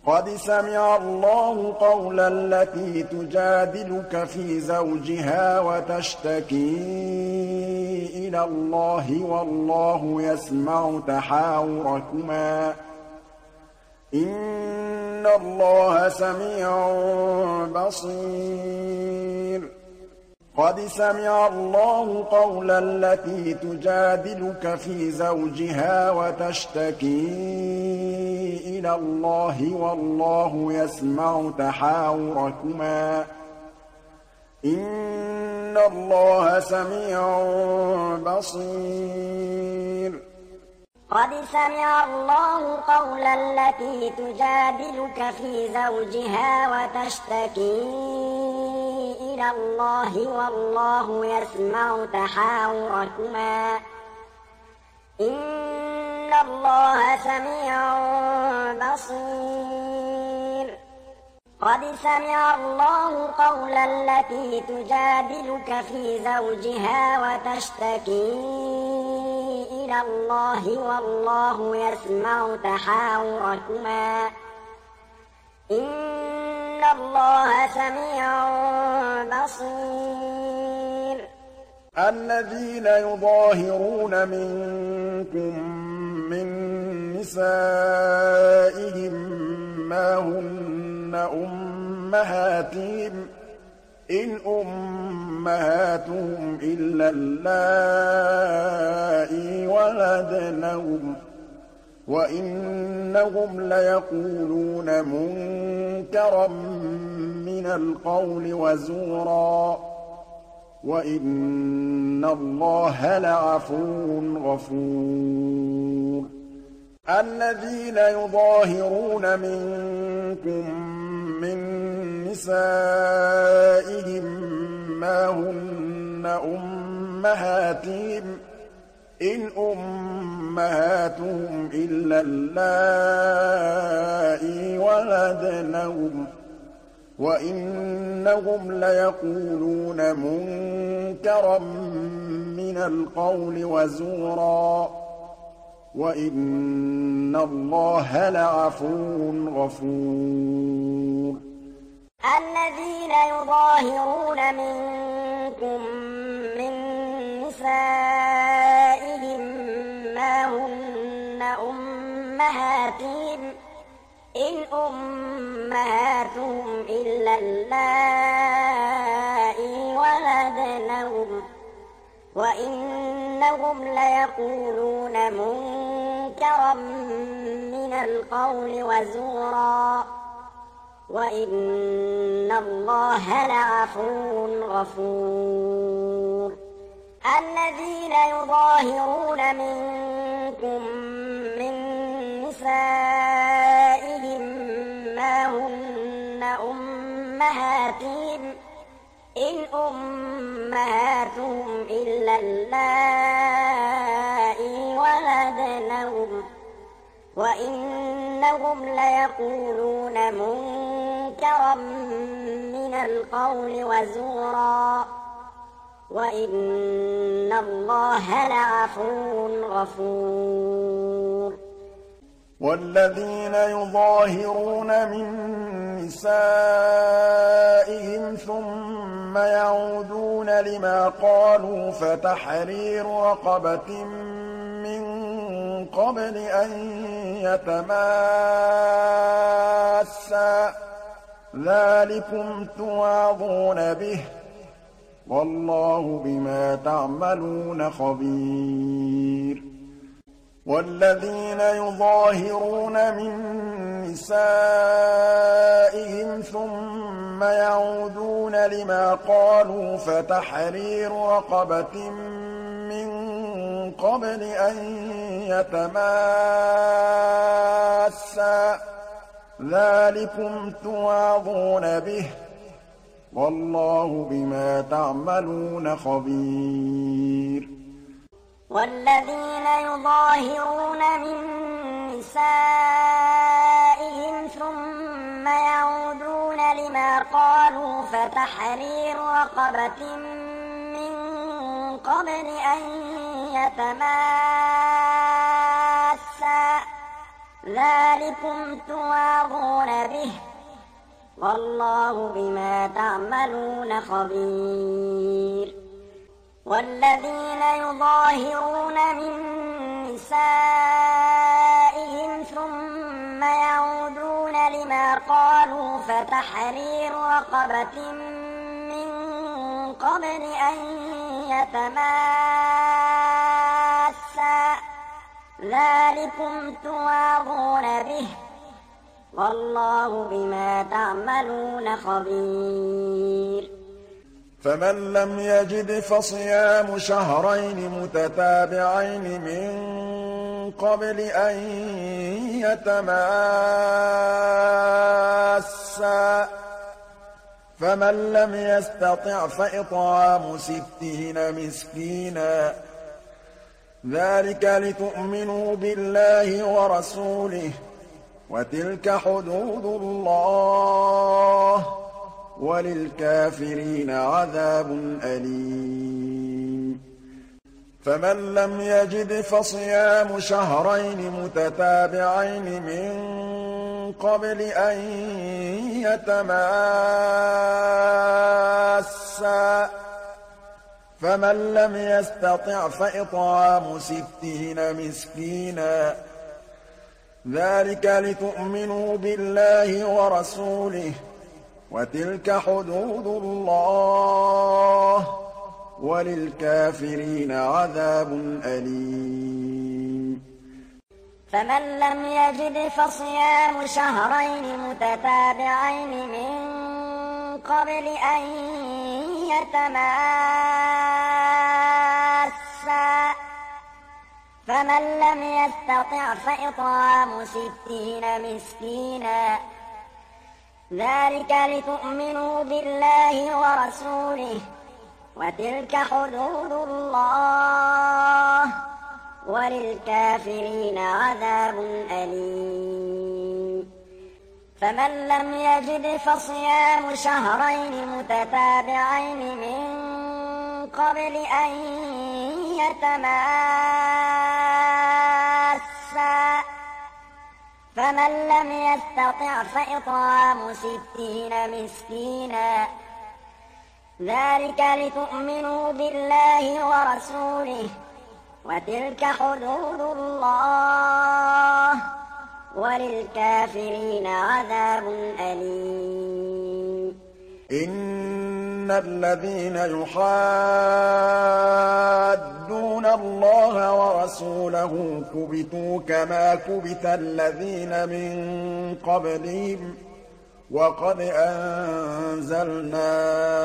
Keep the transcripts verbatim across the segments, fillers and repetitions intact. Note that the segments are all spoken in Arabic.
قد سمع الله قول التي تجادلك في زوجها وتشتكي إلى الله والله يسمع تحاوركما إن الله سميع بصير قد سمع الله قول التي تجادلك في زوجها وتشتكي إلى الله والله يسمع تحاوركما إن الله سميع بصير قد سمع الله قول التي تجادلك في زوجها وتشتكي إلى الله والله يسمع تحاوركما إن الله سميع بصير قد سمع الله قول التي تجادلك في زوجها وتشتكي إلى الله والله يسمع تحاوركما إن الله سميع بصير الذين يظاهرون منكم من نسائهم ما هن أمهاتهم إن أمهاتهم إلا اللائي ولدنهم وإنهم ليقولون منكرا من القول وزورا وإن الله لعفو غفور الذين يظاهرون منكم من نسائهم ما هن أمهاتهم إن أمهاتهم إلا اللائي ولدنهم وإنهم ليقولون منكرا من القول وزورا وإن الله لعفو غفور الذين يظاهرون منكم من نسائهم ما هن أمهاتهم إن أمهاتهم إلا اللائي ولدنهم وإنهم ليقولون منكرا من القول وزورا وإن الله لعفو غفور الذين يظاهرون منكم من نسائهم ما هن أمهاتهم إن أمهاتهم إلا اللائي ولدنهم وإنهم ليقولون منكرا من القول وزورا وإن الله لعفو غفور والذين يظاهرون من نسائهم ثم يعودون لما قالوا فتحرير رقبة من قبل أن يتماسا ذلكم توعظون به والله بما تعملون خبير والذين يظاهرون من نسائهم ثم يعودون لما قالوا فتحرير رقبة من قبل أن يتماسا ذلكم توعظون به والله بما تعملون خبير والذين يظاهرون من نسائهم ثم يعودون لما قالوا فتحرير رقبة من قبل أن يتماسا ذلكم توعظون والله بما تعملون خبير والذين يظاهرون من نسائهم ثم يعودون لما قالوا فتحرير رقبة من قبل أن يتماسا ذلكم توعظون به والله بما تعملون خبير فمن لم يجد فصيام شهرين متتابعين من قبل أن يتماسا فمن لم يستطع فإطعام ستين مسكينا ذلك لتؤمنوا بالله ورسوله وتلك حدود الله وللكافرين عذاب أليم فمن لم يجد فصيام شهرين متتابعين من قبل أن يتماسا فمن لم يستطع فإطعام ستين مسكينا ذلك لتؤمنوا بالله ورسوله وتلك حدود الله وللكافرين عذاب أليم فمن لم يجد فصيام شهرين متتابعين من قبل أن يتماسا فمن لم يستطع فإطعام ستين مسكينا ذلك لتؤمنوا بالله ورسوله وتلك حدود الله وللكافرين عذاب أليم فمن لم يجد فصيام شهرين متتابعين من قبل أن يتماسا فمن لم يستطع فإطعام ستين مسكينا ذلك لتؤمنوا بالله ورسوله وتلك حدود الله وللكافرين عذاب أليم إن الذين يحادون الله ورسوله كبتوا كما كبت الذين من قبلهم وقد أنزلنا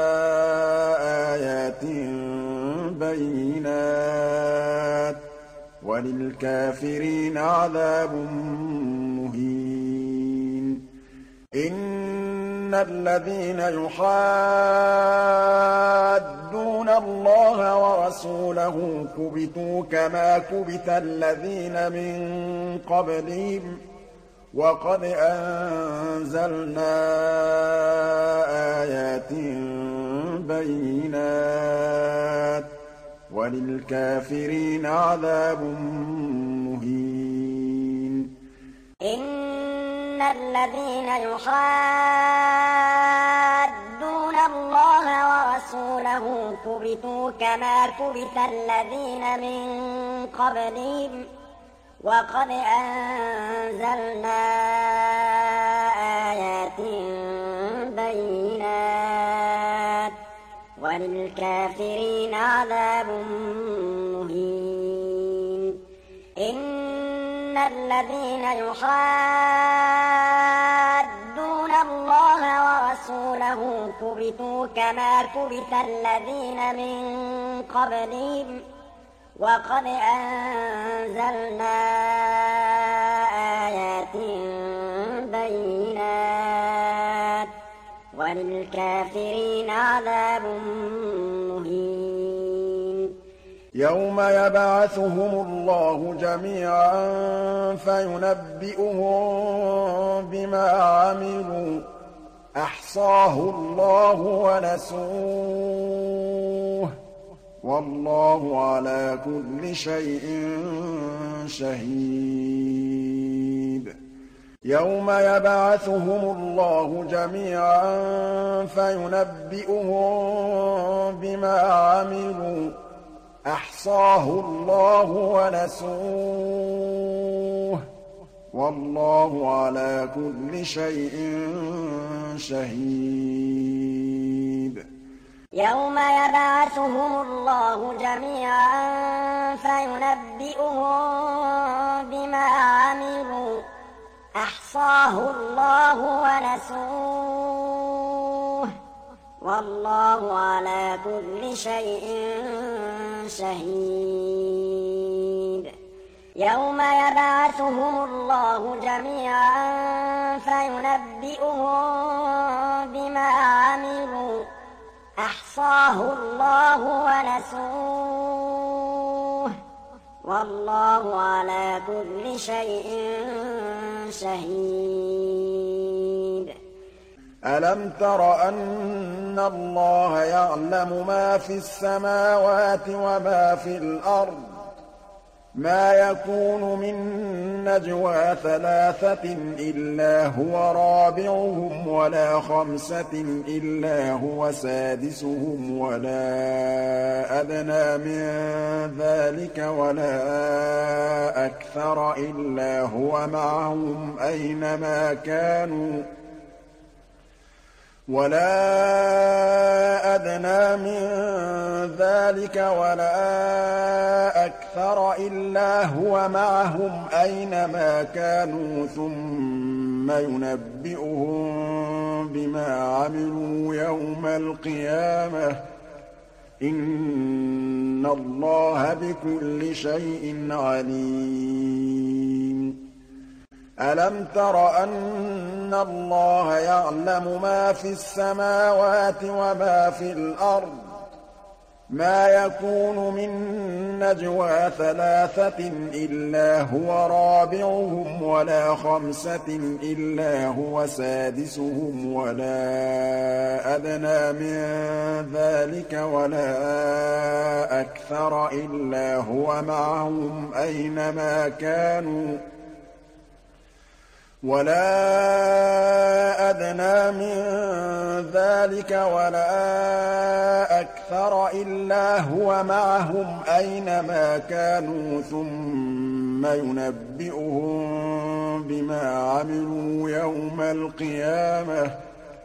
آيات بينات وللكافرين عذاب مهين إن الذين يحادون الله ورسوله كبتوا كما كبت الذين من قبلهم وقد أنزلنا آيات بينات وللكافرين عذاب مهين إن الذين يحادون الله ورسوله كبتوا كما كبت الذين من قبلهم وقد أنزلنا آيات بينات وللكافرين عذاب مهين إن الذين يحادون الله ورسوله كبتوا كما كبت الذين من قبلهم وقد أنزلنا آيات بينات وللكافرين عذاب مهين يوم يبعثهم الله جميعا فينبئهم بما عملوا أحصاه الله ونسوه والله على كل شيء شهيد يَوْمَ يَبْعَثُهُمُ اللَّهُ جَمِيعًا فَيُنَبِّئُهُم بِمَا عَمِلُوا ۚ أَحْصَاهُ اللَّهُ وَنَسُوهُ ۚ وَاللَّهُ عَلَىٰ كُلِّ شَيْءٍ شَهِيدٌ يَوْمَ يَبْعَثُهُمُ اللَّهُ جَمِيعًا فَيُنَبِّئُهُم بِمَا عَمِلُوا ۚ أَحْصَاهُ اللَّهُ وَنَسُوهُ ۚ وَاللَّهُ عَلَىٰ كُلِّ شَيْءٍ شَهِيدٌ يَوْمَ يَبْعَثُهُمُ اللَّهُ جَمِيعًا فَيُنَبِّئُهُم بِمَا عَمِلُوا ۚ أَحْصَاهُ اللَّهُ وَنَسُوهُ ۚ وَاللَّهُ عَلَىٰ كُلِّ شَيْءٍ شَهِيدٌ أَلَمْ تَرَ أَنَّ اللَّهَ يَعْلَمُ مَا فِي السَّمَاوَاتِ وَمَا فِي الْأَرْضِ ۖ مَا يَكُونُ مِن نَّجْوَىٰ ثَلَاثَةٍ إِلَّا هُوَ رَابِعُهُمْ وَلَا خَمْسَةٍ إِلَّا هُوَ سَادِسُهُمْ وَلَا أَدْنَىٰ مِن ذَٰلِكَ وَلَا أَكْثَرَ إِلَّا هُوَ مَعَهُمْ أَيْنَمَا كَانُوا وَلَا أَدْنَىٰ مِن ذَٰلِكَ وَلَا أَكْثَرَ إِلَّا هُوَ مَعَهُمْ أَيْنَمَا كَانُوا ثُمَّ يُنَبِّئُهُم بِمَا عَمِلُوا يَوْمَ الْقِيَامَةِ ۚ إِنَّ اللَّهَ بِكُلِّ شَيْءٍ عَلِيمٌ أَلَمْ تَرَ أَنَّ اللَّهَ يَعْلَمُ مَا فِي السَّمَاوَاتِ وَمَا فِي الْأَرْضِ ۖ مَا يَكُونُ مِن نَّجْوَىٰ ثَلَاثَةٍ إِلَّا هُوَ رَابِعُهُمْ وَلَا خَمْسَةٍ إِلَّا هُوَ سَادِسُهُمْ وَلَا أَدْنَىٰ مِن ذَٰلِكَ وَلَا أَكْثَرَ إِلَّا هُوَ مَعَهُمْ أَيْنَمَا كَانُوا وَلَا أَدْنَىٰ مِن ذَٰلِكَ وَلَا أَكْثَرَ إِلَّا هُوَ مَعَهُمْ أَيْنَمَا كَانُوا ثُمَّ يُنَبِّئُهُم بِمَا عَمِلُوا يَوْمَ الْقِيَامَةِ ۚ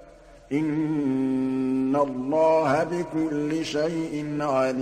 إِنَّ اللَّهَ بِكُلِّ شَيْءٍ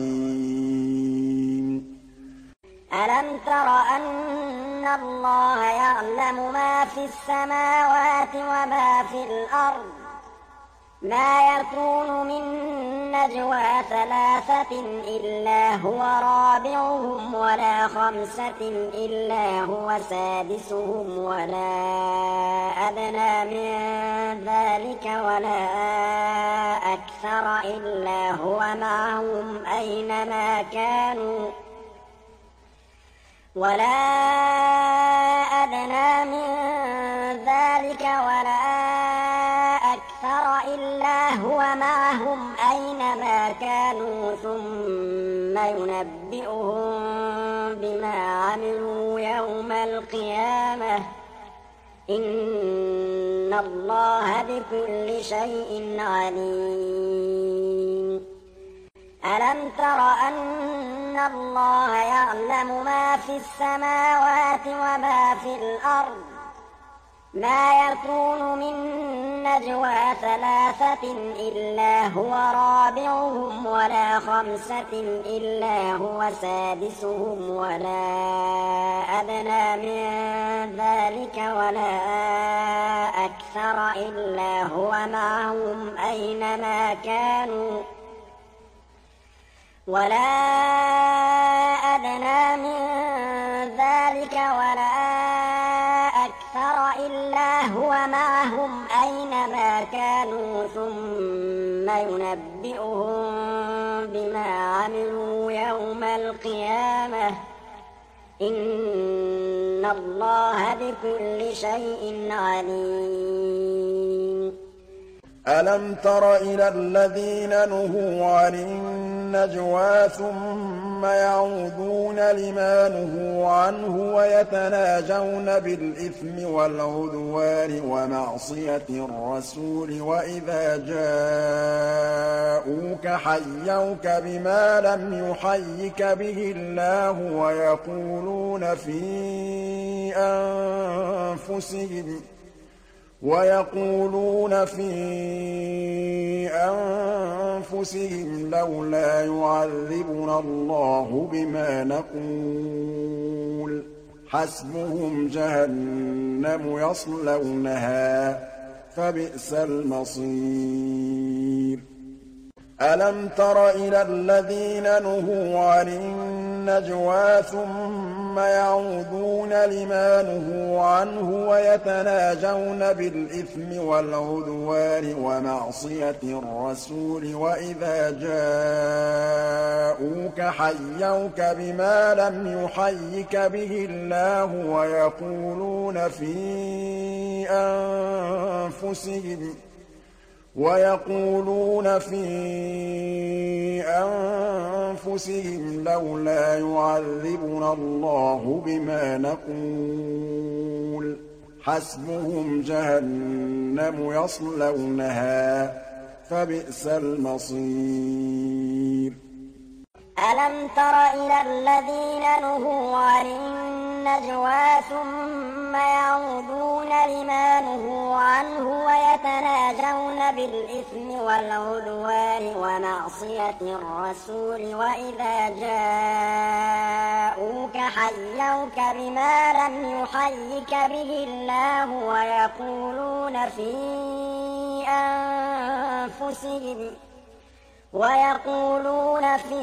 عَلِيمٌ أَلَمْ تَرَ أَنَّ اللَّهَ يَعْلَمُ مَا فِي السَّمَاوَاتِ وَمَا فِي الْأَرْضِ ۖ مَا يَكُونُ مِن نَّجْوَىٰ ثَلَاثَةٍ إِلَّا هُوَ رَابِعُهُمْ وَلَا خَمْسَةٍ إِلَّا هُوَ سَادِسُهُمْ وَلَا أَدْنَىٰ مِن ذَٰلِكَ وَلَا أَكْثَرَ إِلَّا هُوَ مَعَهُمْ أَيْنَمَا كَانُوا وَلَا أَدْنَىٰ مِن ذَٰلِكَ وَلَا أَكْثَرَ إِلَّا هُوَ مَعَهُمْ أَيْنَمَا كَانُوا ثُمَّ يُنَبِّئُهُم بِمَا عَمِلُوا يَوْمَ الْقِيَامَةِ ۚ إِنَّ اللَّهَ بِكُلِّ شَيْءٍ عَلِيمٌ أَلَمْ تَرَ أَنَّ اللَّهَ يَعْلَمُ مَا فِي السَّمَاوَاتِ وَمَا فِي الْأَرْضِ ۖ مَا يَكُونُ مِن نَّجْوَىٰ ثَلَاثَةٍ إِلَّا هُوَ رَابِعُهُمْ وَلَا خَمْسَةٍ إِلَّا هُوَ سَادِسُهُمْ وَلَا أَدْنَىٰ مِن ذَٰلِكَ وَلَا أَكْثَرَ إِلَّا هُوَ مَعَهُمْ أَيْنَمَا كَانُوا وَلَا أَدْنَىٰ مِن ذَٰلِكَ وَلَا أَكْثَرَ إِلَّا هُوَ مَعَهُمْ أَيْنَمَا كَانُوا ثُمَّ يُنَبِّئُهُم بِمَا عَمِلُوا يَوْمَ الْقِيَامَةِ ۚ إِنَّ اللَّهَ بِكُلِّ شَيْءٍ عَلِيمٌ أَلَمْ تَرَ إِلَى الَّذِينَ نُهُوا عَنِ النَّجْوَىٰ ثُمَّ يَعُودُونَ لِمَا نُهُوا عَنْهُ وَيَتَنَاجَوْنَ بِالْإِثْمِ وَالْعُدْوَانِ وَمَعْصِيَتِ الرَّسُولِ وَإِذَا جَاءُوكَ حَيَّوْكَ بِمَا لَمْ يُحَيِّكَ بِهِ اللَّهُ وَيَقُولُونَ فِي أَنفُسِهِمْ وَيَقُولُونَ فِي أَنفُسِهِمْ لَوْلَا يُعَذِّبُنَا اللَّهُ بِمَا نَقُولُ حَسْبُهُمْ جَهَنَّمُ يَصْلَوْنَهَا فَبِئْسَ الْمَصِيرُ أَلَمْ تَرَ إِلَى الَّذِينَ نُهُوا عَنِ النَّجْوَىٰ ثُمَّ يَعُودُونَ لِمَا نُهُوا عَنْهُ وَيَتَنَاجَوْنَ بِالْإِثْمِ وَالْعُدْوَانِ وَمَعْصِيَتِ الرَّسُولِ وَإِذَا جَاءُوكَ حَيَّوْكَ بِمَا لَمْ يُحَيِّكَ بِهِ اللَّهُ وَيَقُولُونَ فِي أَنفُسِهِمْ وَيَقُولُونَ فِي أَنفُسِهِمْ لَوْلَا يُعَذِّبُنَا اللَّهُ بِمَا نَقُولُ حَسْبُهُمْ جَهَنَّمُ يَصْلَوْنَهَا فَبِئْسَ الْمَصِيرُ أَلَمْ تَرَ إِلَى الَّذِينَ نُهُوا عَنِ النَّجْوَىٰ ثُمَّ يَعُودُونَ لِمَا نُهُوا عَنْهُ وَيَتَنَاجَوْنَ بِالْإِثْمِ وَالْعُدْوَانِ وَمَعْصِيَتِ الرَّسُولِ وَإِذَا جَاءُوكَ حَيَّوْكَ بِمَا لَمْ يُحَيِّكَ بِهِ اللَّهُ وَيَقُولُونَ فِي أَنفُسِهِمْ وَيَقُولُونَ فِي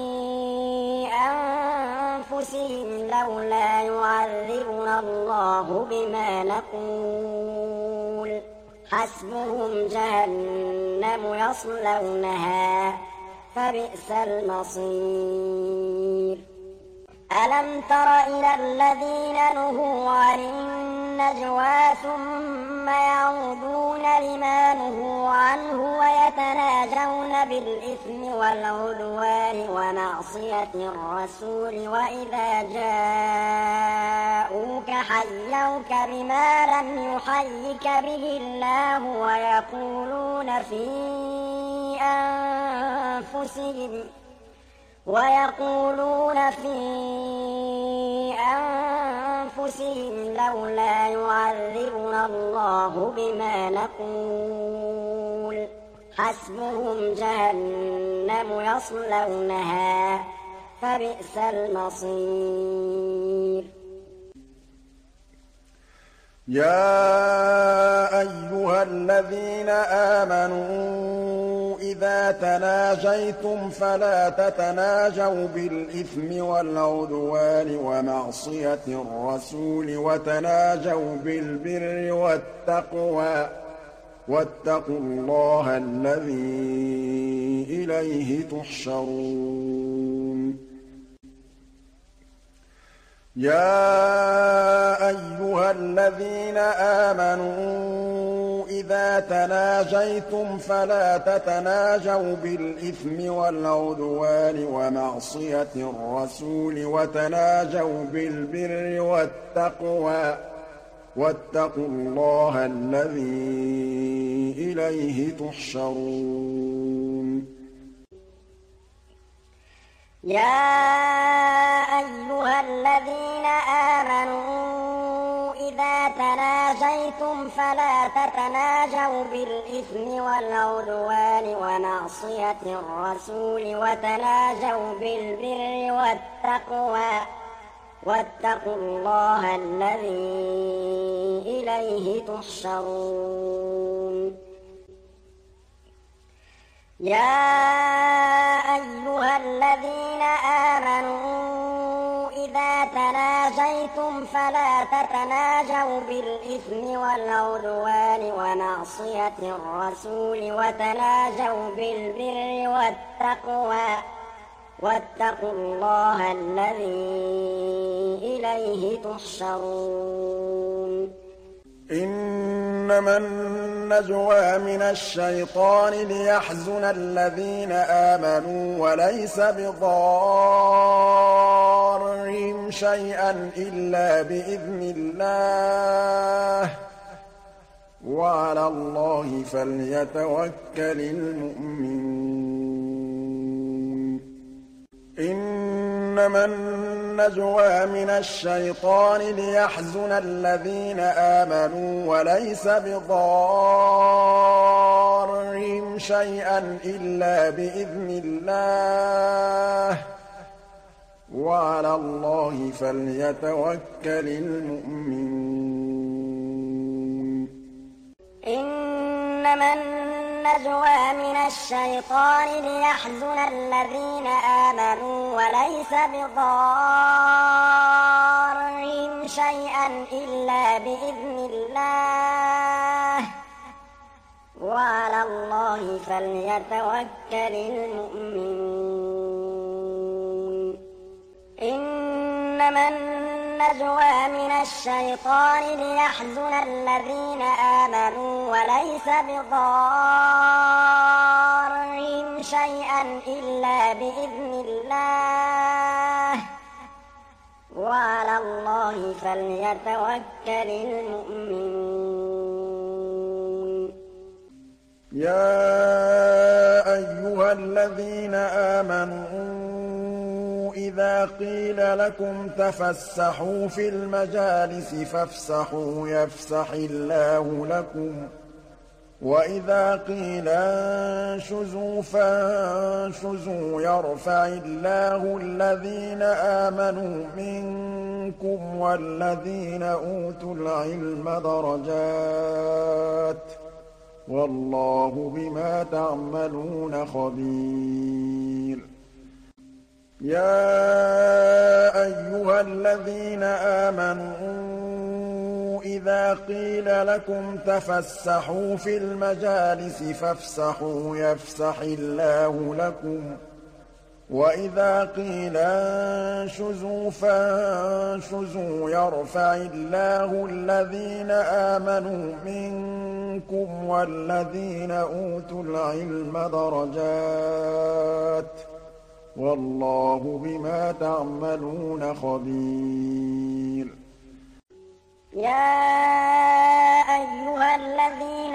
أَنفُسِهِمْ لَوْلَا يُعَذِّبُنَا اللَّهُ بِمَا نَقُولُ حَسْبُهُمْ جَهَنَّمُ يَصْلَوْنَهَا فَبِئْسَ الْمَصِيرُ أَلَمْ تَرَ إِلَى الَّذِينَ نُهُوا عَنِ النَّجْوَىٰ ثُمَّ يَعُودُونَ لِمَا نُهُوا عَنْهُ وَيَتَنَاجَوْنَ بِالْإِثْمِ وَالْعُدْوَانِ وَمَعْصِيَتِ الرَّسُولِ وَإِذَا جَاءُوكَ حَيَّوْكَ بِمَا لَمْ يُحَيِّكَ بِهِ اللَّهُ وَيَقُولُونَ في أَنفُسِهِمْ وَيَقُولُونَ فِي أَنفُسِهِمْ لَوْلَا يُعَذِّبُنَا اللَّهُ بِمَا نَقُولُ حَسْبُهُمْ جَهَنَّمُ يَصْلَوْنَهَا فَبِئْسَ الْمَصِيرُ يَا أَيُّهَا الَّذِينَ آمَنُوا إِذَا تَنَاجَيْتُمْ فَلَا تَتَنَاجَوْا بِالْإِثْمِ وَالْعُدْوَانِ وَمَعْصِيَتِ الرَّسُولِ وَتَنَاجَوْا بِالْبِرِّ وَالتَّقْوَىٰ وَاتَّقُوا اللَّهَ الَّذِي إِلَيْهِ تُحْشَرُونَ يَا أَيُّهَا الَّذِينَ آمَنُوا إِذَا تَنَاجَيْتُمْ فَلَا تَتَنَاجَوْا بِالْإِثْمِ وَالْعُدْوَانِ وَمَعْصِيَتِ الرَّسُولِ وَتَنَاجَوْا بِالْبِرِّ وَالتَّقْوَىٰ وَاتَّقُوا اللَّهَ الَّذِي إِلَيْهِ تُحْشَرُونَ يَا أَيُّهَا الَّذِينَ آمَنُوا إِذَا تَنَاجَيْتُمْ فَلَا تَتَنَاجَوْا بِالْإِثْمِ وَالْعُدْوَانِ وَمَعْصِيَتِ الرَّسُولِ وَتَنَاجَوْا بِالْبِرِّ وَالتَّقْوَىٰ وَاتَّقُوا اللَّهَ الَّذِي إِلَيْهِ تُحْشَرُونَ يَا أَيُّهَا الَّذِينَ آمَنُوا إِذَا تَنَاجَيْتُمْ فَلَا تَتَنَاجَوْا بِالْإِثْمِ وَالْعُدْوَانِ وَمَعْصِيَتِ الرَّسُولِ وَتَنَاجَوْا بِالْبِرِّ وَالتَّقْوَىٰ وَاتَّقُوا اللَّهَ الَّذِي إِلَيْهِ تُحْشَرُونَ إِنَّمَا النَّجْوَىٰ مِنَ الشَّيْطَانِ لِيَحْزُنَ الَّذِينَ آمَنُوا وَلَيْسَ بِضَارِّهِمْ شَيْئًا إِلَّا بِإِذْنِ اللَّهِ ۚ وَعَلَى اللَّهِ فَلْيَتَوَكَّلِ الْمُؤْمِنُونَ إِنَّمَا النَّجْوَىٰ مِنَ الشَّيْطَانِ لِيَحْزُنَ الَّذِينَ آمَنُوا وَلَيْسَ بِضَارِّهِمْ شَيْئًا إِلَّا بِإِذْنِ اللَّهِ ۚ وَعَلَى اللَّهِ فَلْيَتَوَكَّلِ الْمُؤْمِنُونَ إِنَّمَا النَّجْوَىٰ مِنَ الشَّيْطَانِ لِيَحْزُنَ الَّذِينَ آمَنُوا وَلَيْسَ بِضَارِّهِمْ شَيْئًا إِلَّا بِإِذْنِ اللَّهِ ۚ وَعَلَى اللَّهِ فَلْيَتَوَكَّلِ الْمُؤْمِنُونَ إِنَّمَا النَّجْوَىٰ مِنَ الشَّيْطَانِ لِيَحْزُنَ الَّذِينَ آمَنُوا وَلَيْسَ بِضَارِّهِمْ شَيْئًا إِلَّا بِإِذْنِ اللَّهِ ۚ وَعَلَى اللَّهِ فَلْيَتَوَكَّلِ الْمُؤْمِنُونَ يَا أَيُّهَا الَّذِينَ آمَنُوا إِذَا قِيلَ لَكُمْ تَفَسَّحُوا فِي الْمَجَالِسِ فَافْسَحُوا يَفْسَحِ اللَّهُ لَكُمْ ۖ وَإِذَا قِيلَ انشُزُوا فَانشُزُوا يَرْفَعِ اللَّهُ الَّذِينَ آمَنُوا مِنكُمْ وَالَّذِينَ أُوتُوا الْعِلْمَ دَرَجَاتٍ ۚ وَاللَّهُ بِمَا تَعْمَلُونَ خَبِيرٌ يَا أَيُّهَا الَّذِينَ آمَنُوا إِذَا قِيلَ لَكُمْ تَفَسَّحُوا فِي الْمَجَالِسِ فَافْسَحُوا يَفْسَحِ اللَّهُ لَكُمْ ۖ وَإِذَا قِيلَ انشُزُوا فَانشُزُوا يَرْفَعِ اللَّهُ الَّذِينَ آمَنُوا مِنكُمْ وَالَّذِينَ أُوتُوا الْعِلْمَ دَرَجَاتٍ ۚ وَاللَّهُ بِمَا تَعْمَلُونَ خَبِيرٌ يَا أَيُّهَا الَّذِينَ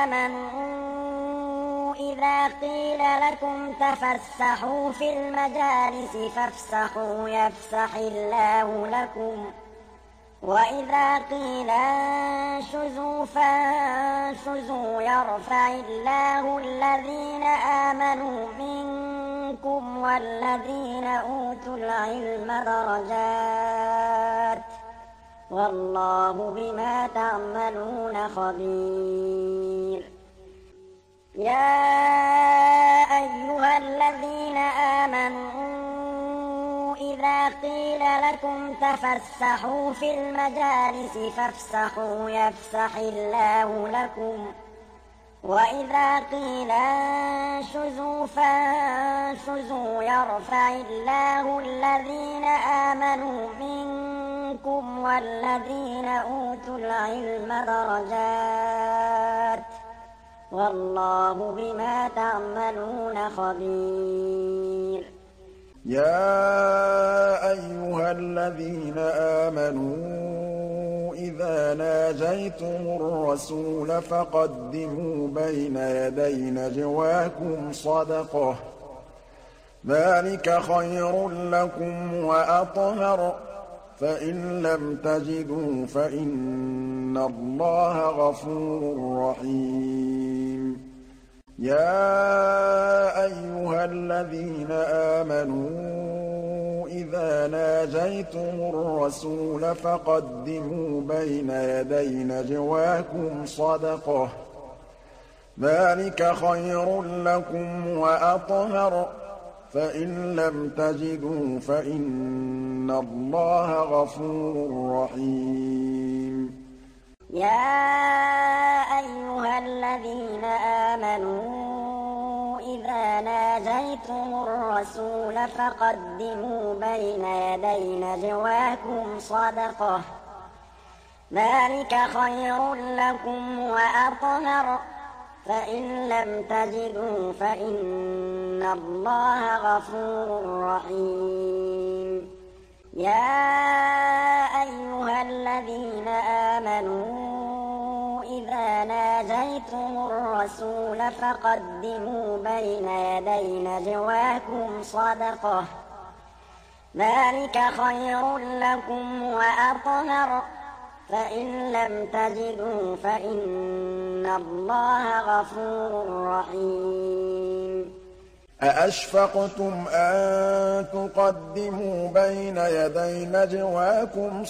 آمَنُوا إِذَا قِيلَ لَكُمْ تَفَسَّحُوا فِي الْمَجَالِسِ فَافْسَحُوا يَفْسَحِ اللَّهُ لَكُمْ ۖ وَإِذَا قِيلَ انشُزُوا فَانشُزُوا يَرْفَعِ اللَّهُ الَّذِينَ آمَنُوا مِنكُمْ وَالَّذِينَ أُوتُوا الْعِلْمَ دَرَجَاتٍ ۚ وَاللَّهُ بِمَا تَعْمَلُونَ خَبِيرٌ يَا أَيُّهَا الَّذِينَ آمَنُوا إِذَا قِيلَ لَكُمْ تَفَسَّحُوا فِي الْمَجَالِسِ فَافْسَحُوا يَفْسَحِ اللَّهُ لَكُمْ ۖ وَإِذَا قِيلَ انشُزُوا فَانشُزُوا يَرْفَعِ اللَّهُ الَّذِينَ آمَنُوا مِنكُمْ وَالَّذِينَ أُوتُوا الْعِلْمَ دَرَجَاتٍ ۚ وَاللَّهُ بِمَا تَعْمَلُونَ خَبِيرٌ يَا أَيُّهَا الَّذِينَ آمَنُوا إِذَا نَاجَيْتُمُ الرَّسُولَ فَقَدِّمُوا بَيْنَ يَدَيْ نَجْوَاكُمْ صَدَقَةً ۚ ذَٰلِكَ خَيْرٌ لَّكُمْ وَأَطْهَرُ ۚ فَإِن لَّمْ تَجِدُوا فَإِنَّ اللَّهَ غَفُورٌ رَّحِيمٌ يَا أَيُّهَا الَّذِينَ آمَنُوا إِذَا نَاجَيْتُمُ الرَّسُولَ فَقَدِّمُوا بَيْنَ يَدَيْ نَجْوَاكُمْ صَدَقَةً ۚ ذَٰلِكَ خَيْرٌ لَّكُمْ وَأَطْهَرُ ۚ فَإِن لَّمْ تَجِدُوا فَإِنَّ اللَّهَ غَفُورٌ رَّحِيمٌ يَا أَيُّهَا الَّذِينَ آمَنُوا إِذَا نَاجَيْتُمُ الرَّسُولَ فَقَدِّمُوا بَيْنَ يَدَيْ نَجْوَاكُمْ صَدَقَةً ۚ ذلك خير لكم وأطهر فإن لم تجدوا فإن الله غفور رحيم يا أيها الذين آمنوا إذا ناجيتم الرسول فقدموا بين يدي نجواكم صدقة ذلك خير لكم وأطهر فإن لم تجدوا فإن الله غفور رحيم أأشفقتم أن تقدموا بين يدي نجواكم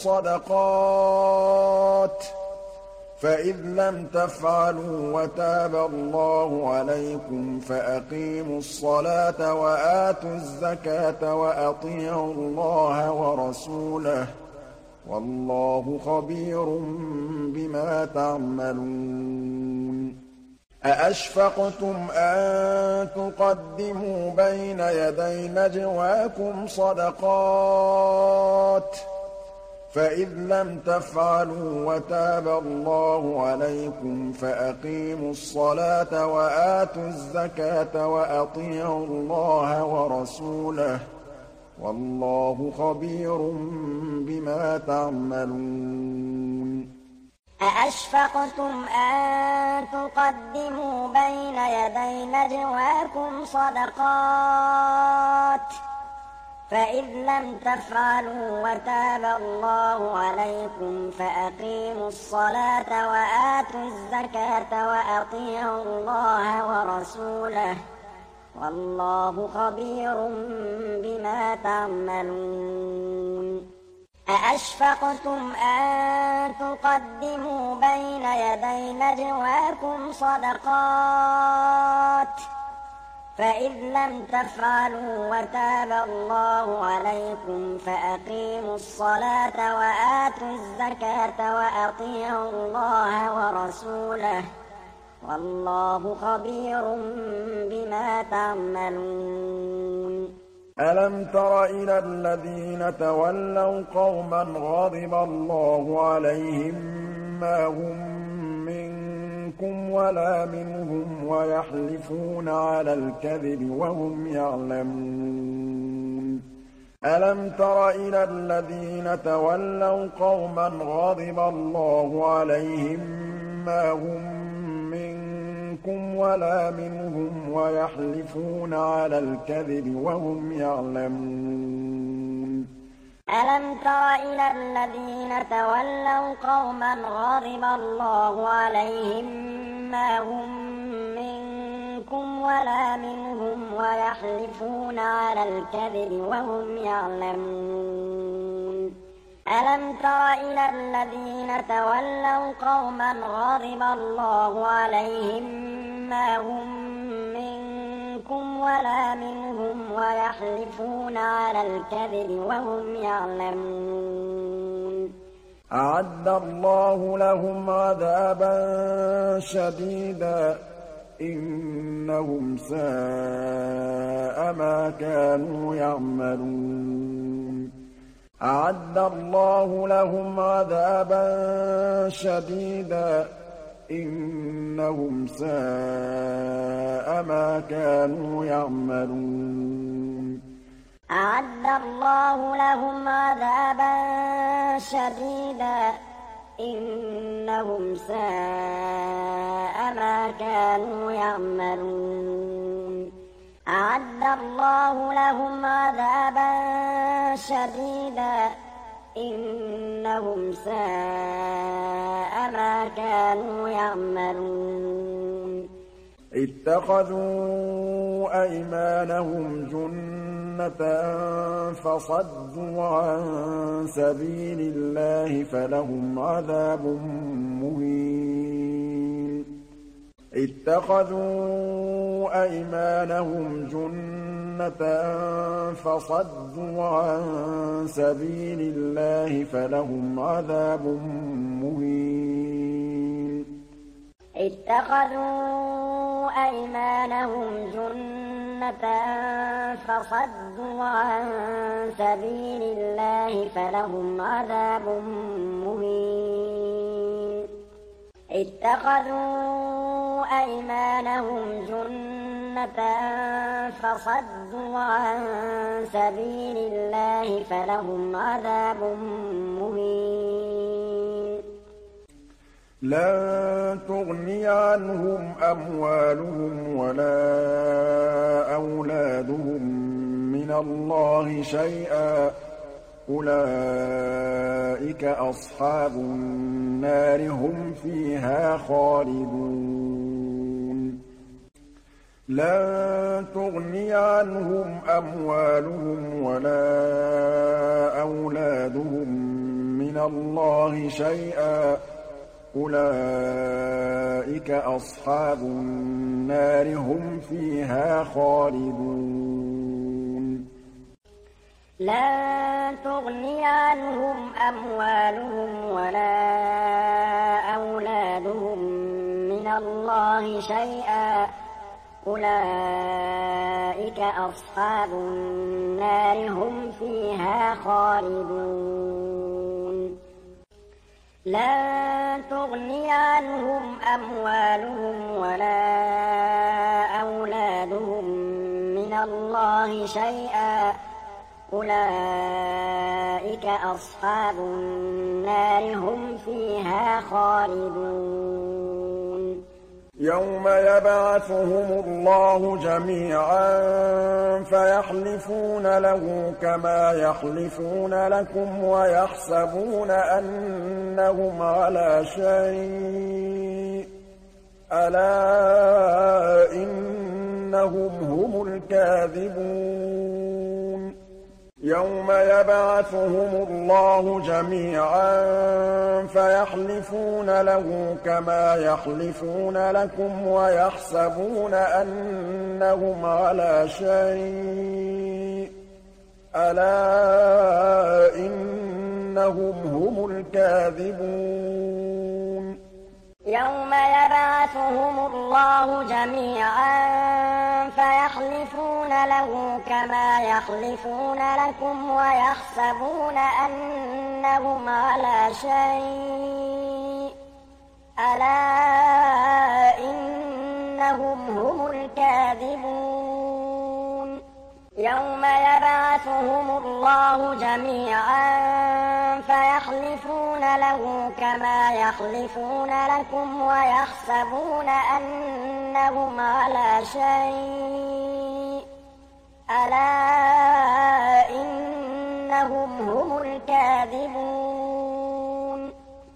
صدقات فإذ لم تفعلوا وتاب الله عليكم فأقيموا الصلاة وآتوا الزكاة وأطيعوا الله ورسوله والله خبير بما تعملون أأشفقتم أن تقدموا بين يدي نجواكم صدقات فإذ لم تفعلوا وتاب الله عليكم فأقيموا الصلاة وآتوا الزكاة وأطيعوا الله ورسوله والله خبير بما تعملون أأشفقتم أن تقدموا بين يدي نجواكم صدقات فإذ لم تفعلوا وتاب الله عليكم فأقيموا الصلاة وآتوا الزكاة وأطيعوا الله ورسوله والله خبير بما تعملون أأشفقتم أن تقدموا بين يدي نجواكم صدقات فإذ لم تفعلوا وتاب الله عليكم فأقيموا الصلاة وآتوا الزكاة وأطيعوا الله ورسوله والله خبير بما تعملون ألم تر إلى الذين تولوا قوما غضب الله عليهم ما هم منكم ولا منهم ويحلفون على الكذب وهم يعلمون ألم تر إلى الذين تولوا قوما غضب الله عليهم ما هم منكم ولا منهم ويحلفون على الكذب وهم يعلمون ألم تر إلى الذين تولوا قوما غضب الله عليهم ما هم منكم ولا منهم ويحلفون على الكذب وهم يعلمون ألم تر إلى الذين تولوا قوما غضب الله عليهم ما هم منكم ولا منهم ويحلفون على الكذب وهم يعلمون أعد الله لهم عذابا شديدا إنهم ساء ما كانوا يعملون أعد الله لهم عذابا شديدا إنهم ساء ما كانوا يعملون أعد الله لهم عذابا شديدا إنهم ساء ما كانوا يعملون أعد الله لهم عذابا شديدا إنهم ساء ما كانوا يعملون اتخذوا أيمانهم جنة فصدوا عن سبيل الله فلهم عذاب مهين اتخذوا أيمانهم جنة فصدوا عن سبيل الله فلهم عذاب مهين اتخذوا أيمانهم جنة فصدوا عن سبيل الله فلهم عذاب مهين اتخذوا أيمانهم جنة فصدوا عن سبيل الله فلهم عذاب مهين لن تغني عنهم أموالهم ولا أولادهم من الله شيئا أولئك أصحاب النار هم فيها خالدون لن تغني عنهم أموالهم ولا أولادهم من الله شيئا أولئك أصحاب النار هم فيها خالدون لن تغني عنهم أموالهم ولا أولادهم من الله شيئا أولئك أصحاب النار هم فيها خالدون لن تغني عنهم أموالهم ولا أولادهم من الله شيئا أولئك أصحاب النار هم فيها خالدون يوم يبعثهم الله جميعا فيحلفون له كما يحلفون لكم ويحسبون أنهم على شيء ألا إنهم هم الكاذبون يوم يبعثهم الله جميعا فيحلفون له كما يحلفون لكم ويحسبون أنهم على شيء ألا إنهم هم الكاذبون يوم يبعثهم الله جميعا فيحلفون له كما يحلفون لكم ويحسبون أنهم على شيء ألا إنهم هم الكاذبون يوم يبعثهم الله جميعا فيحلفون له كما يحلفون لكم ويحسبون أنهم على شيء ألا إنهم هم الكاذبون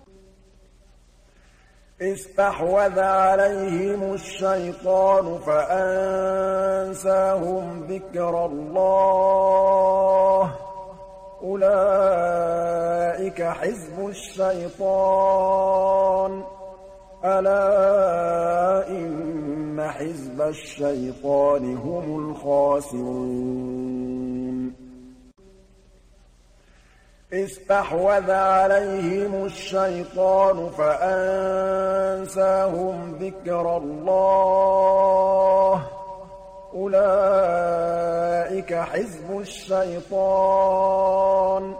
استحوذ عليهم الشيطان فأنساهم ذكر الله أولئك حزب الشيطان ألا إن حزب الشيطان هم الخاسرون استحوذ عليهم الشيطان فأنساهم ذكر الله أولئك حزب الشيطان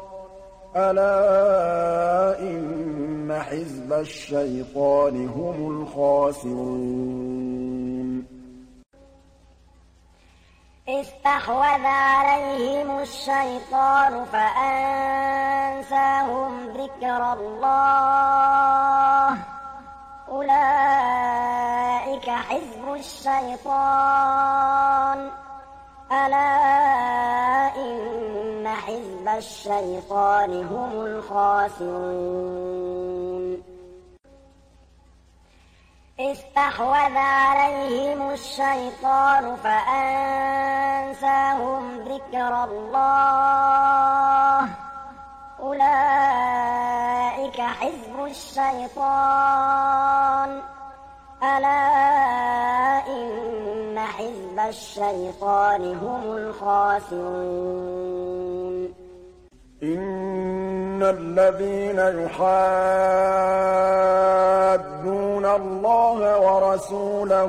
ألا إن حزب الشيطان هم الخاسرون استحوذ عليهم الشيطان فأنساهم ذكر الله أولئك حزب الشيطان ألا إن حزب الشيطان هم الخاسرون استحوذ عليهم الشيطان فأنساهم ذكر الله أولئك حزب الشيطان ألا إن حزب الشيطان هم الخاسرون إن الذين يحادون الله ورسوله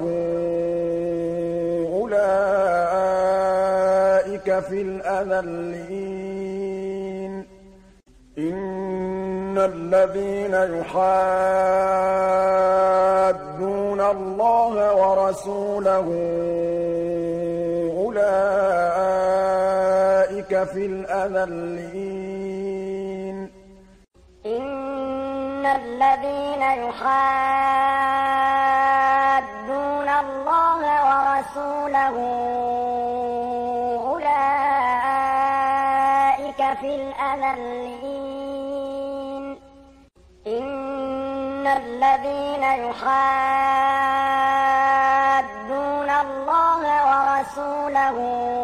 أولئك في الأذلين إن الَّذِينَ يُحَادُّونَ اللَّهَ وَرَسُولَهُ أُولَٰئِكَ فِي الْأَذَلِّينَ إِنَّ الَّذِينَ يُحَادُّونَ اللَّهَ وَرَسُولَهُ أُولَٰئِكَ فِي الْأَذَلِّينَ إِنَّ الَّذِينَ يُحَادُّونَ اللَّهَ وَرَسُولَهُ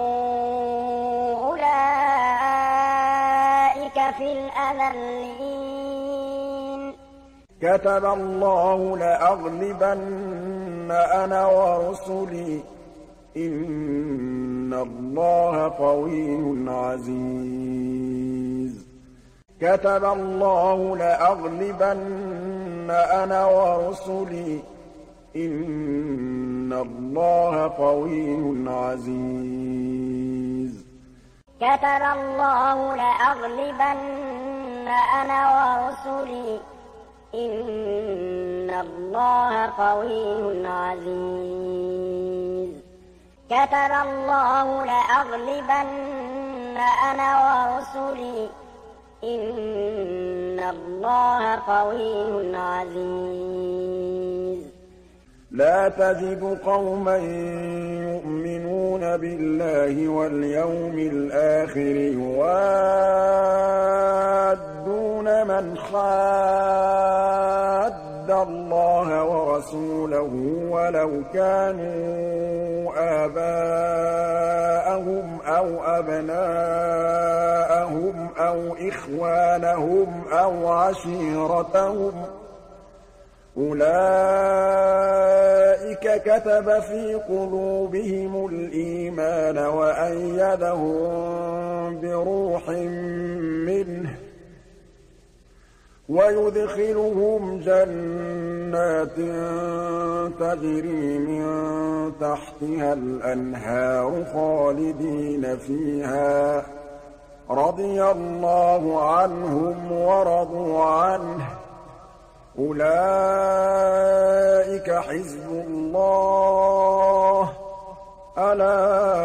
أُولَٰئِكَ فِي الْأَذَلِّينَ كَتَبَ اللَّهُ لَأَغْلِبَنَّ أَنَا وَرُسُلِي ۚ إِنَّ اللَّهَ قَوِيٌّ عَزِيزٌ كَتَبَ اللَّهُ لَأَغْلِبَنَّ أَنَا وَرُسُلِي ۚ إِنَّ اللَّهَ قَوِيٌّ عَزِيزٌ كَتَبَ اللَّهُ لَأَغْلِبَنَّ أَنَا وَرُسُلِي ۚ إِنَّ اللَّهَ قَوِيٌّ عَزِيزٌ كَتَبَ اللَّهُ لَأَغْلِبَنَّ أَنَا وَرُسُلِي ۚ إِنَّ اللَّهَ قَوِيٌّ عَزِيزٌ لَّا تَجِدُ قَوْمًا يُؤْمِنُونَ بِاللَّهِ وَالْيَوْمِ الْآخِرِ يُوَادُّونَ مَنْ حَادَّ اللَّهَ وَرَسُولَهُ وَلَوْ كَانُوا آبَاءَهُمْ أَوْ أَبْنَاءَهُمْ أَوْ إِخْوَانَهُمْ أَوْ عَشِيرَتَهُمْ ۚ أُولَٰئِكَ كَتَبَ فِي قُلُوبِهِمُ الْإِيمَانَ وَأَيَّدَهُم بِرُوحٍ مِّنْهُ ۖ وَيُدْخِلُهُمْ جَنَّاتٍ تَجْرِي مِن تَحْتِهَا الْأَنْهَارُ خَالِدِينَ فِيهَا ۚ رَضِيَ اللَّهُ عَنْهُمْ وَرَضُوا عَنْهُ ۚ أُولَٰئِكَ حِزْبُ اللَّهِ ۚ أَلَا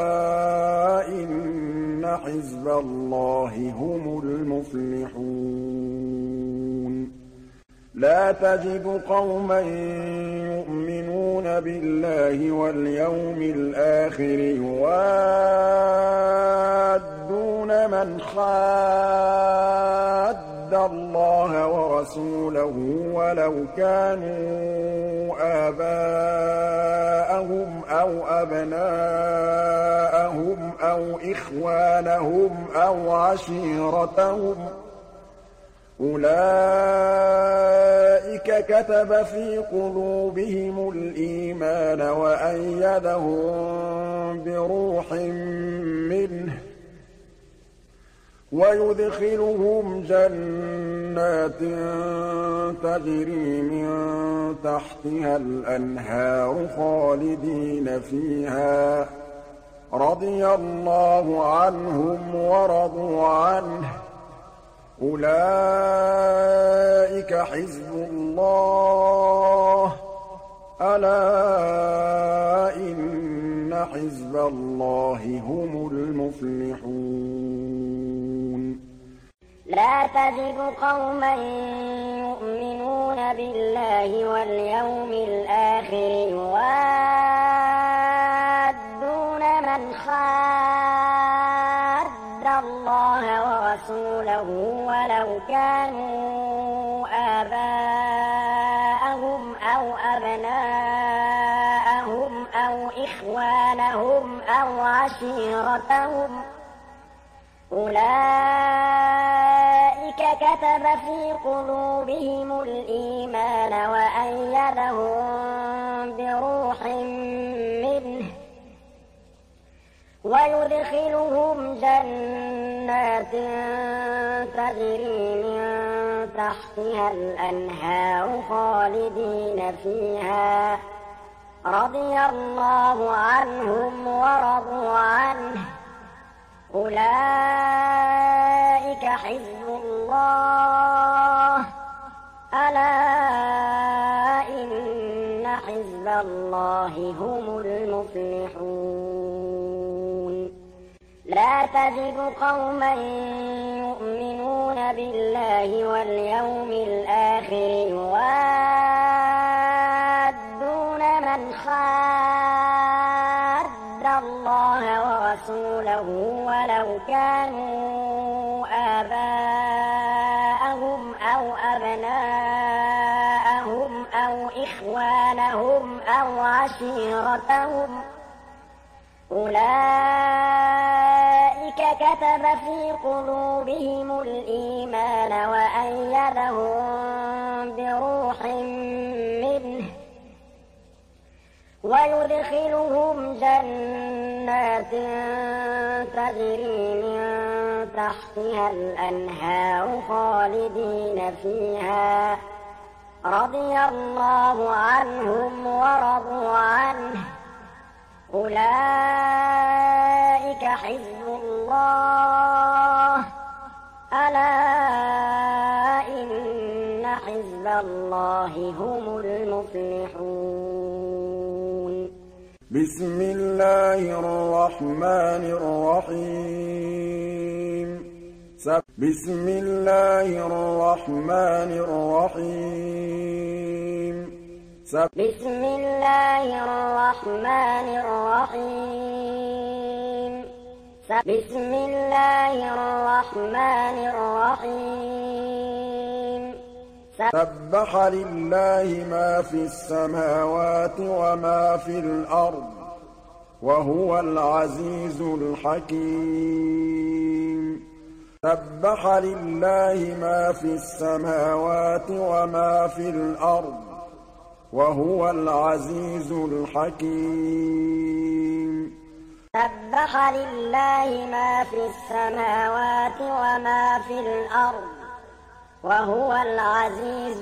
إِنَّ حِزْبَ اللَّهِ هُمُ الْمُفْلِحُونَ لَا تَجِدُ قَوْمًا يُؤْمِنُونَ بِاللَّهِ وَالْيَوْمِ الْآخِرِ يُوَادُّونَ مَنْ حَادَّ اللَّهَ وَرَسُولَهُ وَلَوْ كَانُوا آبَاءَهُمْ أَوْ أَبْنَاءَهُمْ أَوْ إِخْوَانَهُمْ أَوْ عَشِيرَتَهُمْ ۚ أُولَٰئِكَ كَتَبَ فِي قُلُوبِهِمُ الْإِيمَانَ وَأَيَّدَهُم بِرُوحٍ مِّنْهُ ۖ وَيُدْخِلُهُمْ جَنَّاتٍ تَجْرِي مِن تَحْتِهَا الْأَنْهَارُ خَالِدِينَ فِيهَا ۚ رَضِيَ اللَّهُ عَنْهُمْ وَرَضُوا عَنْهُ ۚ أُولَٰئِكَ حِزْبُ اللَّهِ ۚ أَلَا إِنَّ حِزْبَ اللَّهِ هُمُ الْمُفْلِحُونَ لَا تَجِدُ قَوْمًا يُؤْمِنُونَ بِاللَّهِ وَالْيَوْمِ الْآخِرِ يُوَادُّونَ مَنْ حَادَّ اللَّهَ وَرَسُولَهُ وَلَوْ كَانُوا آبَاءَهُمْ أَوْ أَبْنَاءَهُمْ أَوْ إِخْوَانَهُمْ أَوْ عَشِيرَتَهُمْ ۚ أُولَٰئِكَ كَتَبَ فِي قُلُوبِهِمُ الْإِيمَانَ وَأَيَّدَهُم بِرُوحٍ مِّنْهُ ۖ وَيُدْخِلُهُمْ جَنَّاتٍ تَجْرِي مِن تَحْتِهَا الْأَنْهَارُ خَالِدِينَ فِيهَا ۚ رَضِيَ اللَّهُ عَنْهُمْ وَرَضُوا عَنْهُ ۚ أُولَٰئِكَ حِزْبُ اللَّهِ ۚ ألا إن حزب الله هم المفلحون لا تجد قوما يؤمنون بالله واليوم الآخر يوادون من حاد الله ورسوله ولو كانوا آباءهم أو أبناءهم أو إخوانهم أو عشيرتهم أولئك كتب في قلوبهم الإيمان وأيدهم بروح منه ويدخلهم جنات تجري من تحتها الأنهار خالدين فيها رضي الله عنهم ورضوا عنه أولئك حزب الله ألا إن حزب الله هم المفلحون بسم الله الرحمن الرحيم بسم الله الرحمن الرحيم بسم الله الرحمن الرحيم بسم الله الرحمن الرحيم سبح لله ما في السماوات وما في الأرض وهو العزيز الحكيم سبح لله ما في السماوات وما في الأرض وهو العزيز الحكيم سبح لله ما في السماوات وما في الأرض وهو العزيز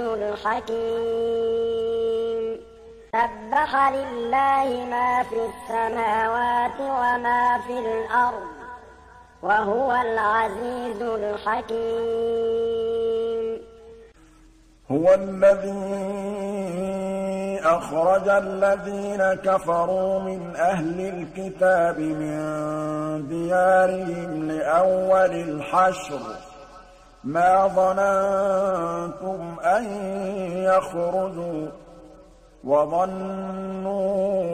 الحكيم سبح لله ما في السماوات وما في الأرض وهو العزيز الحكيم هو الذي أخرج الذين كفروا من أهل الكتاب من ديارهم لأول الحشر ما ظننتم أن يخرجوا وظنوا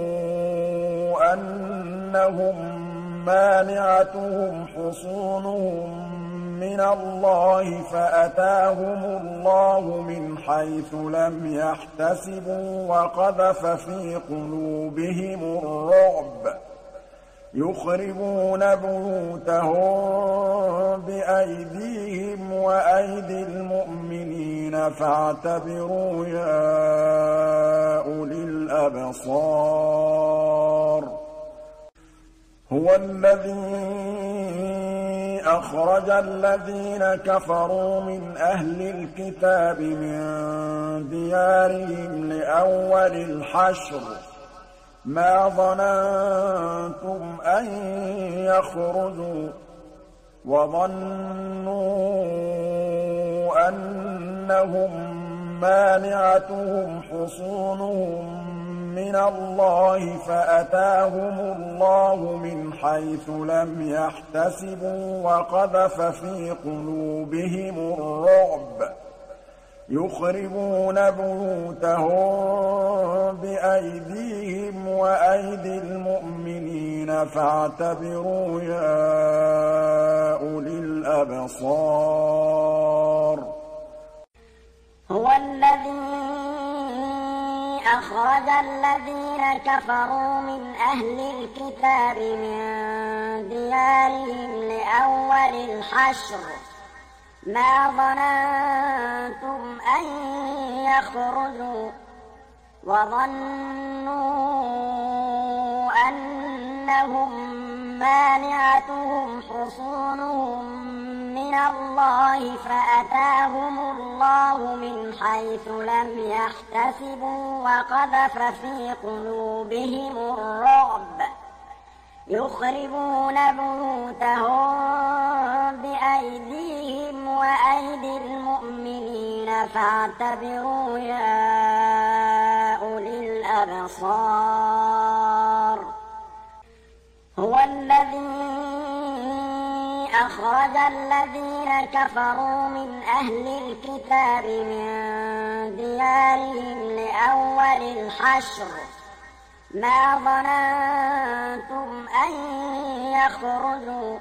أنهم مانعتهم حصونهم من الله فأتاهم الله من حيث لم يحتسبوا وقذف في قلوبهم الرعب يخربون بيوتهم بأيديهم وأيدي المؤمنين فاعتبروا يا أولي الأبصار هو الذي أخرج الذين كفروا من أهل الكتاب من ديارهم لأول الحشر ما ظننتم أن يخرجوا وظنوا أنهم مانعتهم حصونهم من الله فأتاهم الله من حيث لم يحتسبوا وقذف في قلوبهم الرعب يخربون بيوتهم بأيديهم وأيدي المؤمنين فاعتبروا يا أولي الأبصار هو الذي أخرج الذين كفروا من أهل الكتاب من ديارهم لأول الحشر ما ظننتم أن يخرجوا وظنوا أنهم مانعتهم حصونهم من الله فأتاهم الله من حيث لم يحتسبوا وقذف في قلوبهم الرعب يخربون بيوتهم بأيديهم وأيدي المؤمنين فاعتبروا يا أولي الأبصار هو الذي أخرج الذين كفروا من أهل الكتاب من ديارهم لأول الحشر ما ظننتم أن يخرجوا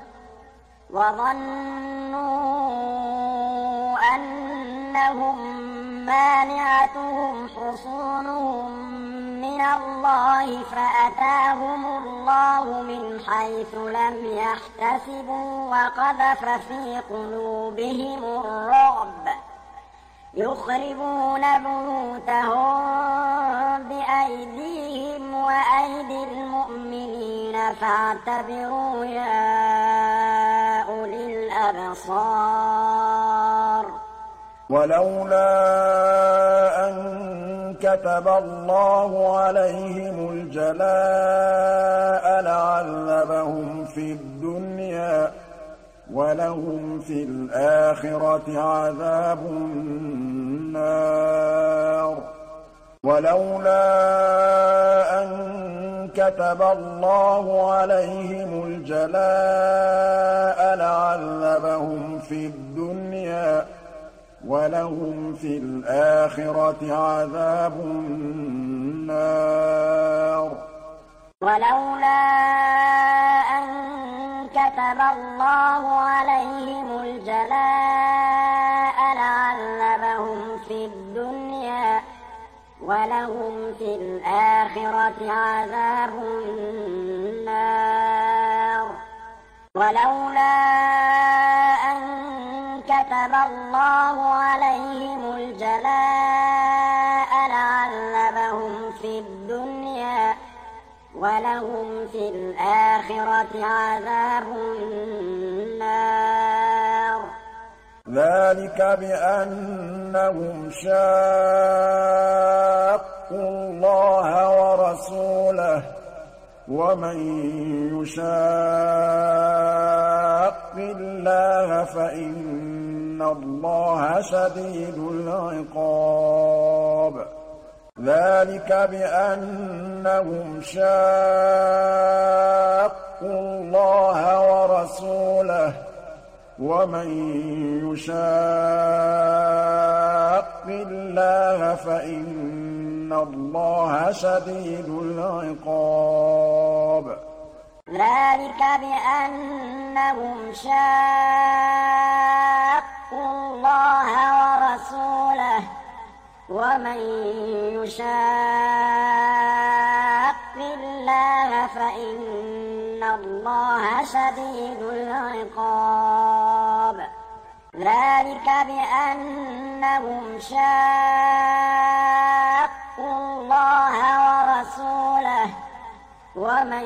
وظنوا أنهم مانعتهم حصونهم من الله فأتاهم الله من حيث لم يحتسبوا وقذف في قلوبهم الرعب يخربون بيوتهم بأيديهم وأيدي المؤمنين فاعتبروا يا أولي الأبصار ولولا أن كتب الله عليهم الجلاء لعذبهم في الدنيا ولهم في الآخرة عذاب النار ولولا أن كتب الله عليهم الجلاء لعذبهم في الدنيا ولهم في الآخرة عذاب النار ولولا أن كتب الله عليهم الجلاء لعذبهم في الدنيا ولهم في الآخرة عذاب النار ولولا أن كتب الله عليهم الجلاء لعذبهم في الدنيا ولهم في الآخرة عذاب النار ذلك بأنهم شاقوا الله ورسوله ومن يشاق الله فإن الله شديد العقاب ذلك بأنهم شاقوا الله ورسوله ومن يشاق الله فإن الله شديد العقاب ذلك بأنهم شاقوا الله ورسوله ومن يشاق الله فإن الله شديد العقاب ذلك بأنهم شاقوا الله ورسوله ومن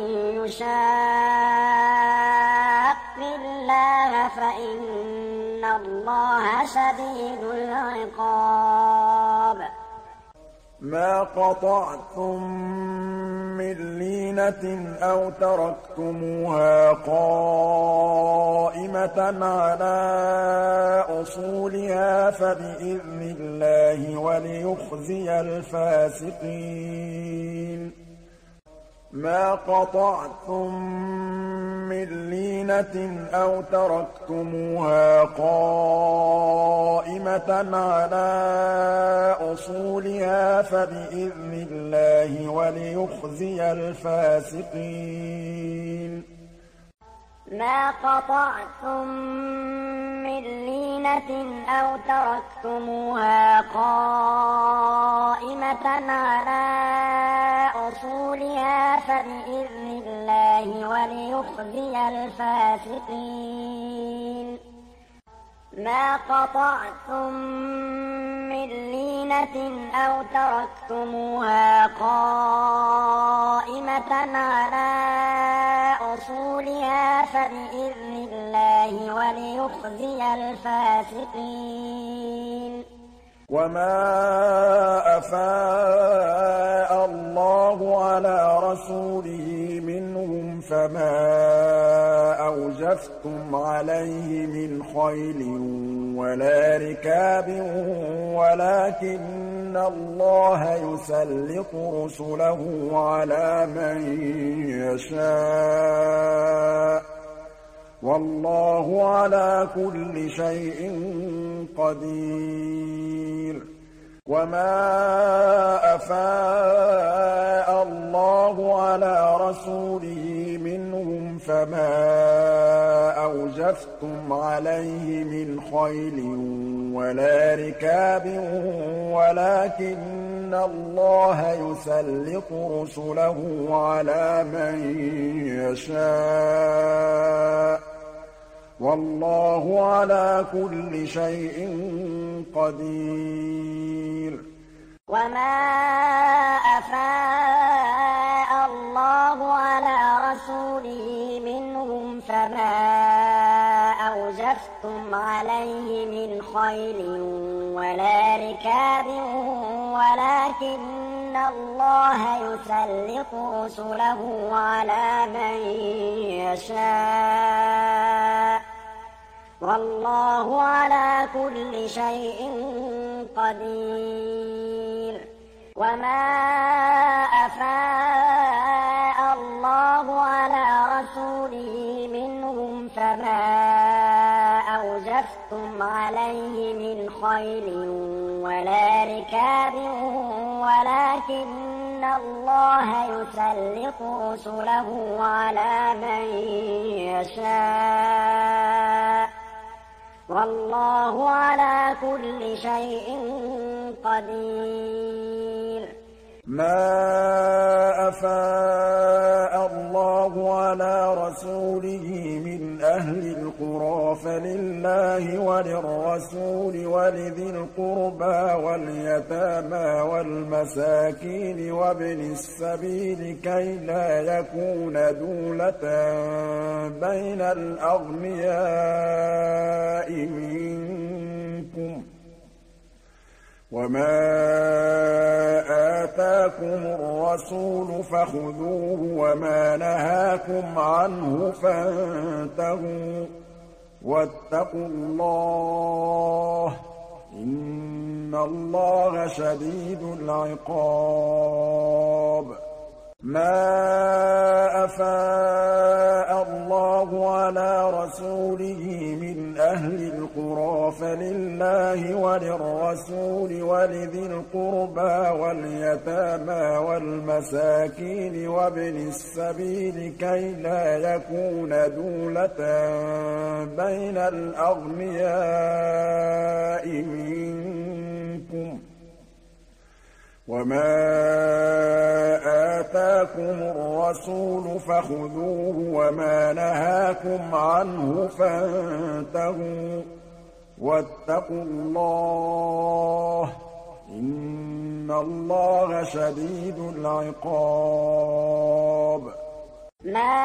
يشاق الله فإن الله شديد العقاب ما قطعتم من لينة أو تركتموها قائمة على أصولها فبإذن الله وليخزي الفاسقين ما قطعتم من لينة أو تركتموها قائمة على أصولها فبإذن الله وليخزي الفاسقين ما قطعتم من لينة أو تركتموها قائمة على أصولها فبإذن الله وليخزي الفاسقين ما قطعتم من لينة أو تركتموها قائمة على أصولها فبإذن الله وليخزي الفاسقين وما أفاء الله على رسوله منهم فما أوجفتم عليه من خيل ولا ركاب ولكن الله يسلط رسله على من يشاء والله على كل شيء قدير وما أفاء الله على رسوله منهم فما أوجفتم عليه من خيل ولا ركاب ولكن الله يسلط رسله على من يشاء والله على كل شيء قدير وما أفاء الله على رسوله منهم فما أوجفتم عليه من خيل ولا ركاب ولكن الله يسلط رسله على من يشاء والله على كل شيء قدير وما أفاء الله على رسوله منهم فما أوجفتم عليه من خيل ولا ركاب ولكن الله يسلط رسله على من يشاء والله على كل شيء قدير ما أفاء الله على رسوله من أهل القرى فلله وللرسول ولذي القربى واليتامى والمساكين وابن السبيل كي لا يكون دولة بين الأغنياء منكم وما آتاكم الرسول فخذوه وما نهاكم عنه فانتهوا واتقوا الله إن الله شديد العقاب ما أفاء الله على رسوله من أهل القرى فلله وللرسول ولذي القربى واليتامى والمساكين وابن السبيل كي لا يكون دولة بين الأغنياء منكم وما آتاكم الرسول فخذوه وما نهاكم عنه فانتهوا واتقوا الله إن الله شديد العقاب ما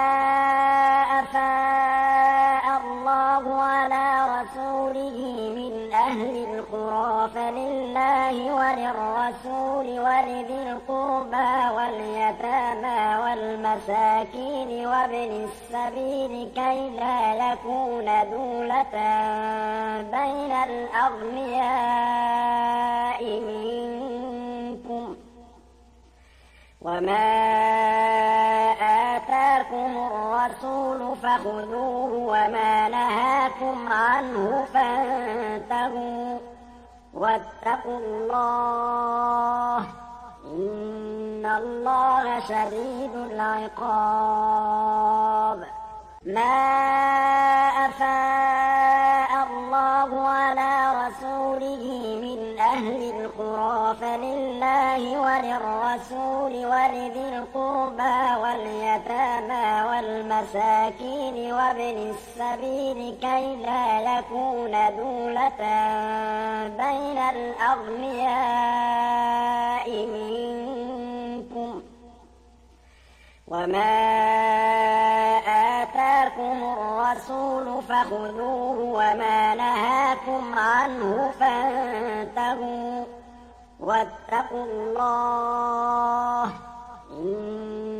أفاء الله على رسوله من أهل القرى فلله وللرسول ولذي القربى واليتامى والمساكين وابن السبيل كي لا يكون دولة بين الأغنياء منكم وما آتاكم الرسول فخذوه وما نهاكم عنه فانتهوا واتقوا الله إن الله شديد العقاب ما أفاء الله على رسوله من أهل القرى فلله وللرسول ولذي القربى واليتامى والمساكين وابن السبيل كي لا يكون دولة بين الأغنياء منكم وما آتاكم الرسول فخذوه وما نهاكم عنه فانتهوا واتقوا الله إن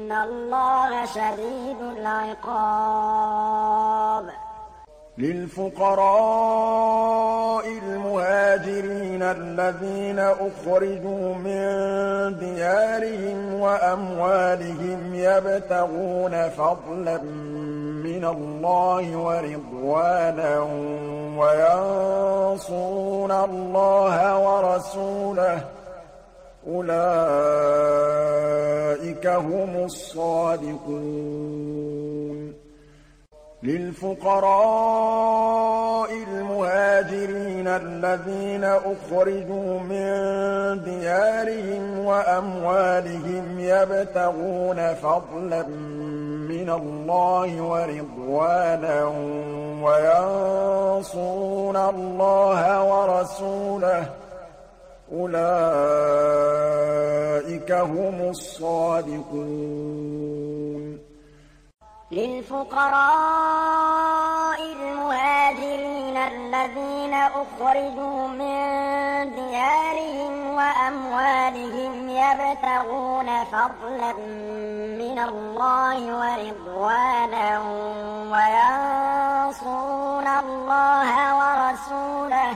إِنَّ اللَّهَ شَدِيدُ الْعِقَابِ. لِلْفُقَرَاءِ الْمُهَاجِرِينَ الَّذِينَ أُخْرِجُوا مِن دِيَارِهِمْ وَأَمْوَالِهِمْ يَبْتَغُونَ فَضْلًا مِّنَ اللَّهِ وَرِضْوَانًا وَيَنصُرُونَ اللَّهَ وَرَسُولَهُ أُولَٰئِكَ هُمُ الصَّادِقُونَ. لِلْفُقَرَاءِ الْمُهَاجِرِينَ الَّذِينَ أُخْرِجُوا مِن دِيَارِهِمْ وَأَمْوَالِهِمْ يَبْتَغُونَ فَضْلًا مِّنَ اللَّهِ وَرِضْوَانًا وَيَنصُرُونَ اللَّهَ وَرَسُولَهُ أُولَٰئِكَ هُمُ الصَّادِقُونَ. لِلْفُقَرَاءِ الْمُهَاجِرِينَ الَّذِينَ أُخْرِجُوا مِن دِيَارِهِمْ وَأَمْوَالِهِمْ يَبْتَغُونَ فَضْلًا مِّنَ اللَّهِ وَرِضْوَانًا وَيَنصُرُونَ اللَّهَ وَرَسُولَهُ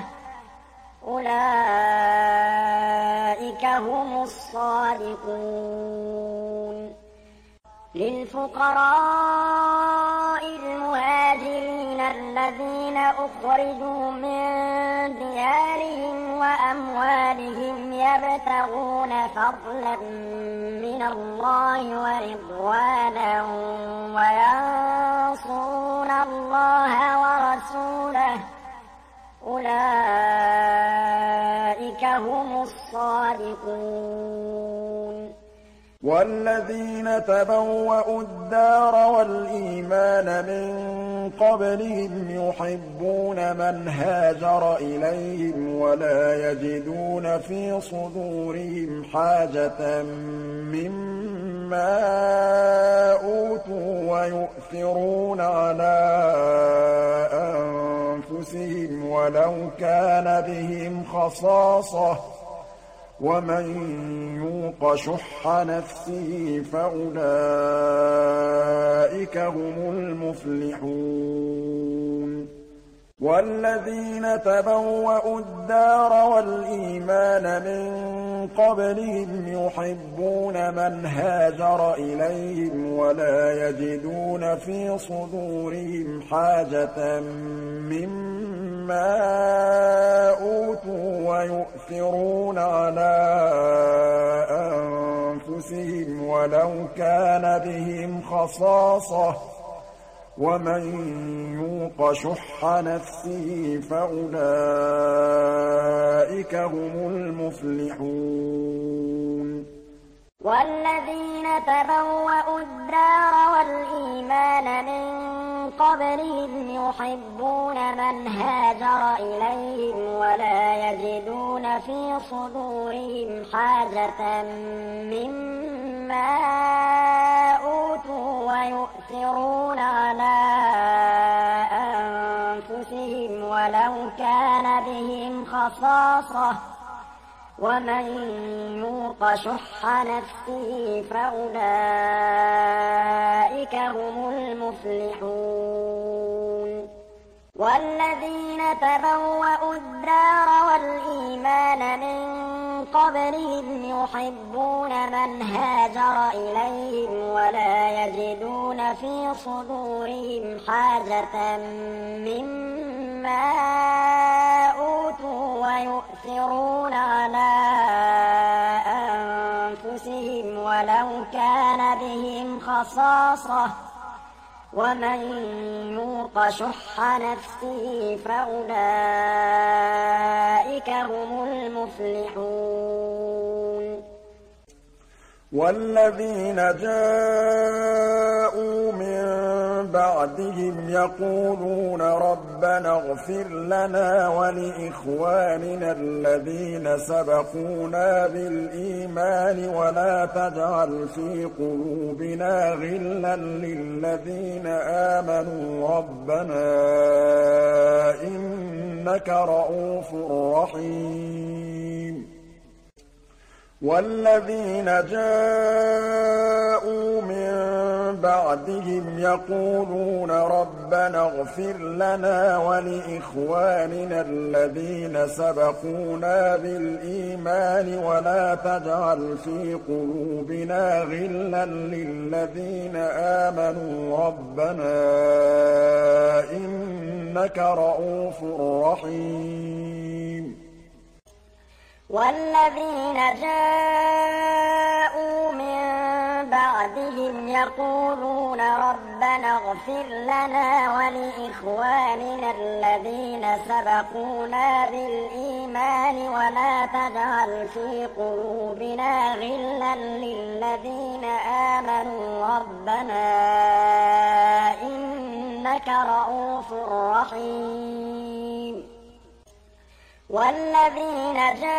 أُولَٰئِكَ هُمُ الصَّادِقُونَ. لِلْفُقَرَاءِ الْمُهَاجِرِينَ الَّذِينَ أُخْرِجُوا مِن دِيَارِهِمْ وَأَمْوَالِهِمْ يَبْتَغُونَ فَضْلًا مِّنَ اللَّهِ وَرِضْوَانًا وَيَنصُرُونَ اللَّهَ وَرَسُولَهُ أُولَٰئِكَ هُمُ الصَّادِقُونَ. وَالَّذِينَ تَبَوَّءُوا الدَّارَ وَالْإِيمَانَ مِن قَبْلِهِمْ يُحِبُّونَ مَنْ هَاجَرَ إِلَيْهِمْ وَلَا يَجِدُونَ فِي صُدُورِهِمْ حَاجَةً مِّمَّا أُوتُوا وَيُؤْثِرُونَ عَلَىٰ أَنفُسِهِمْ وَلَوْ كَانَ بِهِمْ خَصَاصَةٌ ۚ وَمَن يُوقَ شُحَّ نَفْسِهِ فَأُولَٰئِكَ هُمُ الْمُفْلِحُونَ. وَالَّذِينَ تَبَوَّءُوا الدَّارَ وَالْإِيمَانَ مِن قَبْلِهِمْ يُحِبُّونَ مَنْ هَاجَرَ إِلَيْهِمْ وَلَا يَجِدُونَ فِي صُدُورِهِمْ حَاجَةً مِّمَّا أُوتُوا وَيُؤْثِرُونَ عَلَىٰ أَنفُسِهِمْ وَلَوْ كَانَ بِهِمْ خَصَاصَةٌ ۚ وَمَن يُوقَ شُحَّ نَفْسِهِ فَأُولَٰئِكَ هُمُ الْمُفْلِحُونَ. وَالَّذِينَ تَبَوَّءُوا الدَّارَ وَالْإِيمَانَ مِن قَبْلِهِمْ يُحِبُّونَ مَنْ هَاجَرَ إِلَيْهِمْ وَلَا يَجِدُونَ فِي صُدُورِهِمْ حَاجَةً مِّمَّا أُوتُوا وَيُؤْثِرُونَ عَلَىٰ أَنفُسِهِمْ وَلَوْ كَانَ بِهِمْ خَصَاصَةٌ ۚ وَمَن يُوقَ شُحَّ نَفْسِهِ فَأُولَٰئِكَ هُمُ الْمُفْلِحُونَ. وَالَّذِينَ تَبَوَّءُوا الدَّارَ وَالْإِيمَانَ مِن قَبْلِهِمْ يُحِبُّونَ مَنْ هَاجَرَ إِلَيْهِمْ وَلَا يَجِدُونَ فِي صُدُورِهِمْ حَاجَةً مِّمَّا أُوتُوا وَيُؤْثِرُونَ عَلَىٰ أَنفُسِهِمْ وَلَوْ كَانَ بِهِمْ خَصَاصَةٌ ۚ وَمَن يُوقَ شُحَّ نَفْسِهِ فَأُولَٰئِكَ هُمُ الْمُفْلِحُونَ. وَالَّذِينَ جَاءُوا مِن بَعْدِهِمْ يَقُولُونَ رَبَّنَا اغْفِرْ لَنَا وَلِإِخْوَانِنَا الَّذِينَ سَبَقُونَا بِالْإِيمَانِ وَلَا تَجْعَلْ فِي قُلُوبِنَا غِلًّا لِّلَّذِينَ آمَنُوا رَبَّنَا إِنَّكَ رَءُوفٌ رَّحِيمٌ. وَالَّذِينَ جَاءُوا مِن بَعْدِهِمْ يَقُولُونَ رَبَّنَا اغْفِرْ لَنَا وَلِإِخْوَانِنَا الَّذِينَ سَبَقُونَا بِالْإِيمَانِ وَلَا تَجْعَلْ فِي قُلُوبِنَا غِلًّا لِّلَّذِينَ آمَنُوا رَبَّنَا إِنَّكَ رَءُوفٌ رَّحِيمٌ. وَالَّذِينَ جَاءُوا مِن بَعْدِهِمْ يَقُولُونَ رَبَّنَا اغْفِرْ لَنَا وَلِإِخْوَانِنَا الَّذِينَ سَبَقُونَا بِالْإِيمَانِ وَلَا تَجْعَلْ فِي قُلُوبِنَا غِلًّا لِّلَّذِينَ آمَنُوا رَبَّنَا إِنَّكَ رَءُوفٌ رَّحِيمٌ. وَالَّذِينَ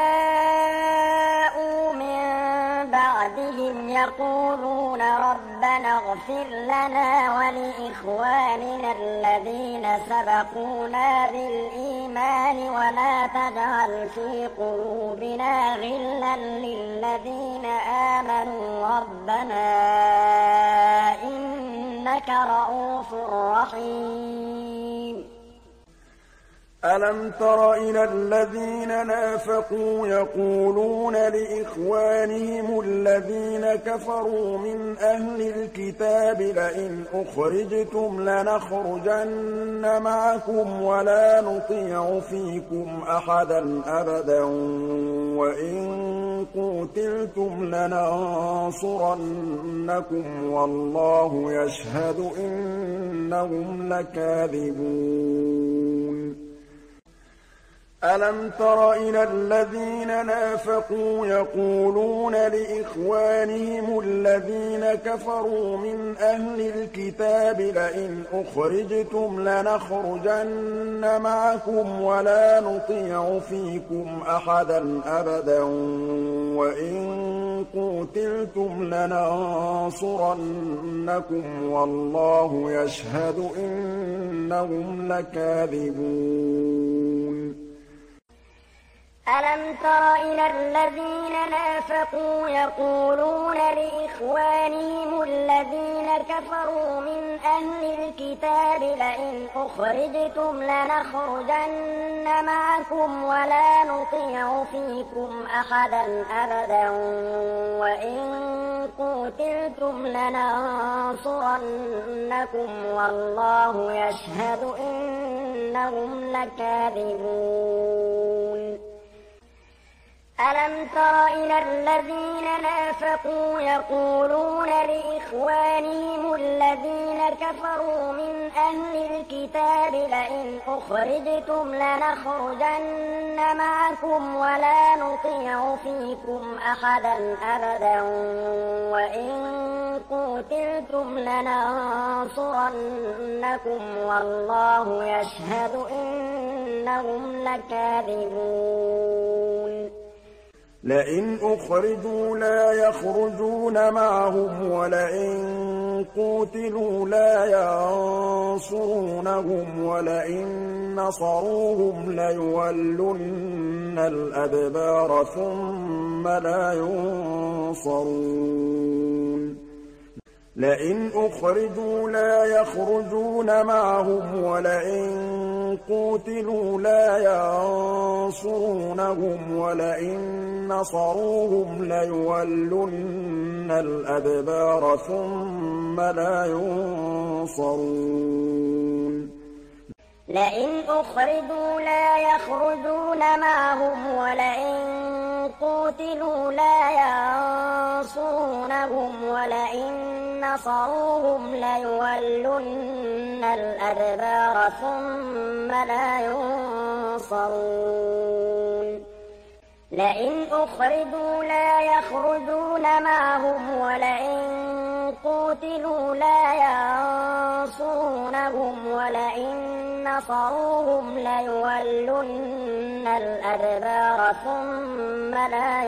جَاءُوا مِن بَعْدِهِمْ يَقُولُونَ رَبَّنَا اغْفِرْ لَنَا وَلِإِخْوَانِنَا الَّذِينَ سَبَقُونَا بِالْإِيمَانِ وَلَا تَجْعَلْ فِي قُلُوبِنَا غِلًّا لِّلَّذِينَ آمَنُوا رَبَّنَا إِنَّكَ رَءُوفٌ رَّحِيمٌ. أَلَمْ تَرَ إِلَى الَّذِينَ نَافَقُوا يَقُولُونَ لِإِخْوَانِهِمُ الَّذِينَ كَفَرُوا مِنْ أَهْلِ الْكِتَابِ لَئِنْ أُخْرِجْتُمْ لَنَخْرُجَنَّ مَعَكُمْ وَلَا نُطِيعُ فِيكُمْ أَحَدًا أَبَدًا وَإِن قُوتِلْتُمْ لَنَنصُرَنَّكُمْ وَاللَّهُ يَشْهَدُ إِنَّهُمْ لَكَاذِبُونَ. أَلَمْ تَرَ إِلَى الَّذِينَ نَافَقُوا يَقُولُونَ لِإِخْوَانِهِمُ الَّذِينَ كَفَرُوا مِنْ أَهْلِ الْكِتَابِ لَئِنْ أُخْرِجْتُمْ لَنَخْرُجَنَّ مَعَكُمْ وَلَا نُطِيعُ فِيكُمْ أَحَدًا أَبَدًا وَإِن قُوتِلْتُمْ لَنَنصُرَنَّكُمْ وَاللَّهُ يَشْهَدُ إِنَّهُمْ لَكَاذِبُونَ. أَلَمْ تَرَ إِلَى الَّذِينَ نَافَقُوا يَقُولُونَ لِإِخْوَانِهِمُ الَّذِينَ كَفَرُوا مِنْ أَهْلِ الْكِتَابِ لَئِنْ أُخْرِجْتُمْ لَنَخْرُجَنَّ مَعَكُمْ وَلَا نُطِيعُ فِيكُمْ أَحَدًا أَبَدًا وَإِن قُوتِلْتُمْ لَنَنصُرَنَّكُمْ وَاللَّهُ يَشْهَدُ إِنَّهُمْ لَكَاذِبُونَ. أَلَمْ تَرَ إِلَى الَّذِينَ نَافَقُوا يَقُولُونَ لِإِخْوَانِهِمُ الَّذِينَ كَفَرُوا مِنْ أَهْلِ الْكِتَابِ لَئِنْ أُخْرِجْتُمْ لَنَخْرُجَنَّ مَعَكُمْ وَلَا نُطِيعُ فِيكُمْ أَحَدًا أَبَدًا وَإِن قُوتِلْتُمْ لَنَنصُرَنَّكُمْ وَاللَّهُ يَشْهَدُ إِنَّهُمْ لَكَاذِبُونَ. لئن أخرجوا لا يخرجون معهم ولئن قوتلوا لا ينصرونهم ولئن نصروهم ليولن الأدبار ثم لا ينصرون. لئن أخرجوا لا يخرجون معهم ولئن قُوتِلُوا لَا يَنصُرُونَهُمْ وَلَئِن نَّصَرُوهُمْ لَيُوَلُّنَّ الْأَدْبَارَ ثُمَّ لَا يُنصَرُونَ. لئن أخرجوا لا يخرجون معهم ولئن قُوتِلُوا لا ينصرونهم ولئن نصروهم ليولن الأدبار ثم لا ينصرون. لئن أخرجوا لا يخرجون معهم ولئن قُوتِلُوا لا ينصرونهم ولئن نصروهم ليولن الأدبار ثم لا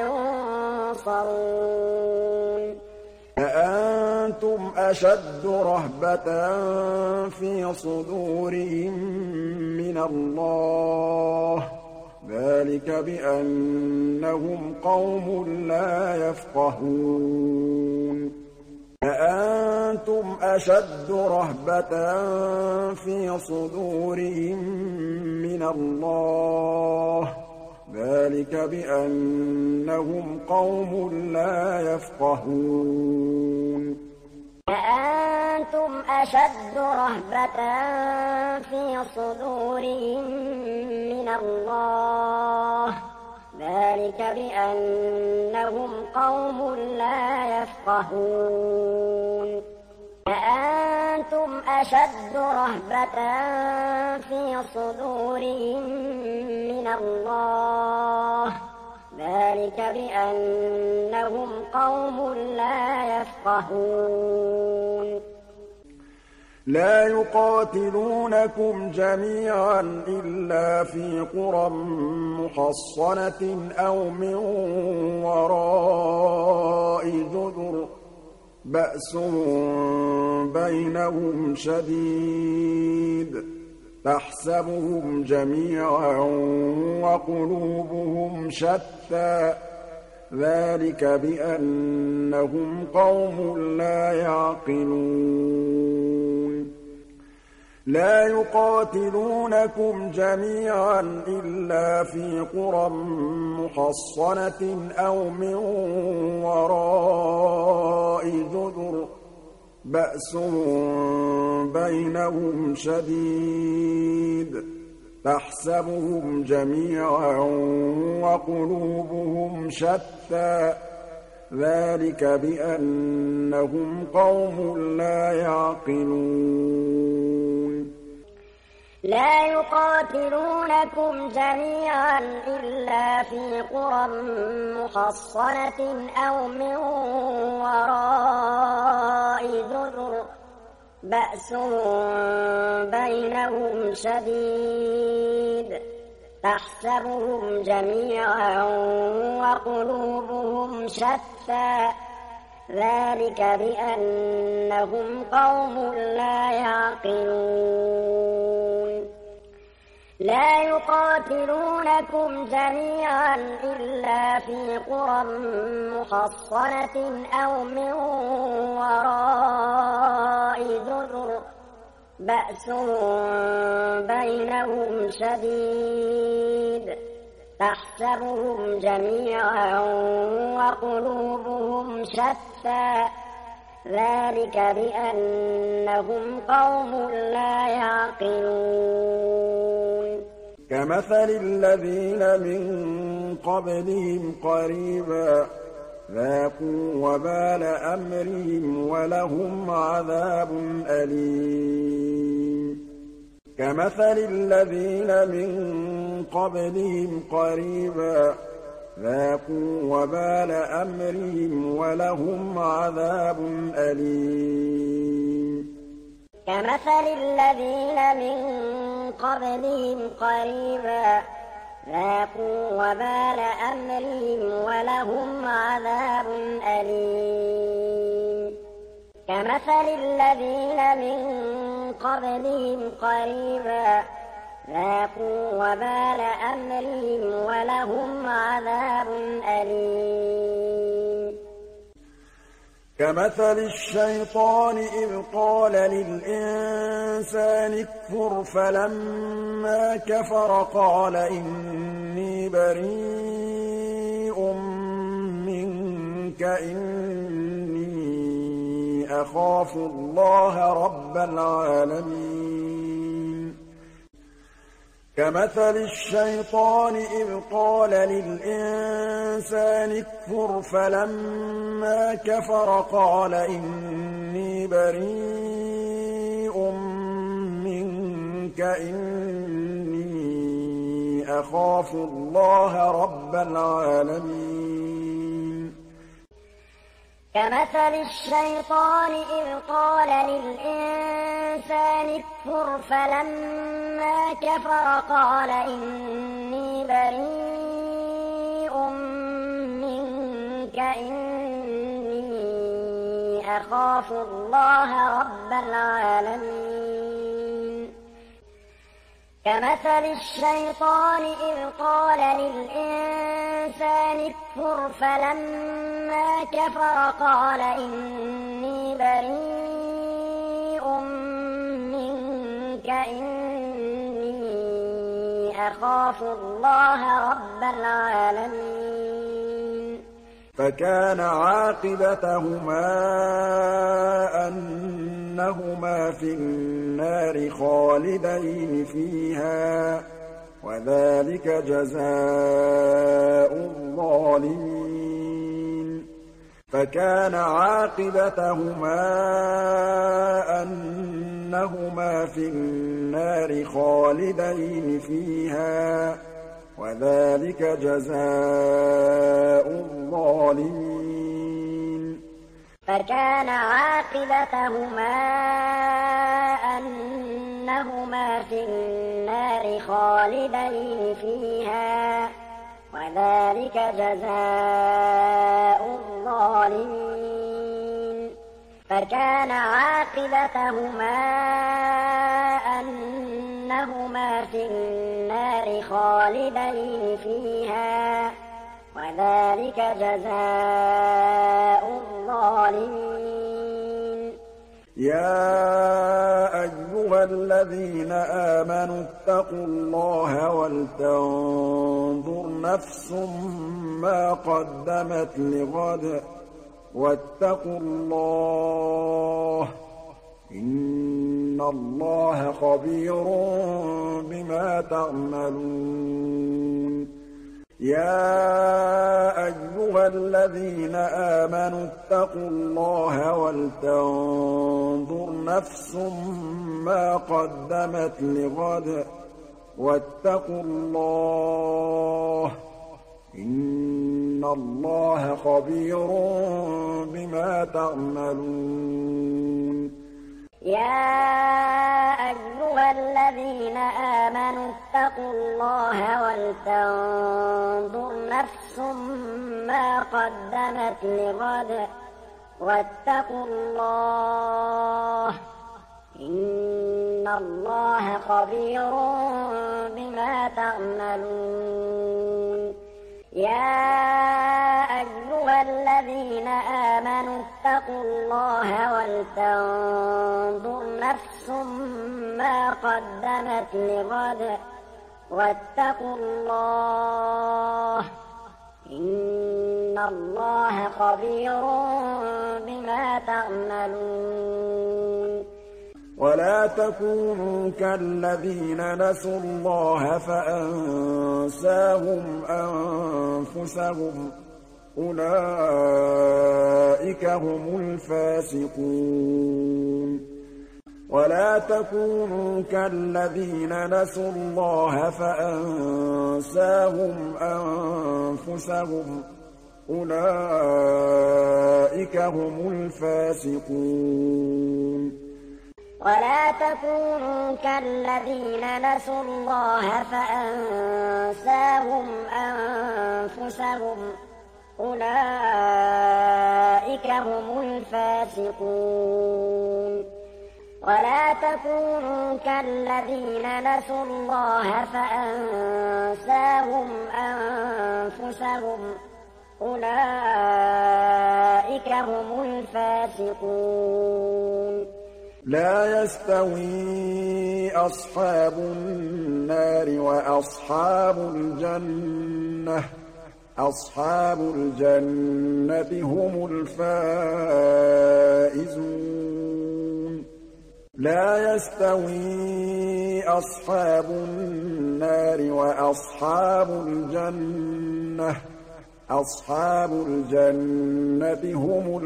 ينصرون. أأنتم أشد رهبة في صدورهم من الله ذلك بأنهم قوم لا يفقهون. أأنتم أَأَنتُمْ أَشَدُّ رَهْبَةً فِي صُدُورِهِم مِّنَ اللَّهِ ۚ ذَٰلِكَ بِأَنَّهُمْ قَوْمٌ لَّا يَفْقَهُونَ أَأَنتُمْ أَشَدُّ رَهْبَةً فِي صُدُورِهِم مِّنَ اللَّهِ ۚ ذَٰلِكَ بِأَنَّهُمْ قَوْمٌ لَّا يَفْقَهُونَ أَأَنتُمْ أَشَدُّ رَهْبَةً فِي صُدُورِهِم مِّنَ اللَّهِ ۚ ذَٰلِكَ بِأَنَّهُمْ قَوْمٌ لَّا يَفْقَهُونَ لَا يُقَاتِلُونَكُمْ جَمِيعًا إِلَّا فِي قُرًى مُّحَصَّنَةٍ أَوْ مِن وَرَاءِ جُدُرٍ ۚ بَأْسُهُم بَيْنَهُمْ شَدِيدٌ ۚ تَحْسَبُهُمْ جَمِيعًا وَقُلُوبُهُمْ شَتَّىٰ ۚ ذَٰلِكَ بِأَنَّهُمْ قَوْمٌ لَّا يَعْقِلُونَ لَا يُقَاتِلُونَكُمْ جَمِيعًا إِلَّا فِي قُرًى مُّحَصَّنَةٍ أَوْ مِن وَرَاءِ جُدُرٍ ۚ بَأْسُهُم بَيْنَهُمْ شَدِيدٌ ۚ تَحْسَبُهُمْ جَمِيعًا وَقُلُوبُهُمْ شَتَّىٰ ۚ ذَٰلِكَ بِأَنَّهُمْ قَوْمٌ لَّا يَعْقِلُونَ لَا يُقَاتِلُونَكُمْ جَمِيعًا إِلَّا فِي قُرًى مُّحَصَّنَةٍ أَوْ مِن وَرَاءِ جُدُرٍ ۚ بَأْسُهُم بَيْنَهُمْ شَدِيدٌ ۚ تَحْسَبُهُمْ جَمِيعًا وَقُلُوبُهُمْ شَتَّىٰ ۚ ذَٰلِكَ بِأَنَّهُمْ قَوْمٌ لَّا يَعْقِلُونَ لَا يُقَاتِلُونَكُمْ جَمِيعًا إِلَّا فِي قُرًى مُّحَصَّنَةٍ أَوْ مِن وَرَاءِ جُدُرٍ ۚ بَأْسُهُم بَيْنَهُمْ شَدِيدٌ ۚ تَحْسَبُهُمْ جَمِيعًا وَقُلُوبُهُمْ شَتَّىٰ ۚ ذَٰلِكَ بِأَنَّهُمْ قَوْمٌ لَّا يَعْقِلُونَ كَمَثَلِ الَّذِينَ مِن قَبْلِهِمْ قَرِيبًا ذَاقُوا وَبَالَ أَمْرِهِمْ وَلَهُمْ عَذَابٌ أَلِيمٌ كَمَثَلِ الَّذِينَ مِن قَبْلِهِمْ قَرِيبًا ذَاقُوا وَبَالَ أَمْرِهِمْ وَلَهُمْ عَذَابٌ أَلِيمٌ كَمَثَلِ الَّذِينَ مِن قَبْلِهِمْ قَرِيبًا ذَاقُوا وَبَالَ أَمْرِهِمْ وَلَهُمْ عَذَابٌ أَلِيمٌ كَمَثَلِ الَّذِينَ مِن قَبْلِهِمْ قَرِيبًا ذَاقُوا وَبَالَ أَمْرِهِمْ وَلَهُمْ عَذَابٌ أَلِيمٌ كَمَثَلِ الشَّيْطَانِ إِذْ قَالَ لِلْإِنسَانِ اكْفُرْ فَلَمَّا كَفَرَ قَالَ إِنِّي بَرِيءٌ مِّنكَ إِنِّي أَخَافُ اللَّهَ رَبَّ الْعَالَمِينَ كَمَثَلِ الشَّيْطَانِ إِذْ قَالَ لِلْإِنسَانِ اكْفُرْ فَلَمَّا كَفَرَ قَالَ إِنِّي بَرِيءٌ مِّنكَ إِنِّي أَخَافُ اللَّهَ رَبَّ الْعَالَمِينَ كَمَثَلِ الشَّيْطَانِ إِذْ قَالَ لِلْإِنسَانِ اكْفُرْ فَلَمَّا كَفَرَ قَالَ إِنِّي بَرِيءٌ مِّنكَ إِنِّي أَخَافُ اللَّهَ رَبَّ الْعَالَمِينَ كَمَثَلِ الشَّيْطَانِ إِذْ قَالَ لِلْإِنسَانِ اكْفُرْ فَلَمَّا كَفَرَ قَالَ إِنِّي بَرِيءٌ إني أخاف الله رب العالمين فكان عاقبتهما أنهما في النار خالدين فيها وذلك جزاء الظالمين فكان عاقبتهما أنهما في النار خالدين فيها وذلك جزاء الظالمين فكان عاقبتهما أنهما في النار خالدين فيها وذلك جزاء الظالمين فكان عاقبتهما أنهما في النار خالدين فيها وذلك جزاء الظالمين يا أيها الذين آمنوا اتقوا الله ولتنظر نفس ما قدمت لغد واتقوا الله إن الله خبير بما تعملون يا أيها الذين آمنوا اتقوا الله ولتنظر نفس ما قدمت لغد واتقوا الله إن الله خبير بما تعملون يا أيها الذين آمنوا اتقوا الله ولتنظر نفس ما قدمت لغد واتقوا الله إن الله خبير بما تعملون يا أيها الذين آمنوا اتقوا الله ولتنظر نفس ما قدمت لغد واتقوا الله إن الله خبير بما تعملون ولا تكونوا كالذين نسوا الله فأنساهم أنفسهم أولئك هم الفاسقون ولا تكونوا كالذين نسوا الله فأنساهم أنفسهم أولئك هم الفاسقون ولا تكونوا كالذين نسوا الله فأنساهم أنفسهم أولئك هم الفاسقون ولا تكونوا كالذين نسوا الله فأنساهم أنفسهم أولئك هم الفاسقون لا يستوي أصحاب النار وأصحاب الجنة أصحاب الجنة هم الفائزون لا يستوي أصحاب النار وأصحاب الجنة أصحاب الجنة هم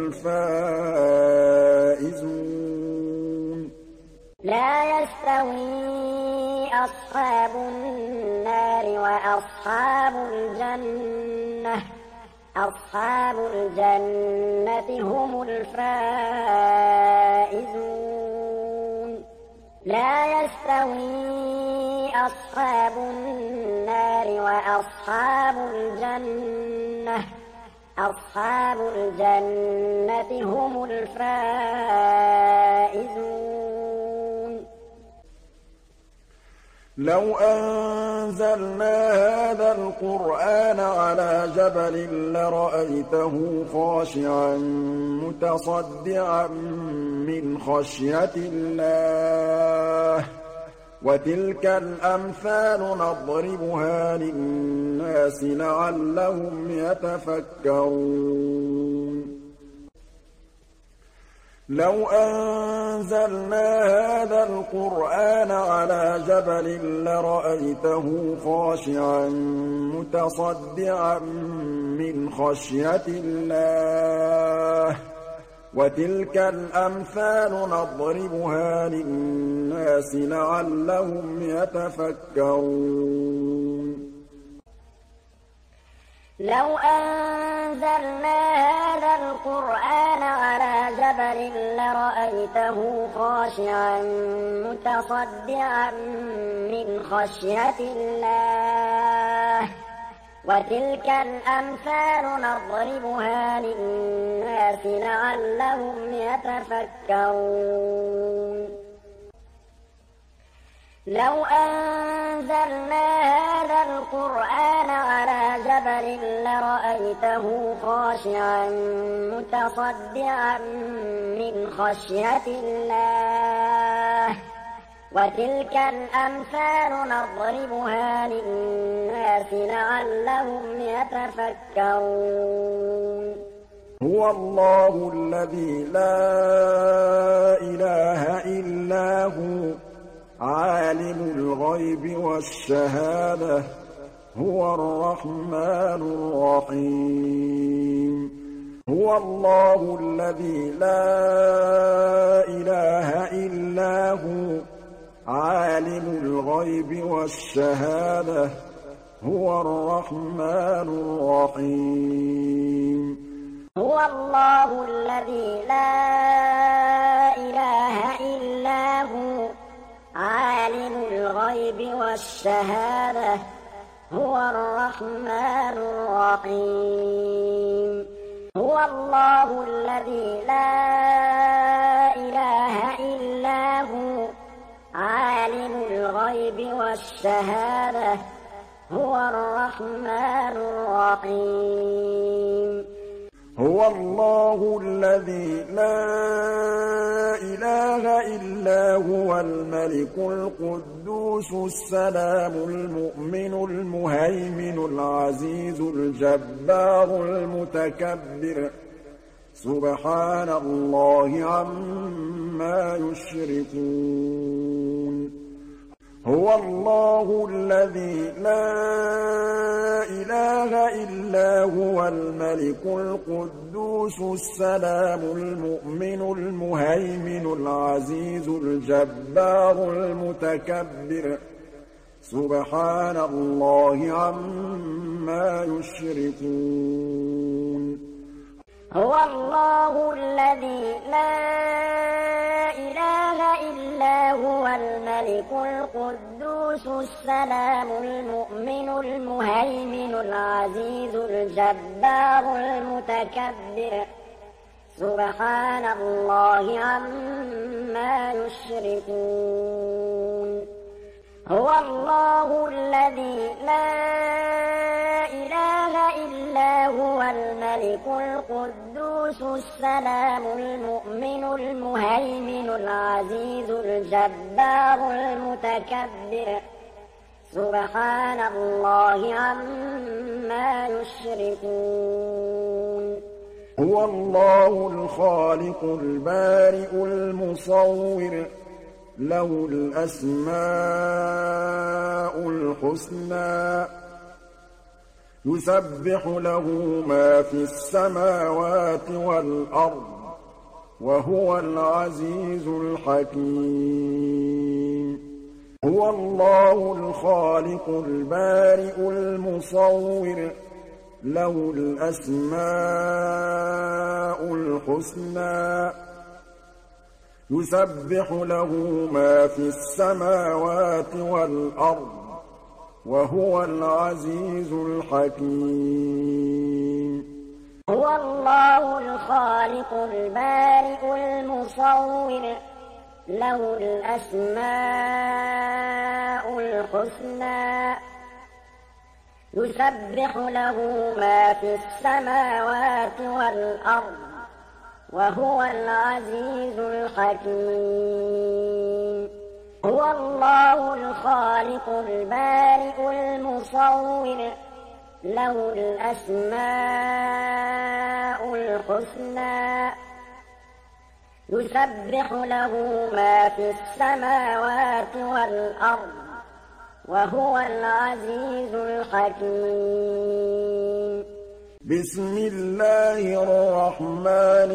الفائزون لا يستوي أصحاب النار وأصحاب الجنة أصحاب الجنة هم الفائزون لا يستوي أصحاب النار وأصحاب الجنة أصحاب الجنة هم الفائزون لو أنزلنا هذا القرآن على جبل لرأيته خاشعا متصدعا من خشية الله وَتِلْكَ الْأَمْثَالُ نَضْرِبُهَا لِلنَّاسِ لَعَلَّهُمْ يَتَفَكَّرُونَ لَوْ أَنزَلْنَا هَٰذَا الْقُرْآنَ عَلَىٰ جَبَلٍ لَّرَأَيْتَهُ خَاشِعًا مُّتَصَدِّعًا مِّنْ خَشْيَةِ اللَّهِ ۚ وَتِلْكَ الْأَمْثَالُ نَضْرِبُهَا لِلنَّاسِ لَعَلَّهُمْ يَتَفَكَّرُونَ لَوْ أَنزَلْنَا هَٰذَا الْقُرْآنَ عَلَىٰ جَبَلٍ لَّرَأَيْتَهُ خَاشِعًا مُّتَصَدِّعًا مِّنْ خَشْيَةِ اللَّهِ ۚ وَتِلْكَ الْأَمْثَالُ نَضْرِبُهَا لِلنَّاسِ لَعَلَّهُمْ يَتَفَكَّرُونَ لَوْ أَنزَلْنَا هَٰذَا الْقُرْآنَ عَلَىٰ جَبَلٍ لَّرَأَيْتَهُ خَاشِعًا مُّتَصَدِّعًا مِّنْ خَشْيَةِ اللَّهِ ۚ وَتِلْكَ الْأَمْثَالُ نَضْرِبُهَا لِلنَّاسِ لَعَلَّهُمْ يَتَفَكَّرُونَ هُوَ اللَّهُ الَّذِي لَا إِلَٰهَ إِلَّا هُوَ عَالِمُ الْغَيْبِ وَالشَّهَادَةِ هُوَ الرَّحْمَٰنُ الرَّحِيمُ هُوَ اللَّهُ الَّذِي لَا إِلَٰهَ إِلَّا هُوَ عَالِمُ الْغَيْبِ وَالشَّهَادَةِ هُوَ الرَّحْمَٰنُ الرَّحِيمُ هُوَ اللَّهُ الَّذِي لَا إِلَٰهَ إِلَّا هُوَ عَالِمُ الْغَيْبِ وَالشَّهَادَةِ هُوَ الرَّحْمَٰنُ الرَّحِيمُ هُوَ اللَّهُ الَّذِي لَا إِلَٰهَ إِلَّا هُوَ عَالِمُ الْغَيْبِ وَالشَّهَادَةِ هُوَ الرَّحْمَٰنُ الرَّحِيمُ هُوَ اللَّهُ الَّذِي لَا إِلَٰهَ إِلَّا هُوَ الْمَلِكُ الْقُدُّوسُ السَّلَامُ الْمُؤْمِنُ الْمُهَيْمِنُ الْعَزِيزُ الْجَبَّارُ الْمُتَكَبِّرُ سُبْحَانَ اللَّهِ عَمَّا يُشْرِكُونَ هُوَ اللَّهُ الَّذِي لَا إِلَٰهَ إِلَّا هُوَ الْمَلِكُ الْقُدُّوسُ السَّلَامُ الْمُؤْمِنُ الْمُهَيْمِنُ الْعَزِيزُ الْجَبَّارُ الْمُتَكَبِّرُ سُبْحَانَ اللَّهِ عَمَّا يُشْرِكُونَ هُوَ اللَّهُ الَّذِي لَا إِلَٰهَ إِلَّا هُوَ الْمَلِكُ الْقُدُّوسُ السَّلَامُ الْمُؤْمِنُ الْمُهَيْمِنُ الْعَزِيزُ الْجَبَّارُ الْمُتَكَبِّرُ سُبْحَانَ اللَّهِ عَمَّا يُشْرِكُونَ هُوَ اللَّهُ الَّذِي لَا إِلَٰهَ إِلَّا هُوَ الْمَلِكُ الْقُدُّوسُ السَّلَامُ الْمُؤْمِنُ الْمُهَيْمِنُ الْعَزِيزُ الْجَبَّارُ الْمُتَكَبِّرُ سُبْحَانَ اللَّهِ عَمَّا يُشْرِكُونَ هُوَ اللَّهُ الْخَالِقُ الْبَارِئُ الْمُصَوِّرُ لَهُ الْأَسْمَاءُ الْحُسْنَىٰ يُسَبِّحُ لَهُ مَا فِي السَّمَاوَاتِ وَالْأَرْضِ وَهُوَ الْعَزِيزُ الْحَكِيمُ هُوَ اللَّهُ الْخَالِقُ الْبَارِئُ الْمُصَوِّرُ لَهُ الْأَسْمَاءُ الْحُسْنَىٰ يُسَبِّحُ لَهُ مَا فِي السَّمَاوَاتِ وَالْأَرْضِ وَهُوَ الْعَزِيزُ الْحَكِيمُ هُوَ اللَّهُ الْخَالِقُ الْبَارِئُ الْمُصَوِّرُ لَهُ الْأَسْمَاءُ الْحُسْنَىٰ يُسَبِّحُ لَهُ مَا فِي السَّمَاوَاتِ وَالْأَرْضِ وَهُوَ الْعَزِيزُ الْحَكِيمُ هو الله الخالق البارئ المصور له الأسماء الحسنى يسبح له ما في السماوات والأرض وهو العزيز الحكيم. بسم الله الرحمن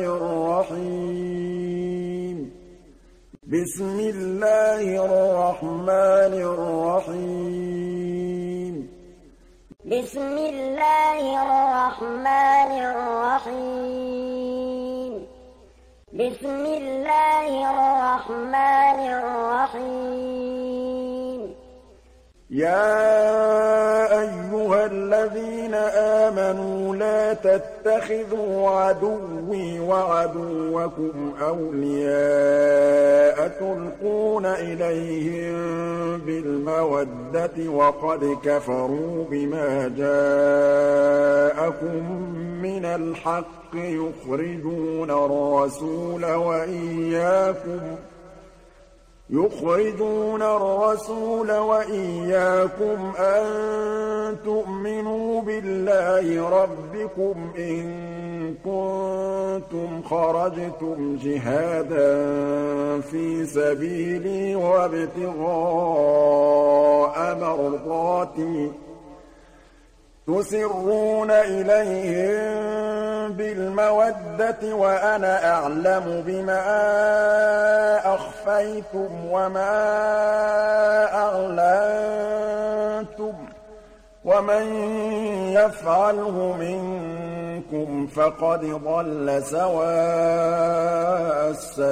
الرحيم. بسم الله الرحمن الرحيم. بسم الله الرحمن الرحيم. بسم الله الرحمن الرحيم. يا أيها الذين آمنوا لا تتخذوا عدوي وعدوكم أولياء تلقون إليهم بالمودة وقد كفروا بما جاءكم من الحق يخرجون الرسول وإياكم يخرجون الرسول وإياكم أن تؤمنوا بالله ربكم إن كنتم خرجتم جهادا في سبيلي وابتغاء مرضاتي تسرون إليهم بالمودة وأنا أعلم بما أخفيتم وما أعلنتم ومن يفعله منكم فقد ضل سواء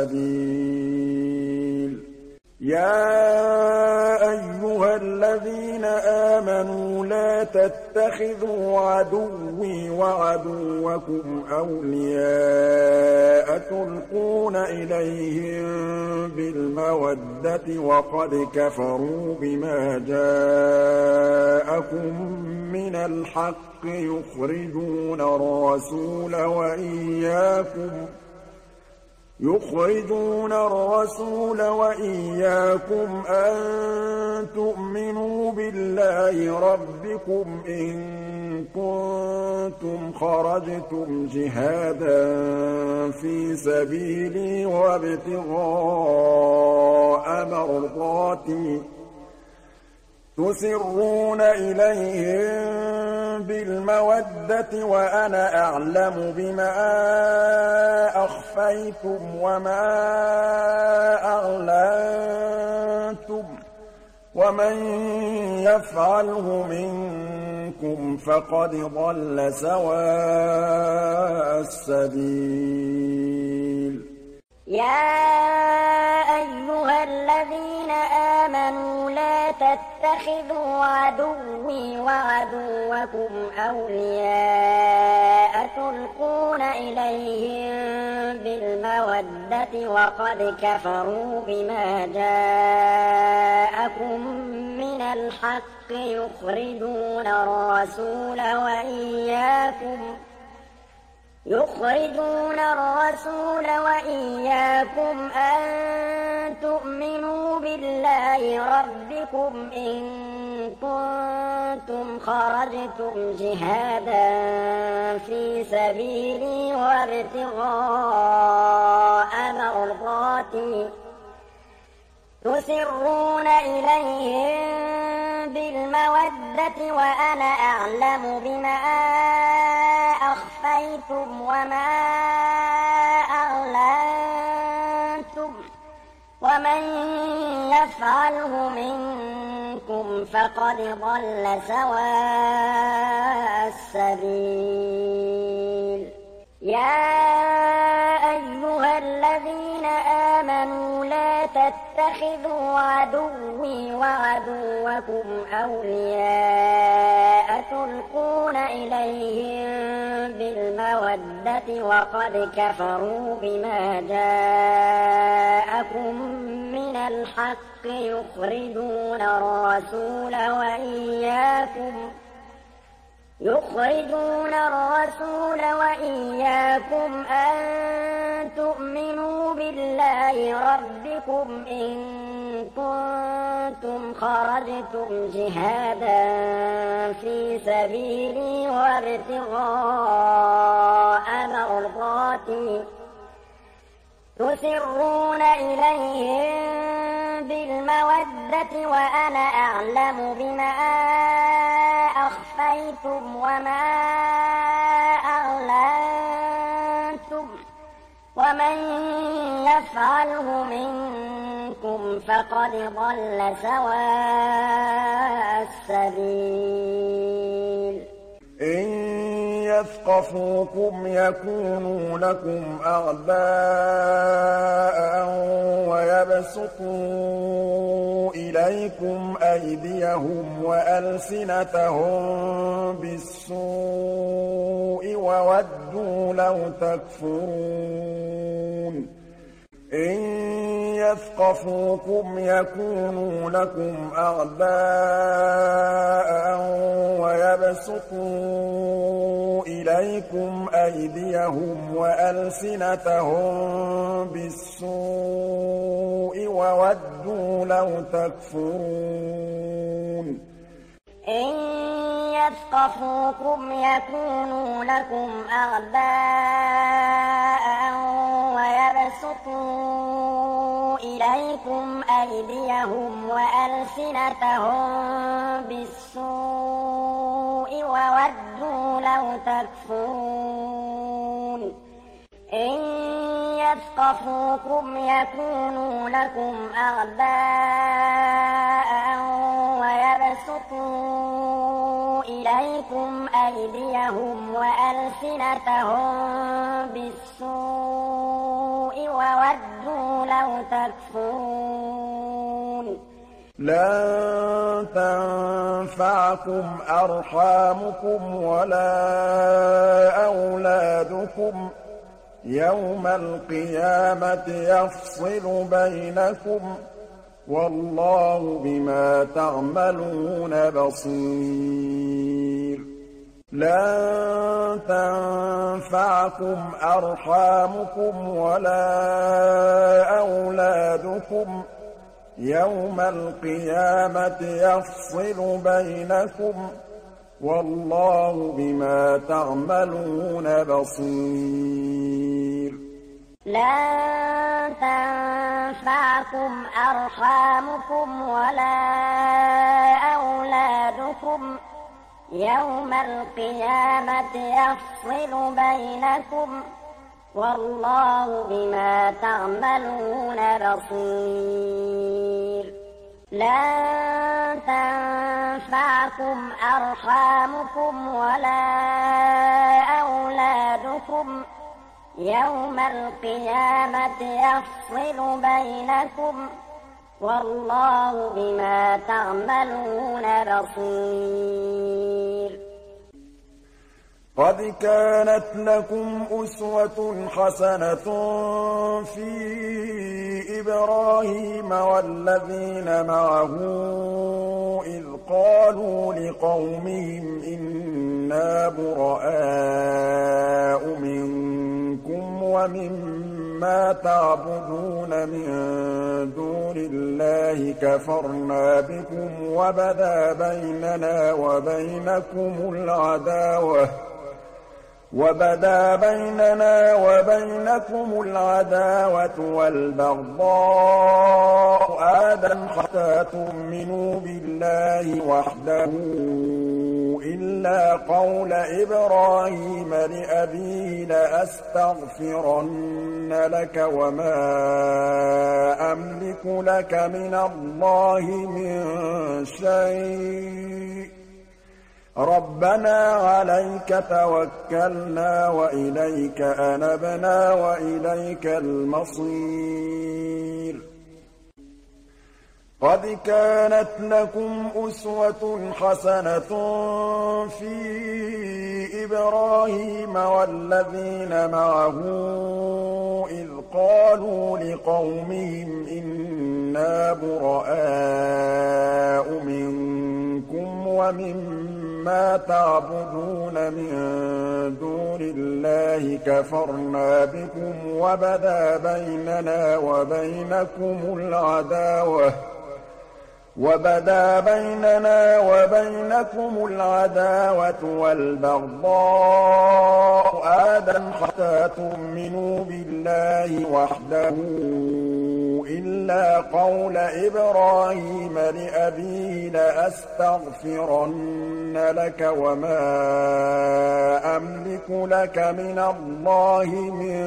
السبيل. يا أيها الذين آمنوا لا تتخذوا عدوي وعدوكم أولياء تلقون إليهم بالمودة وقد كفروا بما جاءكم من الحق يخرجون الرسول وإياكم يخرجون الرسول وإياكم أن تؤمنوا بالله ربكم إن كنتم خرجتم جهادا في سبيلي وابتغاء مرضاتي تسرون إليهم بالمودة وأنا أعلم بما أخفيتم وما أعلنتم ومن يفعله منكم فقد ضل سواء السبيل. يا أيها الذين آمنوا لا تتخذوا عدوي وعدوكم أولياء تلقون إليهم بالمودة وقد كفروا بما جاءكم من الحق يخرجون الرسول وإياكم يخرجون الرسول وإياكم أن تؤمنوا بالله ربكم إن كنتم خرجتم جهادا في سبيلي وابتغاء مرضاتي تسرون إليهم بالمودة وأنا أعلم بما أخفيتم وما أعلنتم ومن يفعله منكم فقد ضل سواء السبيل. يا أيها الذين آمنوا لا تتخذوا عدوي وعدوكم أولياء تلقون إليهم بالمودة وقد كفروا بما جاءكم من الحق يخرجون الرسول وإياكم يخرجون الرسول وإياكم أن تؤمنوا بالله ربكم إن كنتم خرجتم جهادا في سبيلي وابتغاء مرضاتي تسرون إليهم بالمودة وأنا أعلم بما أخفيتم وما أعلنتم ومن يفعله منكم فقد ضل سواء السبيل إن يثقفوكم يكونوا لكم أعداء ويبسطوا إليكم أيديهم وألسنتهم بالسوء وودوا لو تكفرون إن يثقفوكم يكونوا لكم أعداء ويبسطوا إليكم أيديهم وألسنتهم بالسوء وودوا لو تكفرون إن يثقفوكم يكونوا لكم أعداء ويبسطوا إليكم أيديهم وألسنتهم بالسوء وودوا لو تكفرون إن يثقفوكم يكونوا لكم أعداء ويبسطوا إليكم أيديهم وألسنتهم بالسوء وودوا لو تكفرون لن تنفعكم أرحامكم ولا أولادكم يوم القيامة يفصل بينكم والله بما تعملون بصير لن تنفعكم أرحامكم ولا أولادكم يوم القيامة يفصل بينكم والله بما تعملون بصير لن تنفعكم أرحامكم ولا أولادكم يوم القيامة يفصل بينكم والله بما تعملون بصير لن تنفعكم أرحامكم ولا أولادكم يوم القيامة يفصل بينكم والله بما تعملون بصير قد كانت لكم أسوة حسنة في إبراهيم والذين معه إذ قالوا لقومهم إنا براء منكم ومما تعبدون من دون الله كفرنا بكم وبدا بيننا وبينكم العداوة وبدا بيننا وبينكم العداوة والبغضاء أبدا حتى تؤمنوا بالله وحده إلا قول إبراهيم لأبيه لأستغفرن لك وما أملك لك من الله من شيء ربنا عليك توكلنا وإليك أنبنا وإليك المصير قد كانت لكم أسوة حسنة في إبراهيم والذين معه إذ قالوا لقومهم إنا براء منكم ومما ما تعبدون من دون الله كفرنا بكم وبدا بيننا وبينكم العداوة وبدا بيننا وبينكم العداوة والبغضاء أبدا حتى تؤمنوا بالله وحده إلا قول إبراهيم لأبيه لأستغفرن لك وما أملك لك من الله من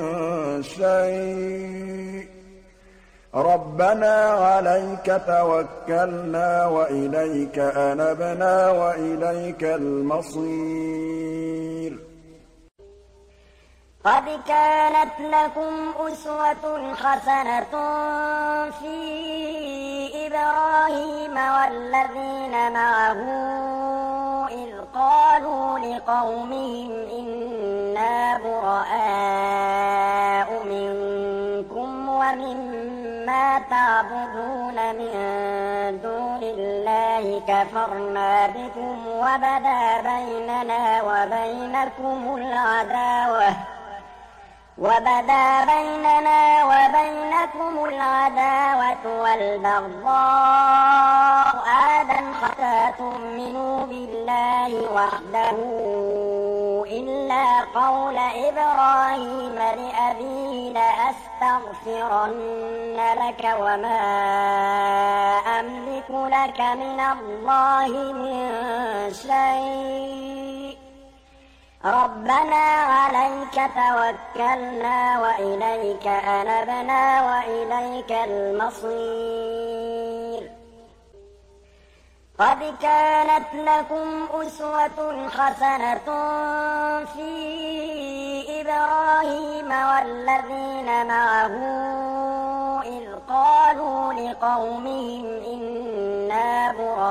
شيء ربنا عليك توكلنا وإليك أنبنا وإليك المصير. قد كانت لكم أسوة حسنة في إبراهيم والذين معه إذ قالوا لقومهم إنا براء منكم ومما تعبدون من دون الله كفرنا بكم وبدا بيننا وبينكم العداوة وبدا بيننا وبينكم العداوة والبغضاء أبدا حتى تؤمنوا بالله وحده إلا قول إبراهيم لأبيه لأستغفرن لك وما أملك لك من الله من شيء ربنا عليك توكلنا وإليك أنبنا وإليك المصير. قد كانت لكم أسوة حسنة في إبراهيم والذين معه إذ قالوا لقومهم إنا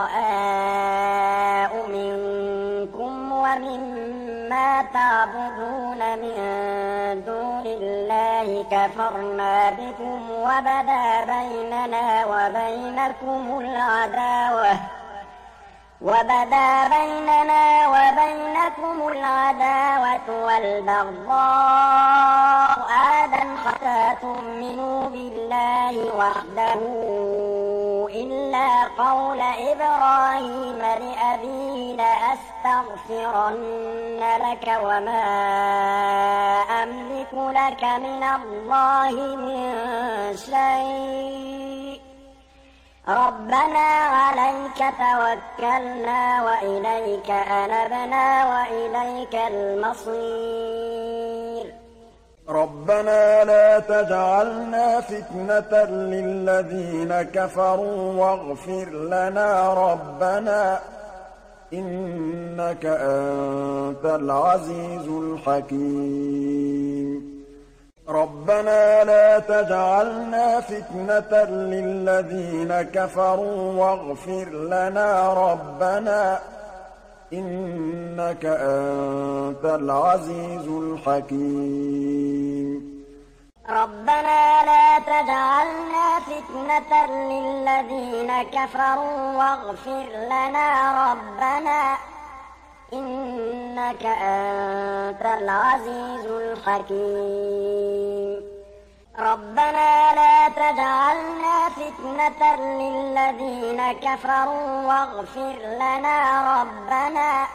براء منكم ومما تعبدون من دون الله كفرنا بكم وبدا بيننا وبينكم العداوة وبدا بيننا وبينكم العداوة والبغضاء أبدا حتى تؤمنوا بالله وحده إلا قول إبراهيم لأبيه لأستغفرن لك وما أملك لك من الله من شيء ربنا عليك توكلنا وإليك أنبنا وإليك المصير. ربنا لا تجعلنا فتنة للذين كفروا واغفر لنا ربنا إنك أنت العزيز الحكيم. ربنا لا تجعلنا فتنة للذين كفروا واغفر لنا ربنا إنك أنت العزيز الحكيم. ربنا لا تجعلنا فتنة للذين كفروا واغفر لنا ربنا إنك أنت العزيز الحكيم. ربنا لا تجعلنا فتنة للذين كفروا واغفر لنا ربنا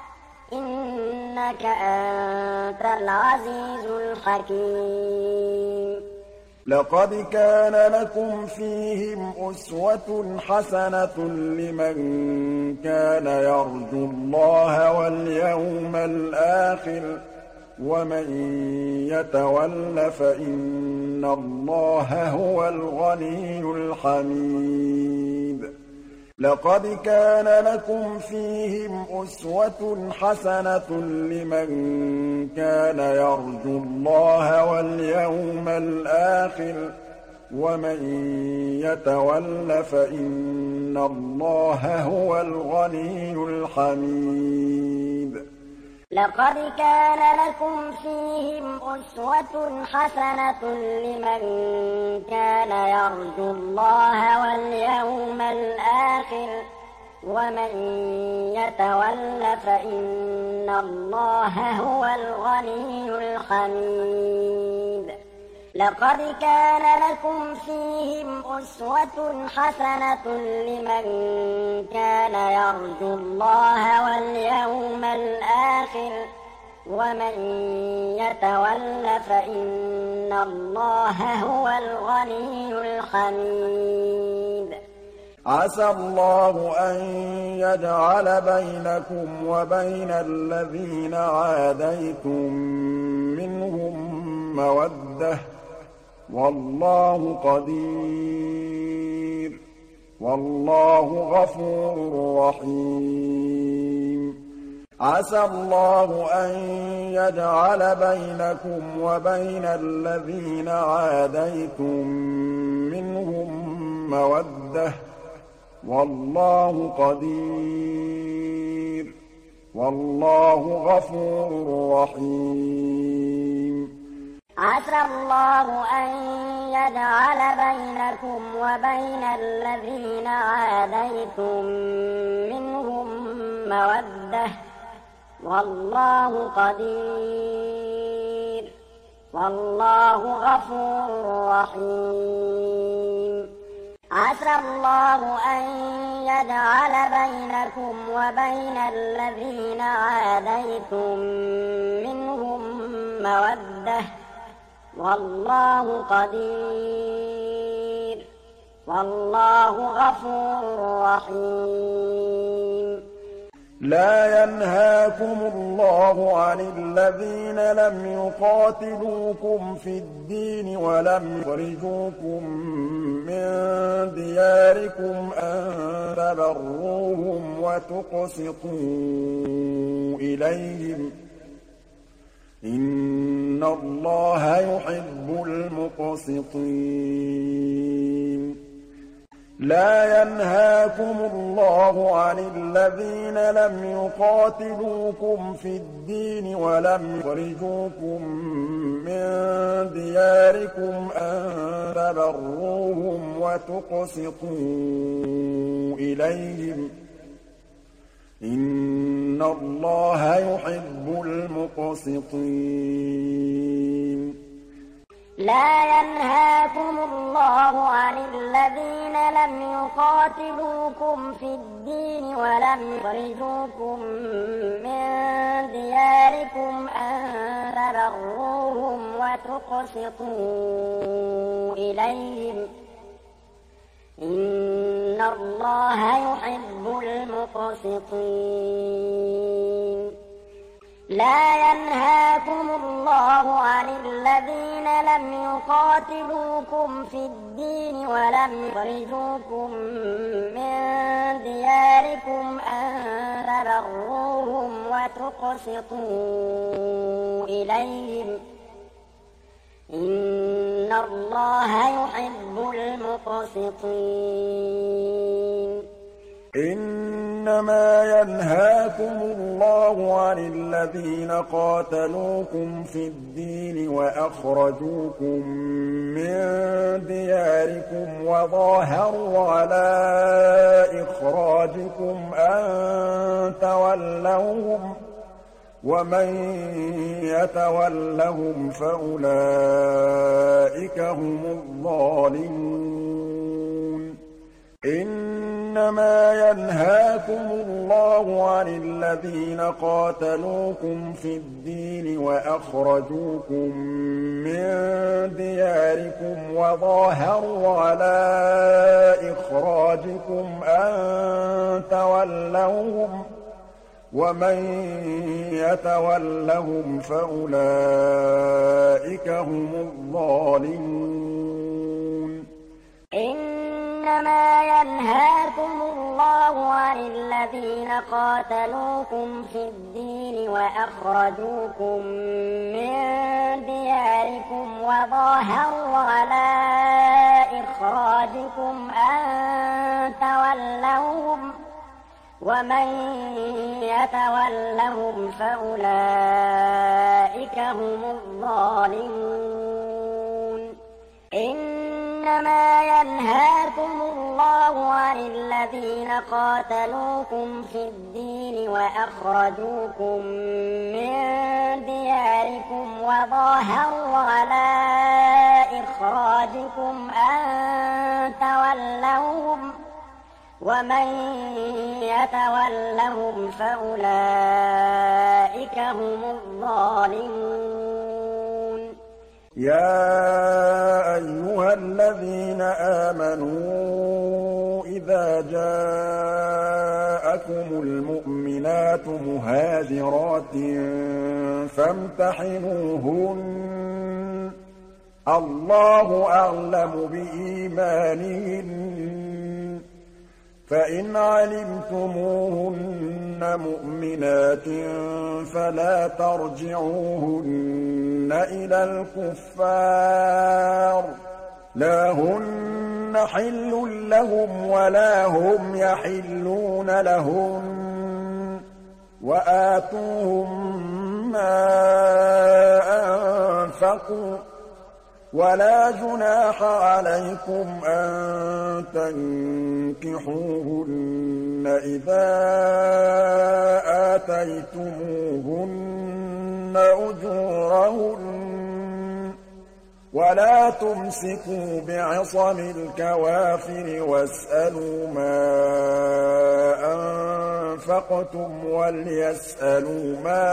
إنك أنت العزيز الحكيم. لقد كان لكم فيهم أسوة حسنة لمن كان يرجو الله واليوم الآخر ومن يتول فإن الله هو الغني الحميد. لقد كان لكم فيهم أسوة حسنة لمن كان يرجو الله واليوم الآخر ومن يتول فإن الله هو الغني الحميد. لقد كان لكم فيهم أسوة حسنة لمن كان يرجو الله واليوم الآخر ومن يتول فإن الله هو الغني الحميد لقد كان لكم فيهم أسوة حسنة لمن كان يرجو الله واليوم الآخر ومن يتول فإن الله هو الغني الحميد عسى الله أن يجعل بينكم وبين الذين عاديتم منهم مودة والله قدير والله غفور رحيم عسى الله أن يجعل بينكم وبين الذين عاديتم منهم مودة والله قدير والله غفور رحيم عسى الله أن يجعل بينكم وبين الذين عاديتم منهم مودة والله قدير والله غفور رحيم عسى الله أن يجعل بينكم وبين الذين عاديتم منهم مودة والله قدير والله غفور رحيم لا ينهاكم الله عن الذين لم يقاتلوكم في الدين ولم يخرجوكم من دياركم أن تبروهم وتقسطوا إليهم إن الله يحب المقسطين لا ينهاكم الله عن الذين لم يقاتلوكم في الدين ولم يخرجوكم من دياركم أن تبروهم وتقسطوا إليهم إن الله يحب المقسطين لا ينهاكم الله عن الذين لم يقاتلوكم في الدين ولم يخرجوكم من دياركم أن تبروهم وتقسطوا إليهم إن الله يحب المقسطين لا ينهاكم الله عن الذين لم يقاتلوكم في الدين ولم يخرجوكم من دياركم أن تبروهم وتقسطوا إليهم إن الله يحب المقسطين إنما ينهاكم الله عن الذين قاتلوكم في الدين وأخرجوكم من دياركم وظاهروا على إخراجكم أن تولوهم ومن يتولهم فأولئك هم الظالمون إنما ينهاكم الله عن الذين قاتلوكم في الدين وأخرجوكم من دياركم وظاهروا على إخراجكم أن تولوهم ومن يتولهم فأولئك هم الظالمون إنما ينهاكم الله عن الذين قاتلوكم في الدين وأخرجوكم من دياركم وظاهروا على إخراجكم أن تولوهم ومن يتولهم فأولئك هم الظالمون إنما ينهاكم الله الله عن الذين قاتلوكم في الدين وأخرجوكم من دياركم وظاهروا على إخراجكم أن تولوهم ومن يتولهم فأولئك هم الظالمون. يا أيها الذين آمنوا إذا جاءكم المؤمنات مهاجرات فامتحنوهن الله أعلم بإيمانهن فإن علمتموهن مؤمنات فلا ترجعوهن إلى الكفار لا هن حل لهم ولا هم يحلون لهن وآتوهم ما أنفقوا ولا جناح عليكم أن تنكحوهن إذا آتيتموهن أجورهن ولا تمسكوا بعصم الكوافر واسألوا ما أنفقتم وليسألوا ما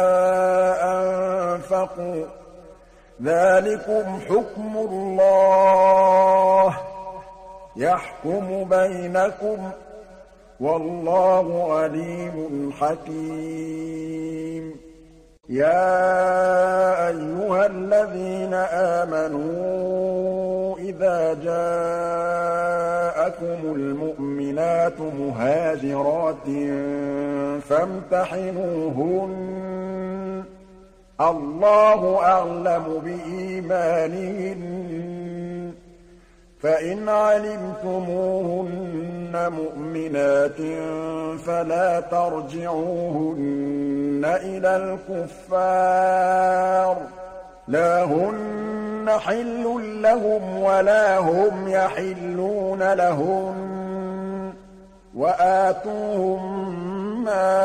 أنفقوا ذلكم حكم الله يحكم بينكم والله عليم حكيم. يا أيها الذين آمنوا إذا جاءكم المؤمنات مهاجرات فامتحنوهن الله أعلم بإيمانهن فإن علمتموهن مؤمنات فلا ترجعوهن إلى الكفار لا هن حل لهم ولا هم يحلون لهن وآتوهم ما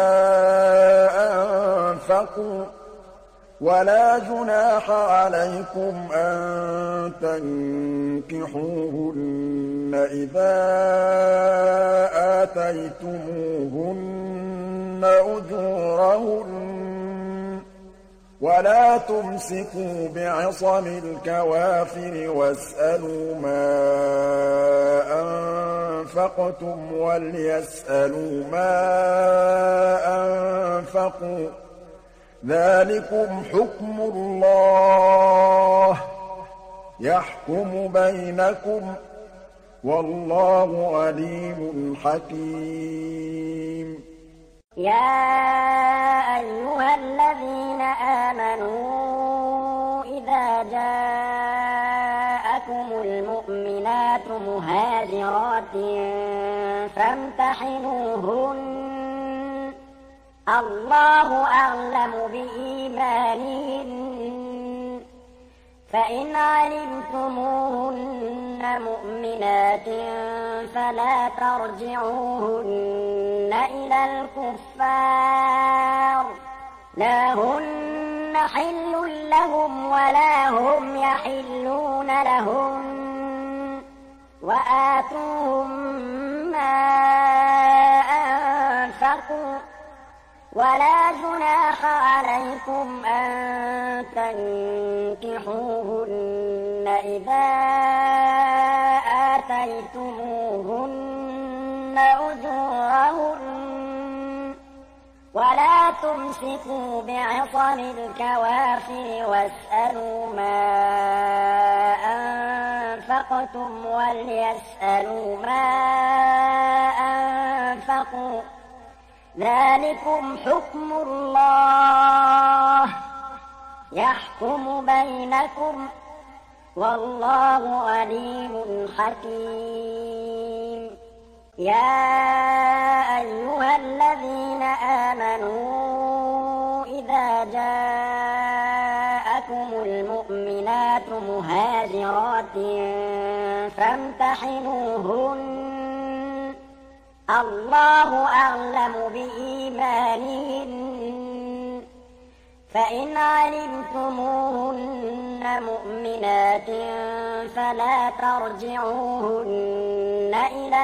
أنفقوا ولا جناح عليكم أن تنكحوهن إذا آتيتموهن أجورهن ولا تمسكوا بعصم الكوافر واسألوا ما أنفقتم وليسألوا ما أنفقوا ذلكم حكم الله يحكم بينكم والله عليم حكيم. يا أيها الذين آمنوا إذا جاءكم المؤمنات مهاجرات فامتحنوهن الله أعلم بإيمانهن فإن علمتموهن مؤمنات فلا ترجعوهن إلى الكفار لا هن حل لهم ولا هم يحلون لهن وآتوهم ما أنفقوا ولا جناح عليكم أن تنكحوهن إذا آتيتموهن أجورهن ولا تمسكوا بعصم الكوافر واسألوا ما أنفقتم وليسألوا ما أنفقوا ذلكم حكم الله يحكم بينكم والله عليم حكيم. يا أيها الذين آمنوا إذا جاءكم المؤمنات مهاجرات فامتحنوهن الله أعلم بإيمانهن فإن علمتموهن مؤمنات فلا ترجعوهن إلى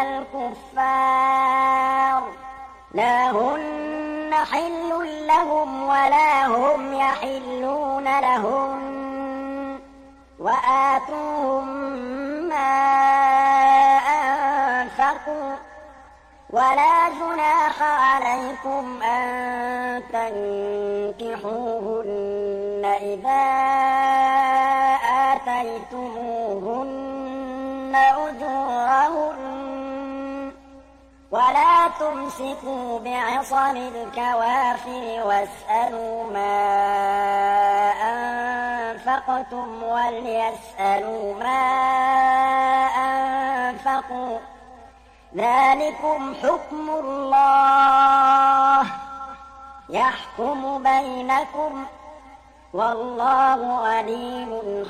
الكفار لا هن حل لهم ولا هم يحلون لهم وآتوهم ما أنفقوا ولا جناح عليكم أن تنكحوهن إذا آتيتموهن أجورهن ولا تمسكوا بعصم الكوافر واسألوا ما أنفقتم وليسألوا ما أنفقوا ذلكم حكم الله يحكم بينكم والله عليم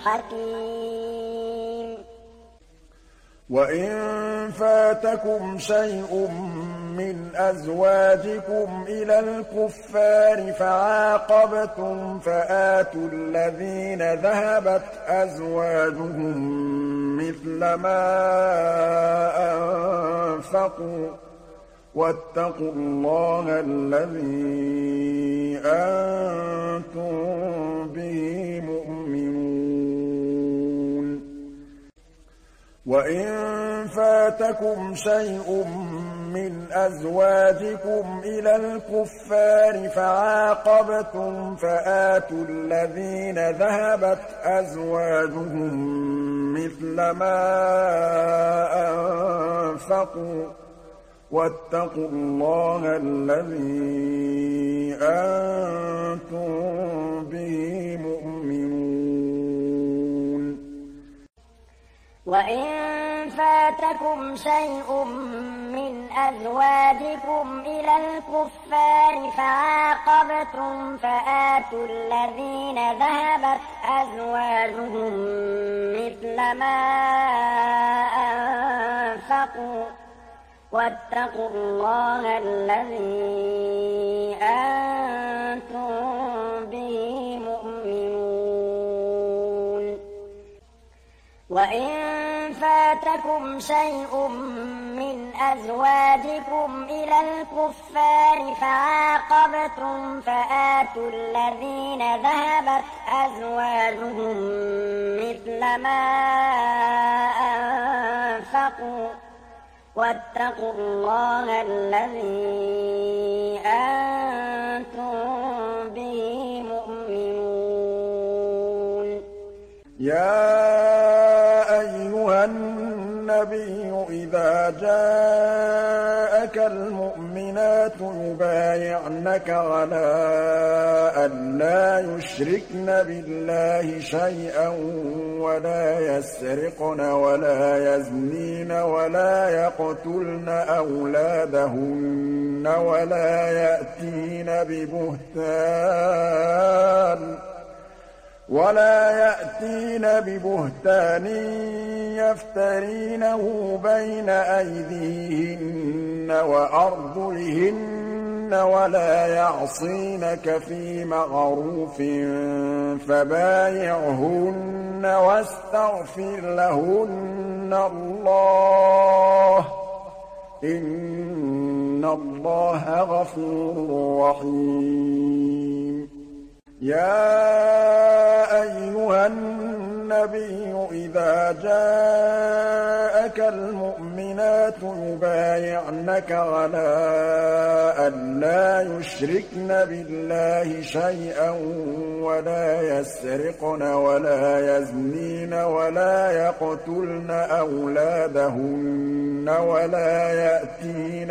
حكيم. وإن فاتكم شيء من أزواجكم إلى الكفار فعاقبتم فآتوا الذين ذهبت أزواجهم مثل ما أنفقوا واتقوا الله الذي أنتم به مؤمنون. وإن فاتكم شيء من أزواجكم إلى الكفار فعاقبتم فآتوا الذين ذهبت أزواجهم مثل ما أنفقوا واتقوا الله الذي أنتم به مؤمنون. وإن فاتكم شيء من أزواجكم إلى الكفار فعاقبتم فآتوا الذين ذهبت أزواجهم مثل ما أنفقوا واتقوا الله الذي أنتم به مؤمنون. وإن فاتكم شيء من أزواجكم إلى الكفار فعاقبتم فآتوا الذين ذهبت أزواجهم مثل ما أنفقوا واتقوا الله الذي أنتم به مؤمنون. يا أيها النبي إذا جاءك المؤمنات يبايعنك على أن لا يشركن بالله شيئا ولا يسرقن ولا يزنين ولا يقتلن أولادهن ولا يأتين ببهتان ولا يأتين ببهتان يفترينه بين أيديهن وأرجلهن ولا يعصينك في معروف فبايعهن واستغفر لهن الله إن الله غفور رحيم. يا أيها النبي إذا جاءك المؤمنات يبايعنك على أن لا يشركن بالله شيئا ولا يسرقن ولا يزنين ولا يقتلن أولادهن ولا يأتين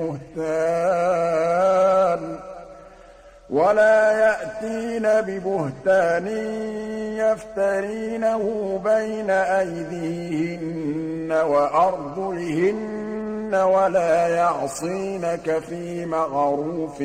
ببهتان ولا يأتين ببهتان يفترينه بين أيديهن وأرجلهن ولا يعصينك في معروف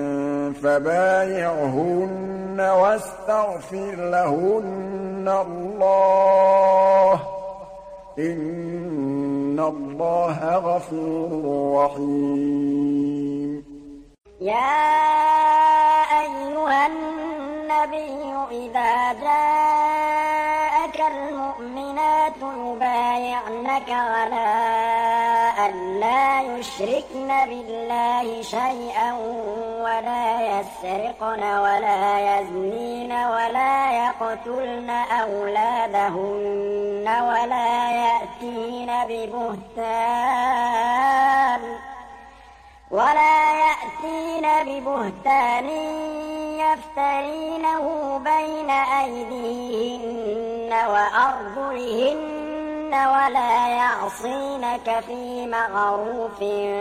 فبايعهن واستغفر لهن الله إِنَّ اللَّهَ غَفُورٌ رَّحِيمٌ يَا أَيُّهَا النَّبِيُّ إِذَا جَاءَكَ الْمُؤْمِنَاتُ يُبَايِعْنَكَ عَلَىٰ أَن لَّا يُشْرِكْنَ بِاللَّهِ شَيْئًا وَلَا يَسْرِقْنَ وَلَا يَزْنِينَ وَلَا يَقْتُلْنَ أَوْلَادَهُنَّ وَلَا يَأْتِينَ بِبُهْتَانٍ وَلَا يَأْتِينَ بِبُهْتَانٍ يَفْتَرِينَهُ بَيْنَ أَيْدِيهِنَّ وَأَرْجُلِهِنَّ وَلَا يَعْصِينَكَ فِي مَعْرُوفٍ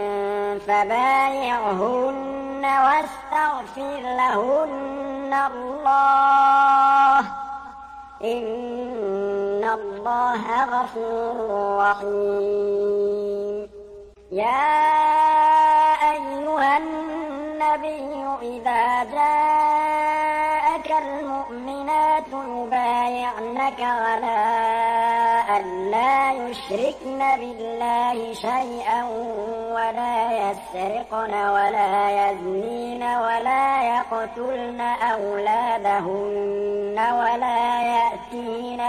فَبَايِعْهُنَّ وَاسْتَغْفِرْ لَهُنَّ اللَّهَ ۖ إِنَّ اللَّهَ غَفُورٌ رَّحِيمٌ يَا أَيُّهَا النَّبِيُّ إِذَا جَاءَكَ الْمُؤْمِنَاتُ يُبَايِعْنَكَ عَلَىٰ أَن لَّا يُشْرِكْنَ بِاللَّهِ شَيْئًا وَلَا يَسْرِقْنَ وَلَا يَزْنِينَ وَلَا يَقْتُلْنَ أَوْلَادَهُنَّ وَلَا يَأْتِينَ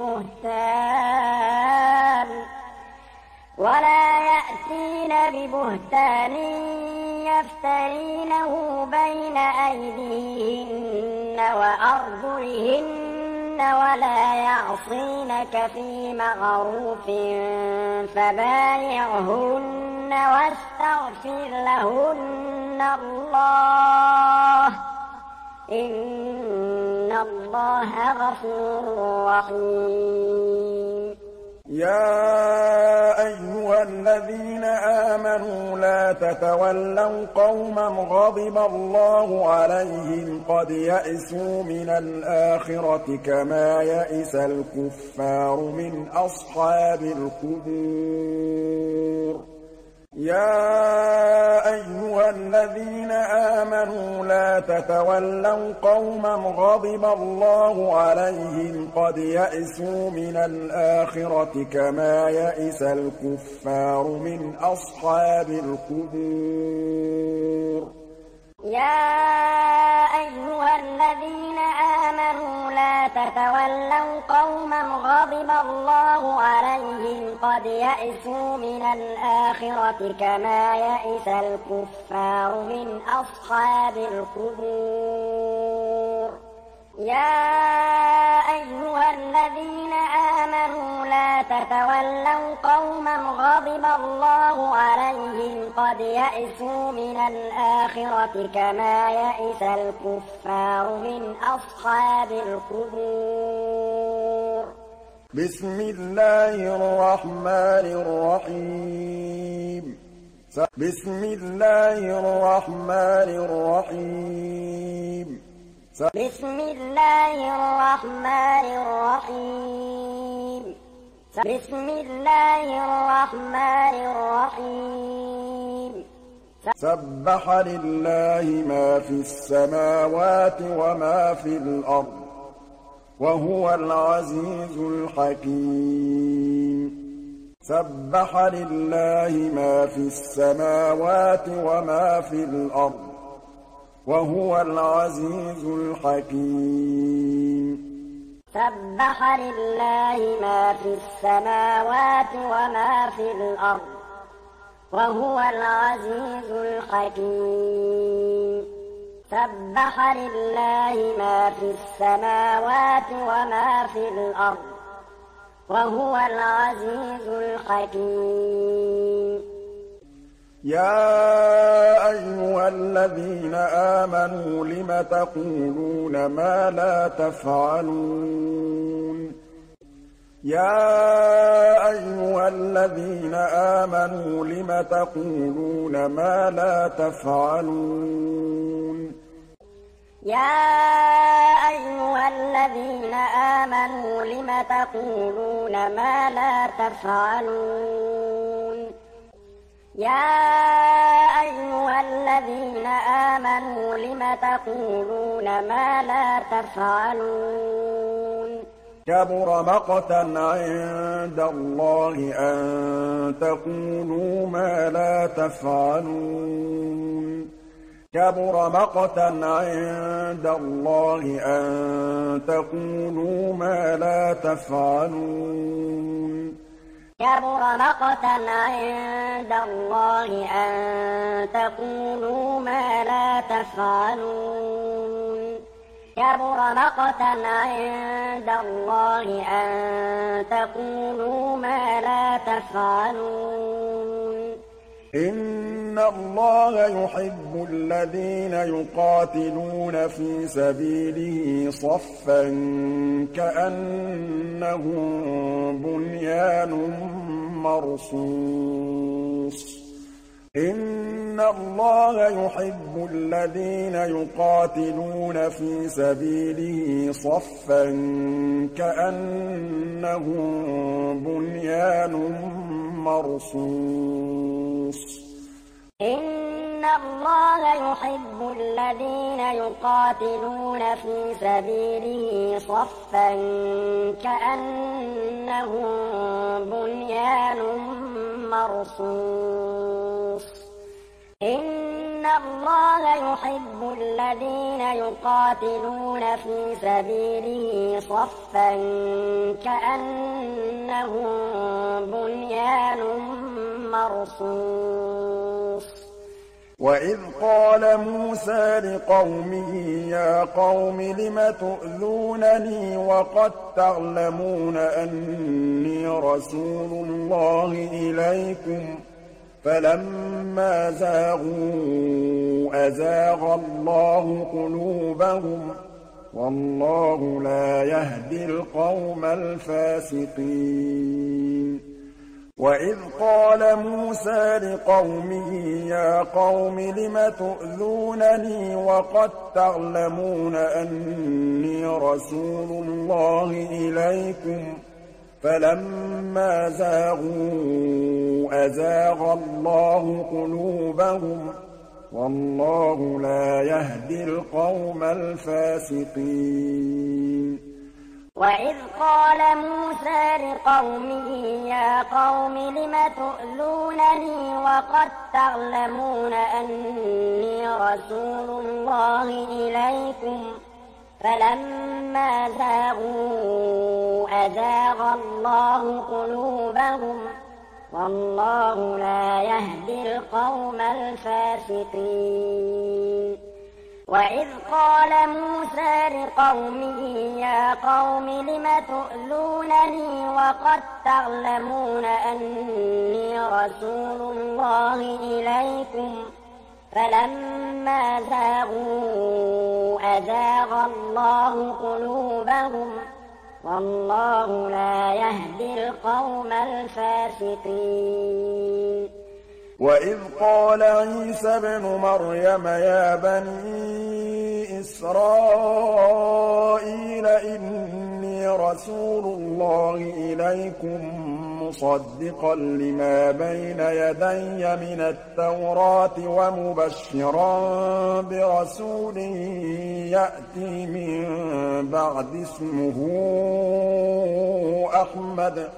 بِبُهْتَانٍ وَلَا يَأْتِينَ بِبُهْتَانٍ يَفْتَرِينَهُ بَيْنَ أَيْدِيهِنَّ وَأَرْجُلِهِنَّ وَلَا يَعْصِينَكَ فِي مَعْرُوفٍ فَبَايِعْهُنَّ وَاسْتَغْفِرْ لَهُنَّ اللَّهَ ۖ إِنَّ اللَّهَ غَفُورٌ رَّحِيمٌ يَا أَيُّهَا الَّذِينَ آمَنُوا لَا تَتَوَلَّوْا قَوْمًا غَضِبَ اللَّهُ عَلَيْهِمْ قَدْ يَئِسُوا مِنَ الْآخِرَةِ كَمَا يَئِسَ الْكُفَّارُ مِنْ أَصْحَابِ الْقُبُورِ يَا أَيُّهَا الَّذِينَ آمَنُوا لَا تَتَوَلَّوْا قَوْمًا غَضِبَ اللَّهُ عَلَيْهِمْ قَدْ يَئِسُوا مِنَ الْآخِرَةِ كَمَا يَئِسَ الْكُفَّارُ مِنْ أَصْحَابِ الْقُبُورِ يَا أَيُّهَا الَّذِينَ آمَنُوا لَا تَتَوَلَّوْا قَوْمًا غَضِبَ اللَّهُ عَلَيْهِمْ قَدْ يَئِسُوا مِنَ الْآخِرَةِ كَمَا يَئِسَ الْكُفَّارُ مِنْ أَصْحَابِ الْقُبُورِ يَا أَيُّهَا الَّذِينَ آمَنُوا لَا تَتَوَلَّوْا قَوْمًا غَضِبَ اللَّهُ عَلَيْهِمْ قَدْ يَئِسُوا مِنَ الْآخِرَةِ كَمَا يَئِسَ الْكُفَّارُ مِنْ أَصْحَابِ الْقُبُورِ بسم الله الرحمن الرحيم بسم الله الرحمن الرحيم بسم الله الرحمن الرحيم بسم الله الرحمن الرحيم سبح لله ما في السماوات وما في الأرض وهو العزيز الحكيم سبح لله ما في السماوات وما في الأرض وهو العزيز الحكيم سبح لله ما في السماوات وما في الأرض وهو العزيز الحكيم سبح لله ما في السماوات وما في الأرض وهو العزيز الحكيم يا أيها الذين آمنوا لم تقولون ما لا تفعلون يا أيها الذين آمنوا لم تقولون ما لا تفعلون يا أيها الذين آمنوا لم تقولون ما لا تفعلون يا أيها الذين آمنوا لم تقولون ما لا تفعلون كبر مقتا عند الله أن تقولوا ما لا تفعلون كبر مقتا عند الله أن تقولوا ما لا تفعلون كبر مقتا عند الله أن تقولوا ما لا تفعلون كبر مقتا عند الله أن تقولوا ما لا تفعلون إن الله يحب الذين يقاتلون في سبيله صفا كأنهم بنيان مرصوص إن الله يحب الذين يقاتلون في سبيله صفا كأنهم بنيان مرصوص إن الله يحب الذين يقاتلون في سبيله صفا كأنهم بنيان مرصوص إن الله يحب الذين يقاتلون في سبيله صفا كأنهم بنيان مرصوص وإذ قال موسى لقومه يا قوم لم تؤذونني وقد تعلمون أني رسول الله إليكم فلما زاغوا أزاغ الله قلوبهم والله لا يهدي القوم الفاسقين وإذ قال موسى لقومه يا قوم لم تؤذونني وقد تعلمون أني رسول الله إليكم فلما زاغوا أزاغ الله قلوبهم والله لا يهدي القوم الفاسقين وإذ قال موسى لقومه يا قوم لم تؤذونني وقد تعلمون أني رسول الله إليكم فلما زاغوا أزاغ الله قلوبهم والله لا يهدي القوم الفاسقين وإذ قال موسى لقومه يا قوم لم تؤذونني وقد تعلمون أني رسول الله إليكم فلما زاغوا أزاغ الله قلوبهم والله لا يهدي القوم الفاسقين وإذ قال عيسى ابن مريم يا بني إسرائيل إني رسول الله إليكم مصدقا لما بين يدي من التوراة ومبشرا برسول يأتي من بعد اسمه أحمد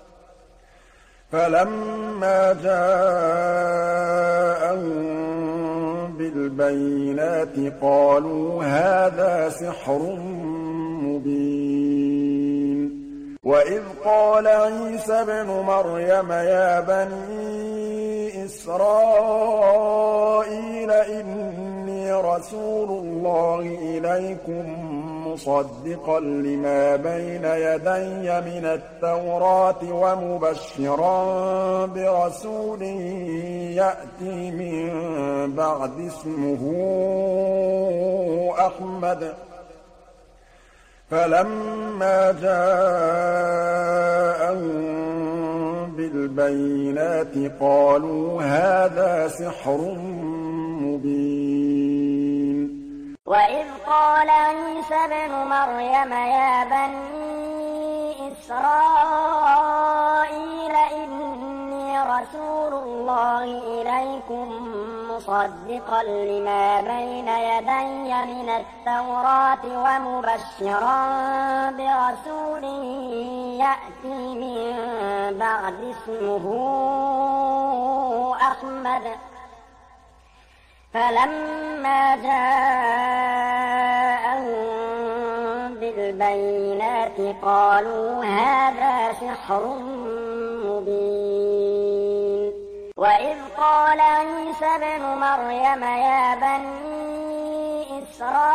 فلما جاءهم بالبينات قالوا هذا سحر مبين وإذ قال عيسى ابن مريم يا بني إسرائيل إني رسول الله إليكم مصدقا لما بين يدي من التوراة ومبشرا برسول يأتي من بعد اسمه أحمد فلما جاءهم بالبينات قالوا هذا سحر مبين وإذ قال عيسى ابن مريم يا بني إسرائيل إني رسول الله إليكم مصدقا لما بين يدي من التوراة ومبشرا برسول يأتي من بعد اسمه أحمد فلما جاءهم بالبينات قالوا هذا سحر مبين وإذ قال عيسى ابن مريم يا بني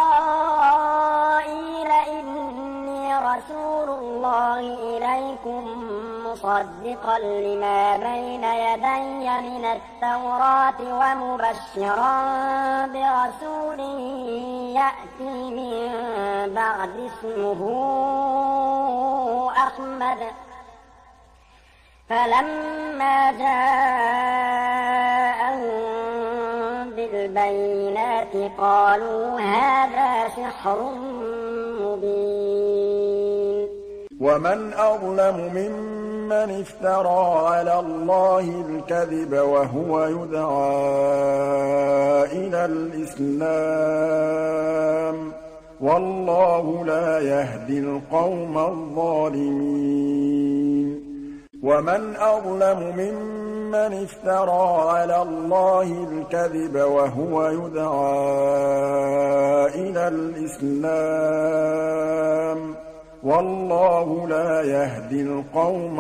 إسرائيل إني رسول الله إليكم مصدقا لما بين يدي من التوراة ومبشرا برسول يأتي من بعد اسمه أحمد فلما جاءهم بالبينات قالوا هذا سحر مبين ومن أظلم ممن افترى على الله الكذب وهو يدعى إلى الإسلام والله لا يهدي القوم الظالمين ومن أظلم ممن افترى على الله الكذب وهو يدعى إلى الإسلام والله لا يهدي القوم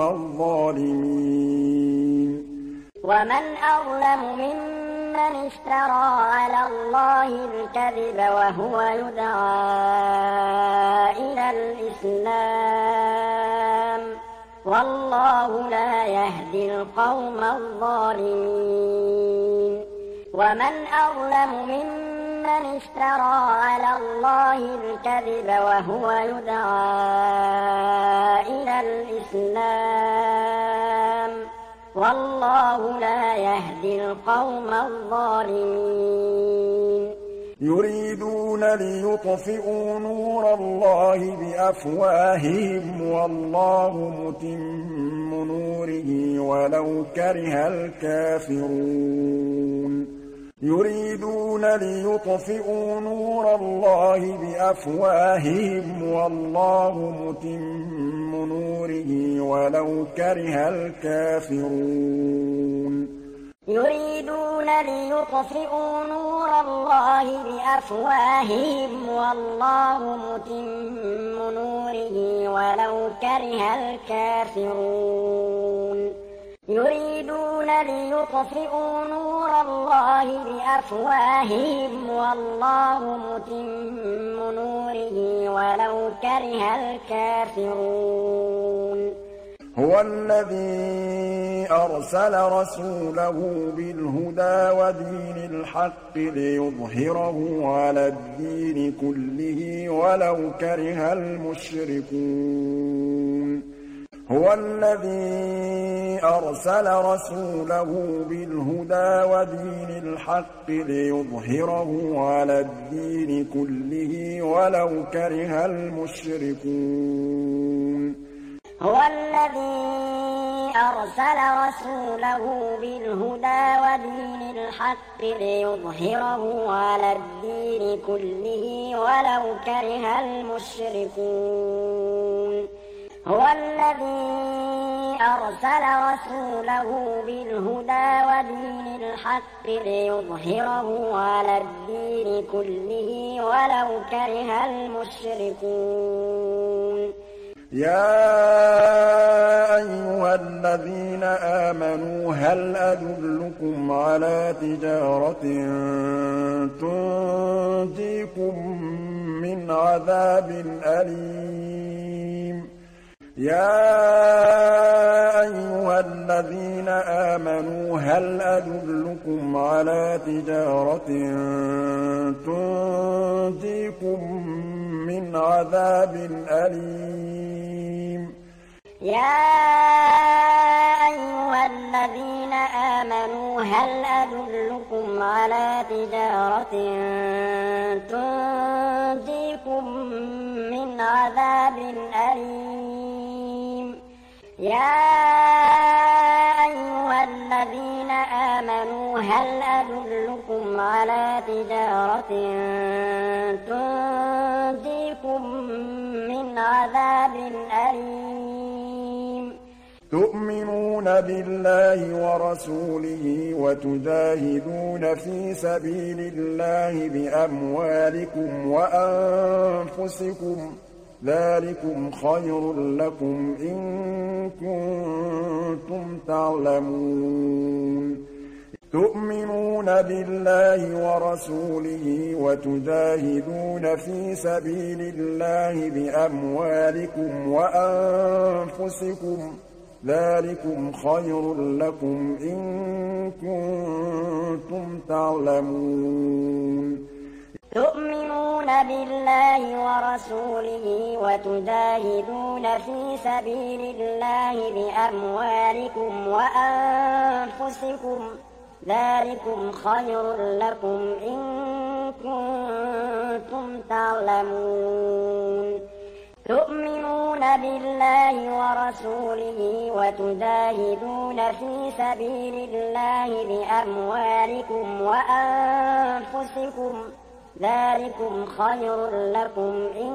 الظالمين ومن أظلم ممن افترى على الله الكذب وهو يدعى إلى الإسلام والله لا يهدي القوم الظالمين ومن أظلم ممن افترى على الله الكذب وهو يدعى إلى الإسلام والله لا يهدي القوم الظالمين يريدون ليطفئوا نور الله بأفواههم والله متم نوره ولو كره الكافرون يريدون ليطفئوا نور الله بأفواههم والله متم نوره ولو كره الكافرون يريدون ليطفئوا نور الله بأفواههم والله متم نوره ولو كره الكافرون يريدون ليطفئوا نور الله بأفواههم والله متم نوره ولو كره الكافرون هو الذي أرسل رسوله بالهدى ودين الحق ليظهره على الدين كله ولو كره المشركون هو الذي أرسل رسوله بالهدى ودين الحق ليظهره على الدين كله ولو كره المشركون هو الذي أرسل رسوله بالهدى ودين الحق ليظهره على الدين كله ولو كره المشركون هو الذي أرسل رسوله بالهدى ودين الحق ليظهره على الدين كله ولو كره المشركون يا أيها الذين آمنوا هل أدلكم على تجارة تنجيكم من عذاب أليم يا أيها الذين آمنوا هل أدلكم على تجارة تنجيكم من عذاب أليم يا أيها الذين آمنوا هل أدلكم على تجارة تنجيكم من عذاب أليم يا أيها آمنوا هل أدلكم على تجارة تنجيكم من عذاب أليم تؤمنون بالله ورسوله وتجاهدون في سبيل الله بأموالكم وأنفسكم ذلكم خير لكم إن كنتم تعلمون تؤمنون بالله ورسوله وتجاهدون في سبيل الله بأموالكم وأنفسكم ذلكم خير لكم إن كنتم تعلمون تؤمنون بالله ورسوله وتجاهدون في سبيل الله بأموالكم وأنفسكم ذلكم خير لكم إن كنتم تعلمون تؤمنون بالله ورسوله وتجاهدون في سبيل الله بأموالكم وأنفسكم ذلكم خير لكم إن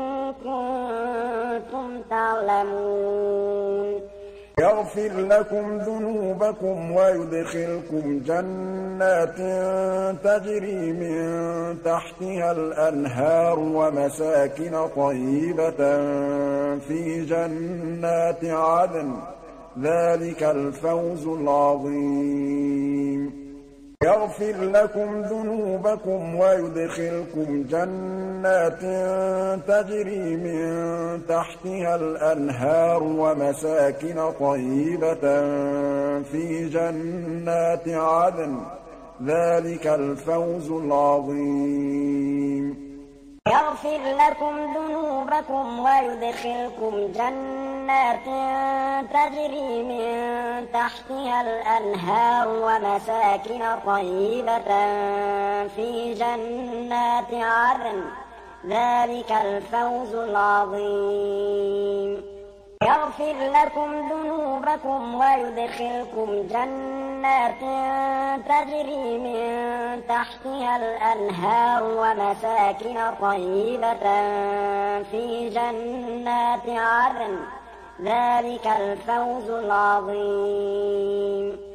كنتم تعلمون يغفر لكم ذنوبكم ويدخلكم جنات تجري من تحتها الأنهار ومساكن طيبة في جنات عدن ذلك الفوز العظيم يغفر لكم ذنوبكم ويدخلكم جنات تجري من تحتها الأنهار ومساكن طيبة في جنات عدن ذلك الفوز العظيم يغفر لكم ذنوبكم ويدخلكم جنات تجري من تحتها الأنهار ومساكن طيبة في جنات عدن ذلك الفوز العظيم يغفر لكم ذنوبكم ويدخلكم جنات تجري من تحتها الأنهار ومساكن طيبة في جنات عدن ذلك الفوز العظيم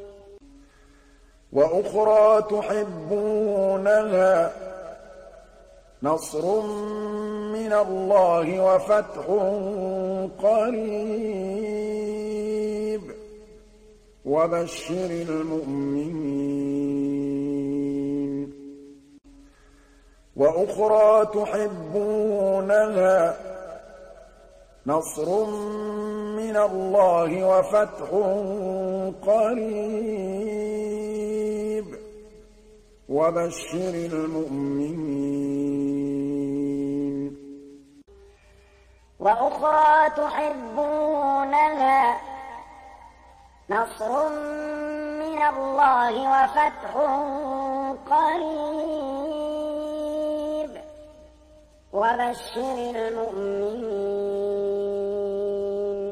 وأخرى تحبونها نصر من الله وفتح قريب وبشر المؤمنين وأخرى تحبونها نصر من الله وفتح قريب وبشر المؤمنين وأخرى تحبونها نصر من الله وفتح قريب وبشر المؤمنين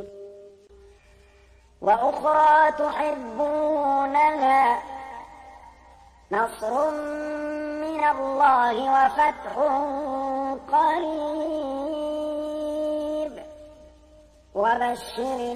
وأخرى تحبونها نصر من الله وفتح قريب وبشر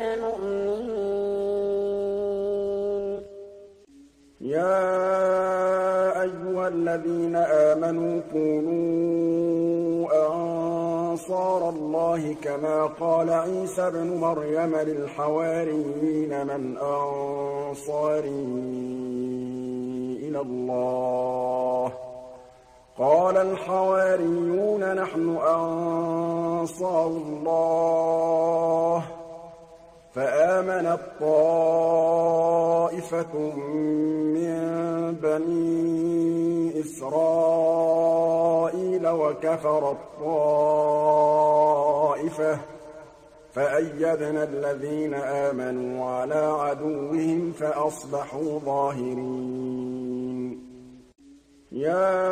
المؤمنين يا أيها الذين آمنوا كونوا أنصار الله كما قال عيسى ابن مريم للحواريين من أنصاري إلى الله قال الحواريون نحن أنصار الله فآمنت طائفة من بني إسرائيل وكفرت طائفة فأيدنا الذين آمنوا على عدوهم فأصبحوا ظاهرين يا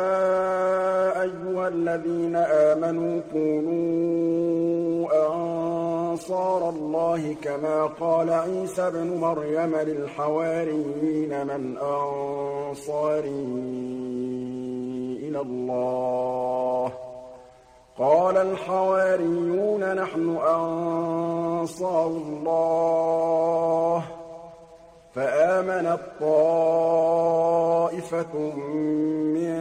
أيها الذين آمنوا كونوا أنصار اللَّهِ كَمَا قَالَ عِيسَى ابْنُ مَرْيَمَ لِلْحَوَارِيِّينَ مَنْ أَنصَارِي إِلَى اللَّهِ ۖ قَالَ الْحَوَارِيُّونَ نَحْنُ أَنصَارُ اللَّهِ ۖ فَآمَنَت طَّائِفَةٌ مِّن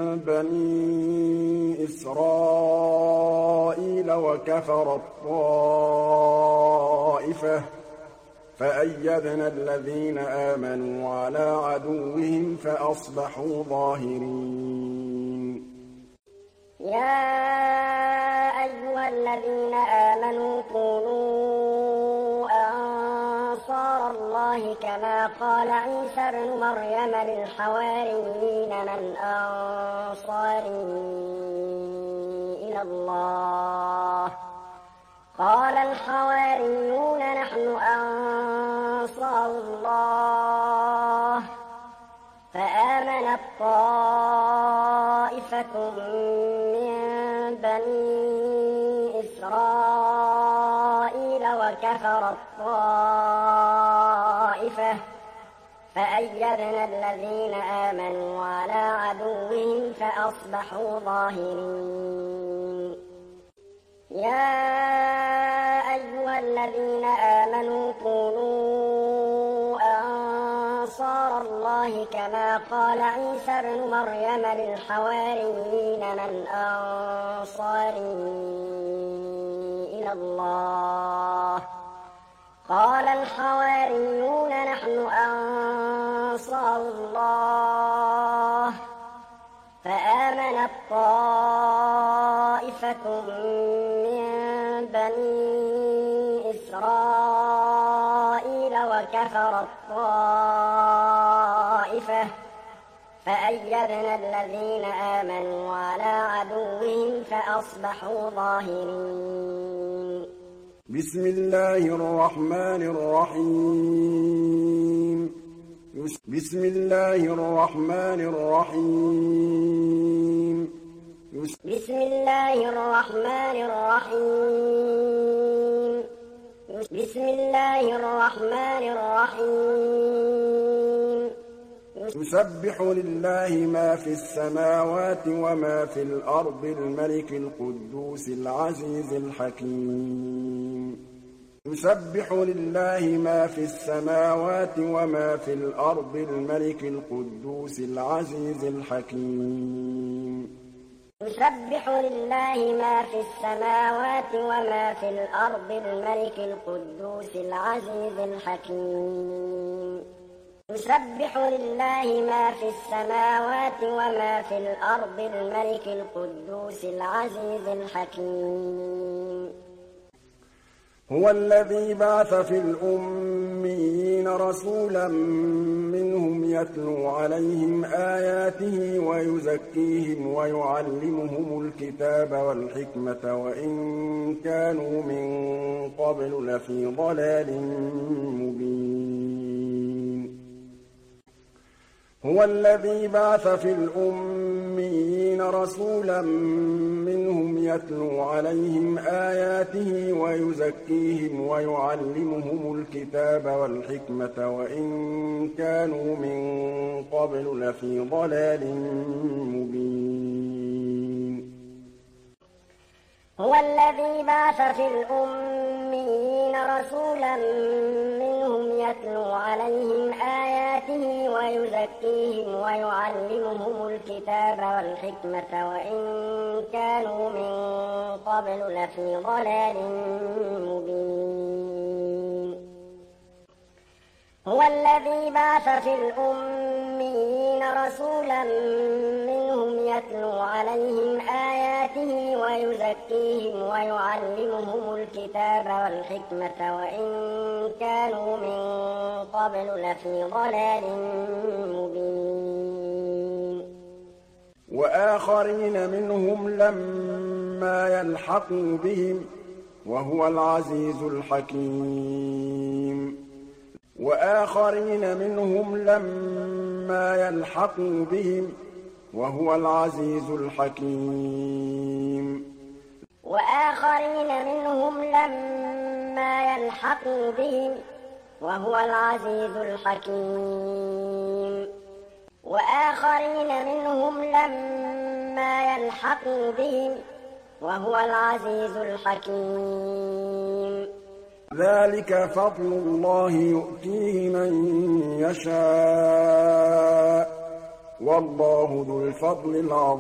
بَنِي إِسْرَائِيلَ وَكَفَرَت طَّائِفَةٌ ۖ فَأَيَّدْنَا الَّذِينَ آمَنُوا عَلَىٰ عَدُوِّهِمْ فَأَصْبَحُوا ظَاهِرِينَ يَا أَيُّهَا الَّذِينَ آمَنُوا كُونُوا أَنصَارَ اللَّهِ كَمَا قَالَ عِيسَى ابْنُ مَرْيَمَ لِلْحَوَارِيِّينَ مَنْ أَنصَارِي إِلَى اللَّهِ ۖ قَالَ الْحَوَارِيُّونَ نَحْنُ أَنصَارُ اللَّهِ ۖ فَآمَنَت طَّائِفَةٌ مِّن بَنِي إِسْرَائِيلَ وَكَفَرَت طَّائِفَةٌ ۖ فَأَيَّدْنَا الَّذِينَ آمَنُوا عَلَىٰ عَدُوِّهِمْ فَأَصْبَحُوا ظَاهِرِينَ يَا أَيُّهَا الَّذِينَ آمَنُوا كُونُوا أَنصَارَ اللَّهِ كَمَا قَالَ عِيسَى ابْنُ مَرْيَمَ لِلْحَوَارِيِّينَ مَنْ أَنصَارِي إِلَى اللَّهِ ۖ قَالَ الْحَوَارِيُّونَ نَحْنُ أَنصَارُ اللَّهِ ۖ فَآمَنَت طَّائِفَةٌ مِّن بَنِي إِسْرَائِيلَ وَكَفَرَت طَّائِفَةٌ ۖ فَأَيَّدْنَا الَّذِينَ آمَنُوا عَلَىٰ عَدُوِّهِمْ فَأَصْبَحُوا ظَاهِرِينَ بسم الله الرحمن الرحيم بسم الله الرحمن الرحيم بسم الله الرحمن الرحيم بسم الله الرحمن الرحيم يسبح لله ما في السماوات وما في الأرض الملك القدوس العزيز الحكيم يسبح لله ما في السماوات وما في الأرض الملك القدوس العزيز الحكيم يسبح لله ما في السماوات وما في الأرض الملك القدوس العزيز الحكيم يسبح لله ما في السماوات وما في الأرض الملك القدوس العزيز الحكيم هو الذي بعث في الأميين رسولا منهم يتلو عليهم آياته ويزكيهم ويعلمهم الكتاب والحكمة وإن كانوا من قبل لفي ضلال مبين هو الذي بعث في الأميين رسولا منهم يتلو عليهم آياته ويزكيهم ويعلمهم الكتاب والحكمة وإن كانوا من قبل لفي ضلال مبين هو الذي بعث في الأميين رسولا منهم يتلو عليهم آياته ويزكيهم ويعلمهم الكتاب والحكمة وإن كانوا من قبل لفي ضلال مبين هو الذي بعث في الأميين رسولا منهم يتلو عليهم آياته ويزكيهم ويعلمهم الكتاب والحكمة وإن كانوا من قبل لفي ضلال مبين وآخرين منهم لما يلحقوا بهم وهو العزيز الحكيم وآخرين منهم لما يلحقوا بهم وهو العزيز الحكيم. وآخرين منهم لما لما يلحقوا بهم وهو العزيز الحكيم وآخرين منهم لما يلحقوا بهم وهو العزيز الحكيم ذلك فضل الله يؤتيه من يشاء والله ذو الفضل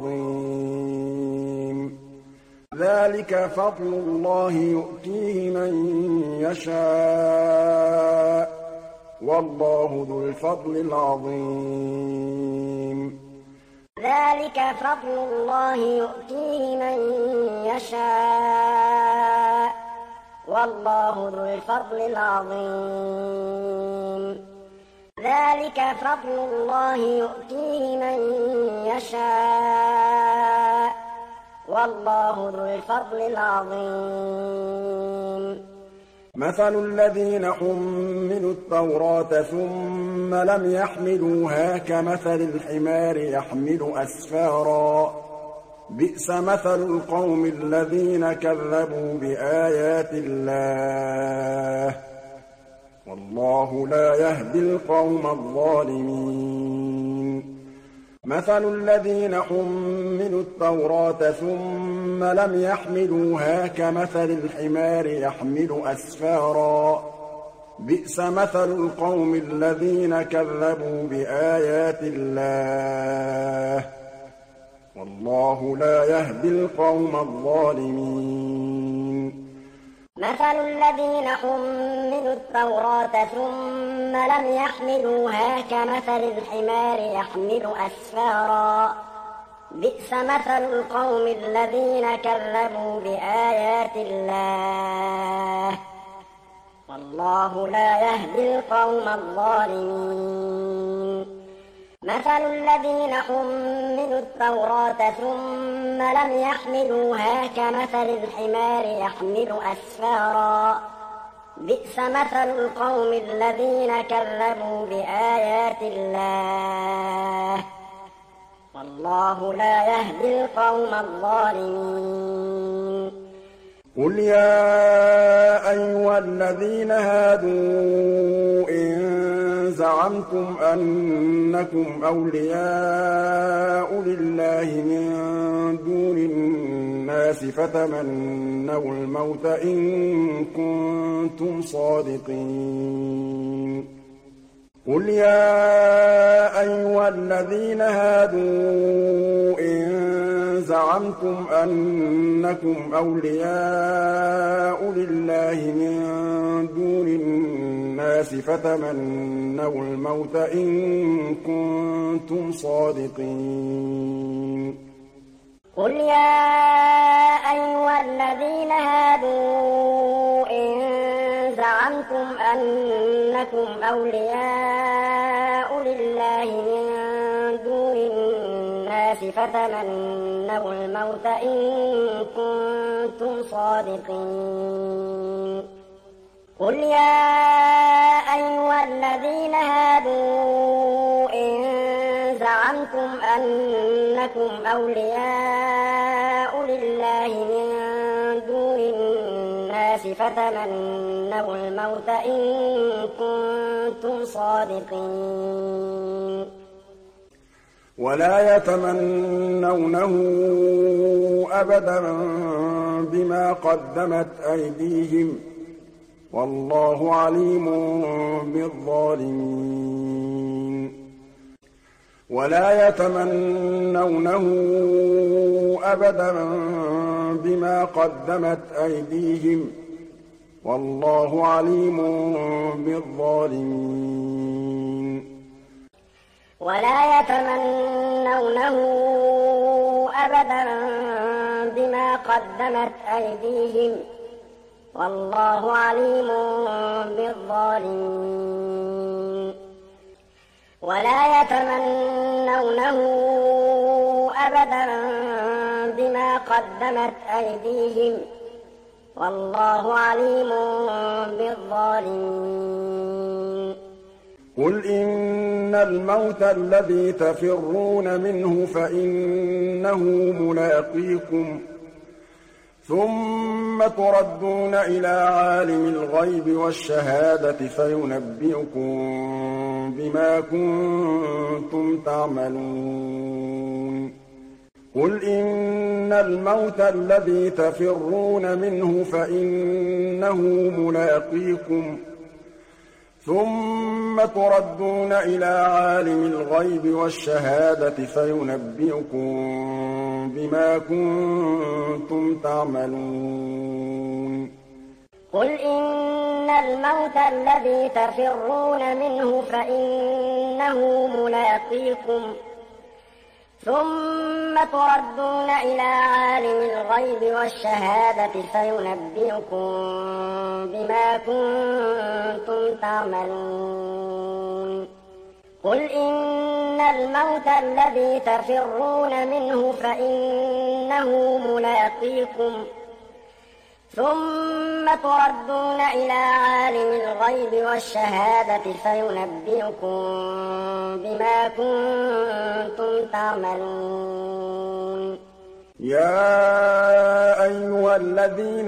العظيم ذلك فضل الله يؤتيه من يشاء والله ذو الفضل العظيم ذلك فضل الله يؤتيه من يشاء والله ذو الفضل العظيم ذلك فضل الله يؤتيه من يشاء والله ذو الفضل العظيم مثل الذين حملوا التوراة ثم لم يحملوها كمثل الحمار يحمل أسفارا بئس مثل القوم الذين كذبوا بآيات الله والله لا يهدي القوم الظالمين مثل الذين حملوا التوراة ثم لم يحملوها كمثل الحمار يحمل أسفارا بئس مثل القوم الذين كذبوا بآيات الله والله لا يهدي القوم الظالمين مثل الذين حملوا التوراة ثم لم يحملوها كمثل الحمار يحمل أسفارا بئس مثل القوم الذين كذبوا بآيات الله والله لا يهدي القوم الظالمين مثل الذين حملوا التوراة ثم لم يحملوها كمثل الحمار يحمل أسفارا بئس مثل القوم الذين كذبوا بآيات الله والله لا يهدي القوم الظالمين قل يا أيها الذين هادوا إن زعمتم أنكم أولياء لله من دون الناس فتمنوا الموت إن كنتم صادقين قل يا أيها الذين هادوا إن زعمتم أنكم أولياء لله من دون الناس فتمنوا الموت إن كنتم صادقين قل يا أيها الذين هادوا إن زعمتم أنكم أولياء لله من دون الناس فتمنوا الموت إن كنتم صادقين قل يا أيها الذين هادوا إن زعمتم أنكم أولياء لله من دون الناس فتمنوا الموت إن كنتم صادقين ولا يتمنونه أبدا بما قدمت أيديهم والله عليم بالظالمين ولا يتمنونه أبدا بما قدمت أيديهم والله عليم بالظالمين ولا يتمنونه أبدا بما قدمت أيديهم والله عليم بالظالمين ولا يتمنونه أبدا بما قدمت أيديهم والله عليم بالظالمين قل إن الموت الذي تفرون منه فإنه ملاقيكم ثُمَّ تُرَدُّونَ إِلَىٰ عَالِمِ الْغَيْبِ وَالشَّهَادَةِ فَيُنَبِّئُكُم بِمَا كُنتُمْ تَعْمَلُونَ قُلْ إِنَّ الْمَوْتَ الَّذِي تَفِرُّونَ مِنْهُ فَإِنَّهُ مُلَاقِيكُمْ ثُمَّ تُرَدُّونَ إِلَىٰ عَالِمِ الْغَيْبِ وَالشَّهَادَةِ فَيُنَبِّئُكُم بِمَا كُنتُمْ تَعْمَلُونَ قُلْ إِنَّ الْمَوْتَ الَّذِي تَفِرُّونَ مِنْهُ فَإِنَّهُ مُلَاقِيكُمْ ثُمَّ تُرَدُّونَ إِلَىٰ عَالِمِ الْغَيْبِ وَالشَّهَادَةِ فَيُنَبِّئُكُم بِمَا كُنتُمْ تَعْمَلُونَ قُلْ إِنَّ الْمَوْتَ الَّذِي تَفِرُّونَ مِنْهُ فَإِنَّهُ مُلَاقِيكُمْ ثُمَّ تُرَدُّونَ إِلَىٰ عَالِمِ الْغَيْبِ وَالشَّهَادَةِ فَيُنَبِّئُكُم بِمَا كُنتُمْ تَعْمَلُونَ يَا أَيُّهَا الَّذِينَ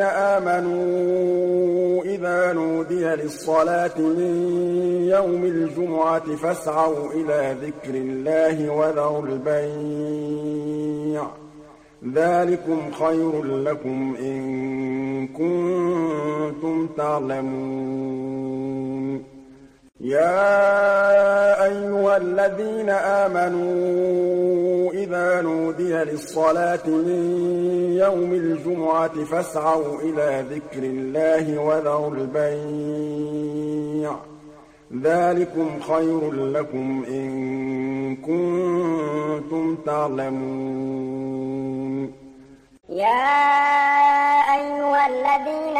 آمَنُوا إِذَا نُودِيَ لِلصَّلَاةِ مِن يَوْمِ الْجُمُعَةِ فَاسْعَوْا إِلَىٰ ذِكْرِ اللَّهِ وَذَرُوا الْبَيْعَ ۚ ذَٰلِكُمْ خَيْرٌ لَّكُمْ إِن كُنتُمْ تَعْلَمُونَ يَا أَيُّهَا الَّذِينَ آمَنُوا إِذَا نُودِيَ لِلصَّلَاةِ مِن يَوْمِ الْجُمُعَةِ فَاسْعَوْا إِلَىٰ ذِكْرِ اللَّهِ وَذَرُوا الْبَيْعَ ۚ ذَٰلِكُمْ خَيْرٌ لَّكُمْ إِن كُنتُمْ تَعْلَمُونَ يَا أَيُّهَا الَّذِينَ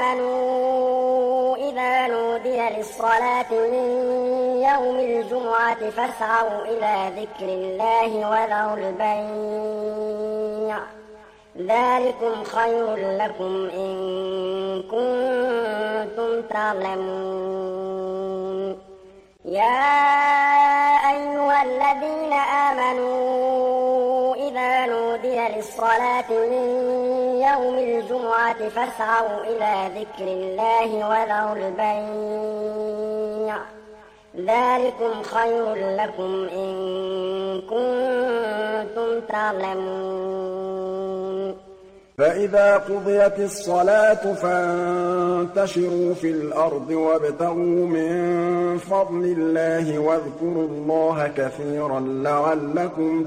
آمَنُوا إِذَا نُودِيَ لِلصَّلَاةِ مِن يَوْمِ الْجُمُعَةِ فَاسْعَوْا إِلَىٰ ذِكْرِ اللَّهِ وَذَرُوا الْبَيْعَ ۚ ذَٰلِكُمْ خَيْرٌ لَّكُمْ إِن كُنتُمْ تَعْلَمُونَ يَا أَيُّهَا الَّذِينَ آمَنُوا إِذَا نُودِيَ لِلصَّلَاةِ مِن يَوْمِ الْجُمُعَةِ فَاسْعَوْا إِلَىٰ ذِكْرِ اللَّهِ وَذَرُوا الْبَيْعَ ۚ ذَٰلِكُمْ خَيْرٌ لَّكُمْ إِن كُنتُمْ تَعْلَمُونَ فَإِذَا قُضِيَتِ الصَّلَاةُ فَانتَشِرُوا فِي الْأَرْضِ وَابْتَغُوا مِن فَضْلِ اللَّهِ وَاذْكُرُوا اللَّهَ كَثِيرًا لَّعَلَّكُمْ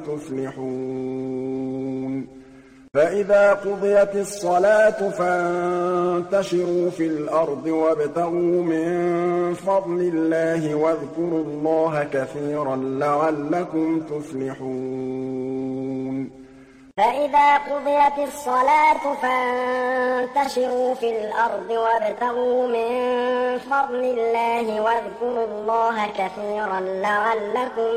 تُفْلِحُونَ فَإِذَا قُضِيَتِ الصَّلَاةُ فَانتَشِرُوا فِي الْأَرْضِ وَابْتَغُوا مِن فَضْلِ اللَّهِ وَاذْكُرُوا اللَّهَ كَثِيرًا لَّعَلَّكُمْ تُفْلِحُونَ فَإِذَا قُضِيَتِ الصَّلَاةُ فَانتَشِرُوا فِي الْأَرْضِ وَابْتَغُوا مِن فَضْلِ اللَّهِ وَاذْكُرُوا اللَّهَ كَثِيرًا لَّعَلَّكُمْ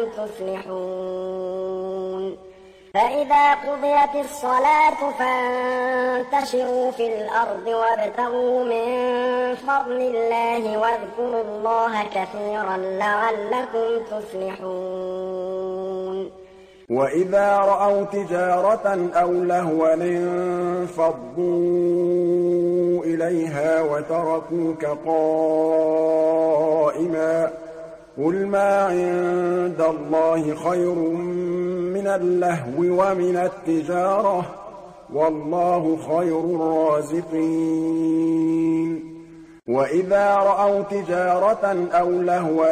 تُفْلِحُونَ فَإِذَا قُضِيَتِ الصَّلَاةُ فَانتَشِرُوا فِي الْأَرْضِ وَابْتَغُوا مِن فَضْلِ اللَّهِ وَاذْكُرُوا اللَّهَ كَثِيرًا لَّعَلَّكُمْ تُفْلِحُونَ وَإِذَا رَأَوْا تِجَارَةً أَوْ لَهْوًا انفَضُّوا إِلَيْهَا وَتَرَكُوكَ قَائِمًا ۚ قُلْ مَا عِندَ اللَّهِ خَيْرٌ مِّنَ اللَّهْوِ وَمِنَ التِّجَارَةِ ۚ وَاللَّهُ خَيْرُ الرَّازِقِينَ وَإِذَا رَأَوْا تِجَارَةً أَوْ لَهْوًا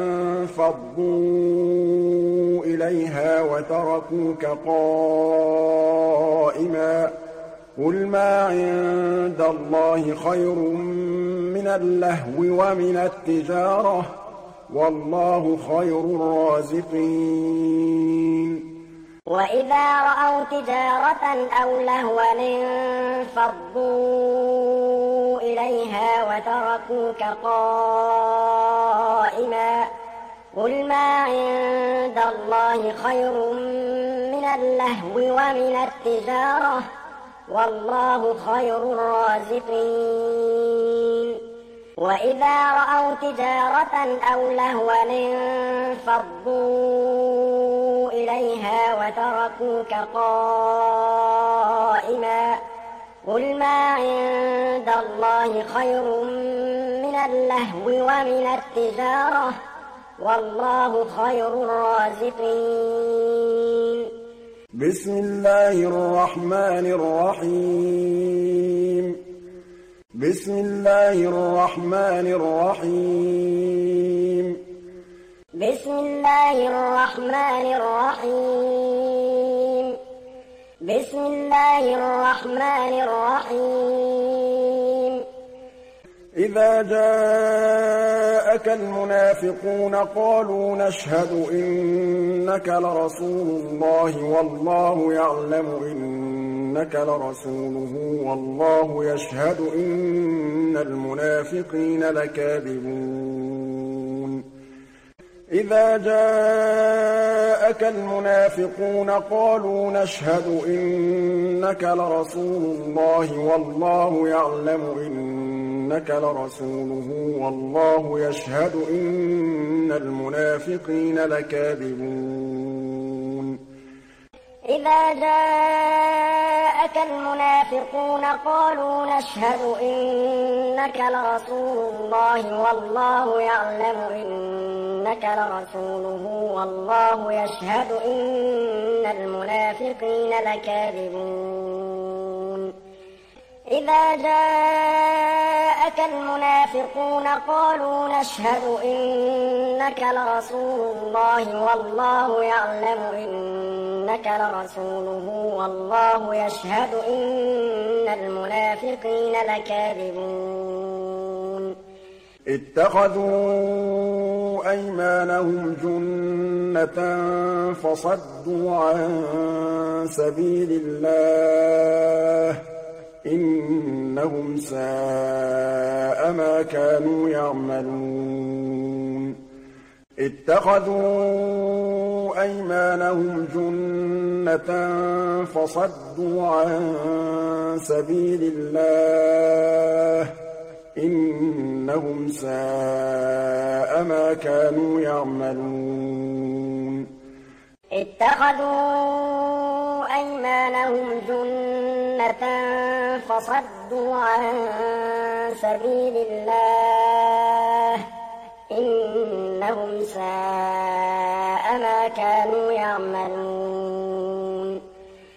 انفَضُّوا إِلَيْهَا وَتَرَكُوكَ قَائِمًا ۚ قُلْ مَا عِندَ اللَّهِ خَيْرٌ مِّنَ اللَّهْوِ وَمِنَ التِّجَارَةِ ۚ وَاللَّهُ خَيْرُ الرَّازِقِينَ وَإِذَا رَأَوْا تِجَارَةً أَوْ لَهْوًا انفَضُّوا إِلَيْهَا وَتَرَكُوكَ قَائِمًا ۚ قُلْ مَا عِندَ اللَّهِ خَيْرٌ مِّنَ اللَّهْوِ وَمِنَ التِّجَارَةِ ۚ وَاللَّهُ خَيْرُ الرَّازِقِينَ وَإِذَا رَأَوْا تِجَارَةً أَوْ لَهْوًا انفَضُّوا إِلَيْهَا وَتَرَكُوكَ قَائِمًا ۚ قل ما عند الله خير من اللهو ومن التجارة والله خير الرازقين. بسم الله الرحمن الرحيم. بسم الله الرحمن الرحيم. بسم الله الرحمن الرحيم. بسم الله الرحمن الرحيم. إذا جاءك المنافقون قالوا نشهد إنك لرسول الله والله يعلم إنك لرسوله والله يشهد إن المنافقين لكاذبون. إذا جاءك المنافقون قالوا نشهد إنك لرسول الله والله يعلم إنك لرسوله والله يشهد إن المنافقين لكاذبون. إذا جاءك المنافقون قالوا نشهد إنك لرسول الله والله يعلم إنك لرسوله والله يشهد إن المنافقين لكاذبون. إذا جاءك المنافقون قالوا نشهد إنك لرسول الله والله يعلم إنك لرسوله والله يشهد إن المنافقين لكاذبون. اتخذوا أيمانهم جنة فصدوا عن سبيل الله إنهم ساء ما كانوا يعملون. اتخذوا أيمانهم جنة فصدوا عن سبيل الله إنهم ساء ما كانوا يعملون. اتخذوا أيمانهم جنة فصدوا عن سبيل الله إنهم ساء ما كانوا يعملون.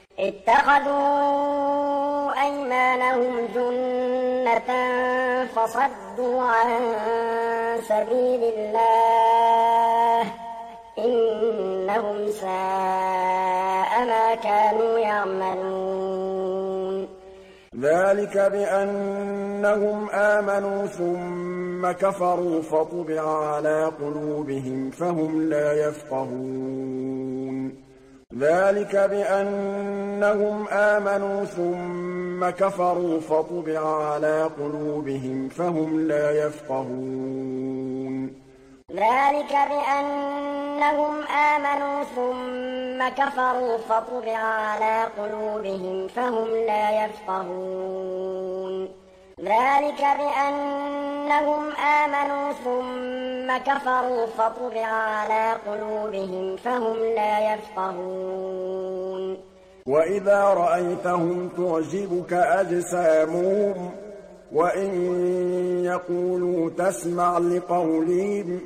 اتخذوا أيمانهم جنة فصدوا عن سبيل الله إنهم ساء ما كانوا يعملون. ذلك بأنهم آمنوا ثم كفروا فطبع على قلوبهم فهم لا يفقهون. ذلك بأنهم آمنوا ثم كفروا فطبع على قلوبهم فهم لا يفقهون. ذلك بأنهم آمنوا ثم كفروا فطبع على قلوبهم فهم لا يفقهون. ذلك بأنهم آمنوا ثم كفروا فطبع على قلوبهم فهم لا يفقهون. وإذا رأيتهم تعجبك أجسامهم وإن يقولوا تسمع لقولهم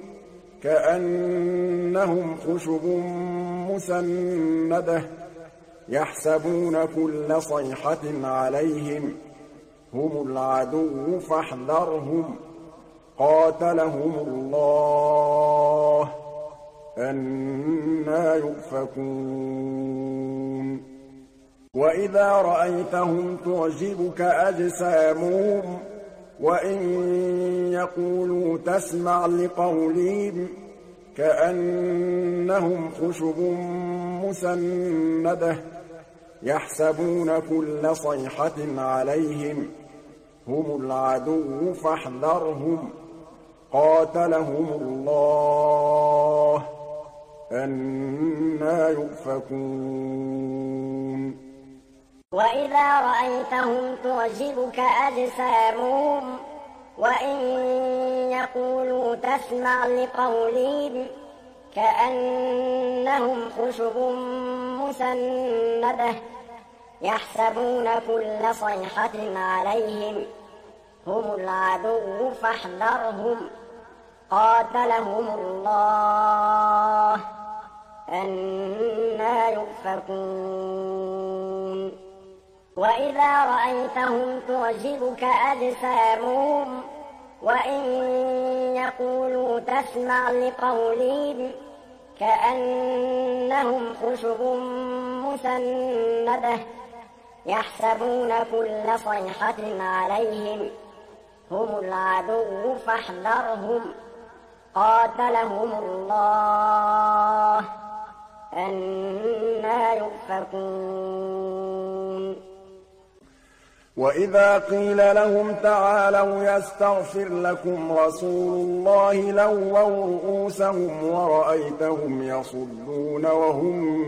كأنهم خشب مسندة يحسبون كل صيحة عليهم هم العدو فاحذرهم قاتلهم الله أنى يؤفكون. وإذا رأيتهم تعجبك أجسامهم وإن يقولوا تسمع لقولهم كأنهم خشب مسندة يحسبون كل صيحة عليهم هم العدو فاحذرهم قاتلهم الله أنى يؤفكون. وإذا رأيتهم تعجبك أجسامهم وإن يقولوا تسمع لقولهم كأنهم خشب مسندة يحسبون كل صيحة عليهم هم العدو فاحذرهم قاتلهم الله أنى يؤفكون وإذا رأيتهم تعجبك أجسامهم وإن يقولوا تسمع لقولهم كأنهم خشب مسندة يحسبون كل صيحة عليهم هم العدو فاحذرهم قاتلهم الله أنى يؤفكون وإذا قيل لهم تعالوا يستغفر لكم رسول الله لووا رؤوسهم ورأيتهم يصدون وهم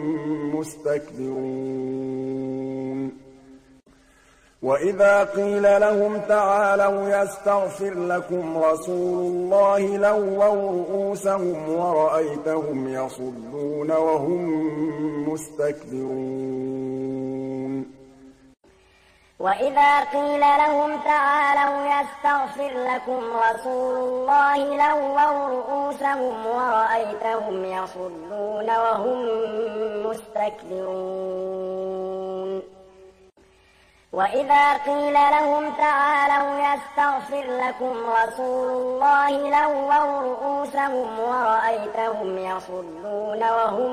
مستكبرون وإذا قيل لهم تعالوا يستغفر لكم رسول الله لووا رؤوسهم ورأيتهم يصدون وهم مستكبرون وإذا قيل لهم تعالوا يستغفر لكم رسول الله لووا رؤوسهم ورأيتهم يصدون وهم مستكبرون وإذا قيل لهم تعالوا يستغفر لكم رسول الله لووا رؤوسهم ورأيتهم يصدون وهم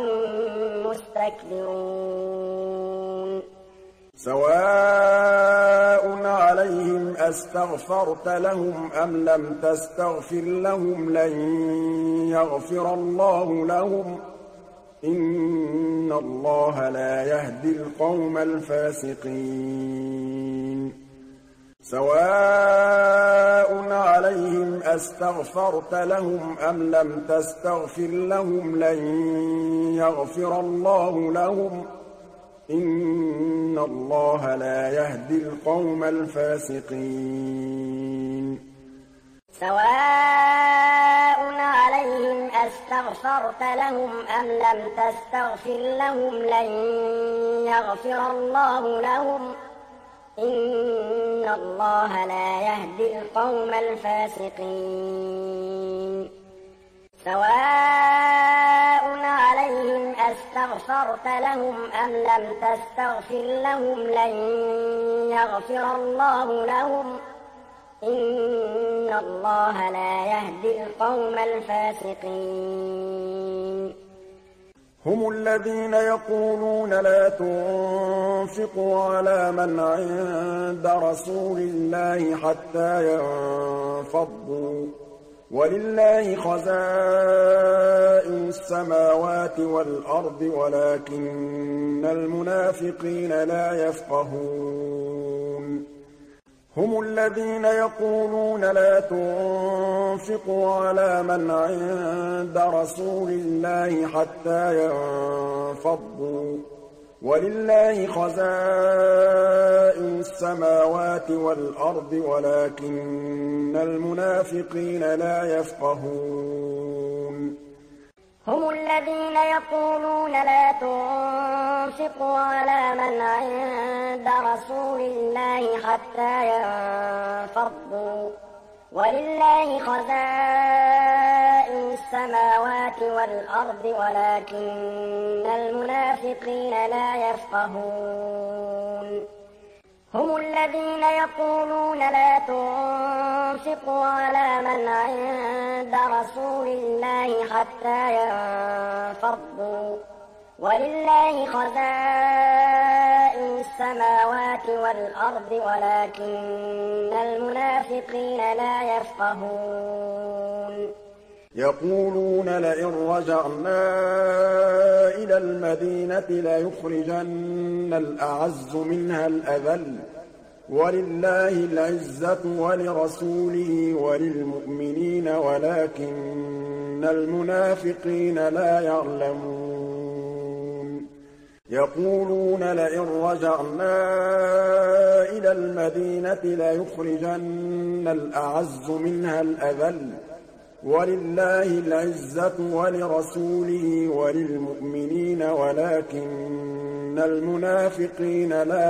مستكبرون سواء عليهم أستغفرت لهم أم لم تستغفر لهم لن يغفر الله لهم إن الله لا يهدي القوم الفاسقين سواء عليهم أستغفرت لهم أم لم تستغفر لهم لن يغفر الله لهم إن الله لا يهدي القوم الفاسقين سواء عليهم أستغفرت لهم أم لم تستغفر لهم لن يغفر الله لهم إن الله لا يهدي القوم الفاسقين سواء عليهم أستغفرت لهم أم لم تستغفر لهم لن يغفر الله لهم إن الله لا يهدي القوم الفاسقين هم الذين يقولون لا تنفقوا على من عند رسول الله حتى ينفضوا ولله خزائن السماوات والأرض ولكن المنافقين لا يفقهون هم الذين يقولون لا تنفقوا على من عند رسول الله حتى ينفضوا ولله خزائن السماوات والأرض ولكن المنافقين لا يفقهون هم الذين يقولون لا تنفقوا على من عند رسول الله حتى ينفضوا ولله خزائن السماوات والأرض ولكن المنافقين لا يفقهون هم الذين يقولون لا تنفقوا على من عند رسول الله حتى ينفضوا ولله خزائن السماوات والأرض ولكن المنافقين لا يفقهون يقولون لئن رجعنا إلى المدينة ليخرجن الأعز منها الأذل ولله العزة ولرسوله وللمؤمنين ولكن المنافقين لا يعلمون يقولون لئن رجعنا إلى المدينة ليخرجن الأعز منها الأذل ولله العزة ولرسوله وللمؤمنين ولكن المنافقين لا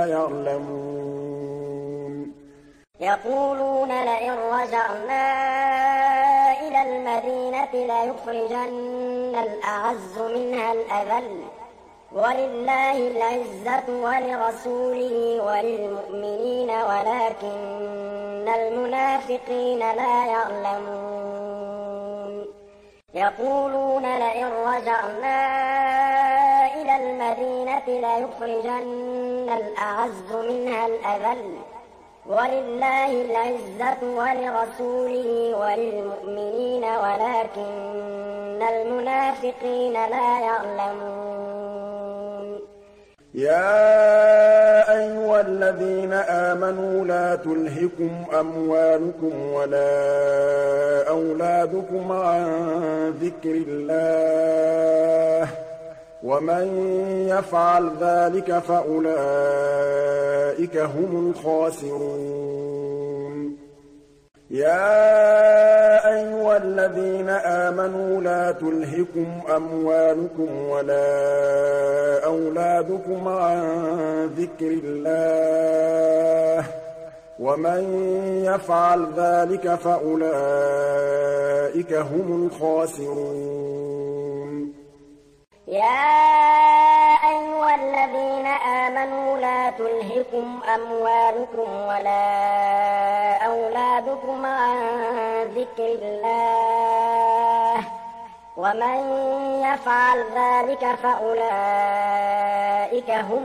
يعلمون يقولون لئن رجعنا إلى المدينة ليخرجن الأعز منها الأذل ولله العزة ولرسوله وللمؤمنين ولكن المنافقين لا يعلمون يقولون لئن رجعنا إلى المدينة ليخرجن الأعز منها الأذل ولله العزة ولرسوله وللمؤمنين ولكن المنافقين لا يعلمون يا أيها الذين آمنوا لا تلهكم أموالكم ولا أولادكم عن ذكر الله ومن يفعل ذلك فأولئك هم الخاسرون يا أيها الذين آمنوا لا تلهكم أموالكم ولا أولادكم عن ذكر الله ومن يفعل ذلك فأولئك هم الخاسرون يا أيها الذين آمنوا لا تلهكم أموالكم ولا أولادكم عن ذكر الله ومن يفعل ذلك فأولئك هم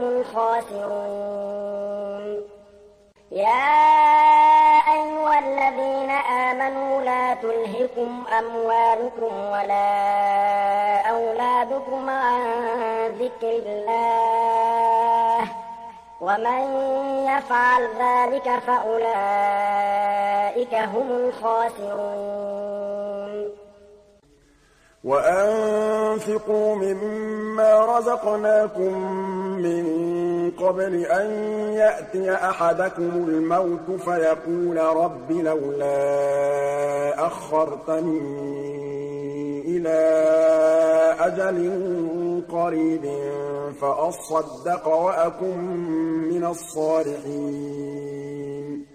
الخاسرون يا أيها الذين آمنوا لا تلهكم أموالكم ولا أولادكم عن ذكر الله ومن يفعل ذلك فأولئك هم الخاسرون وأنفقوا مما رزقناكم من قبل أن يأتي أحدكم الموت فيقول رب لولا أخرتني إلى أجل قريب فأصدق وأكن من الصالحين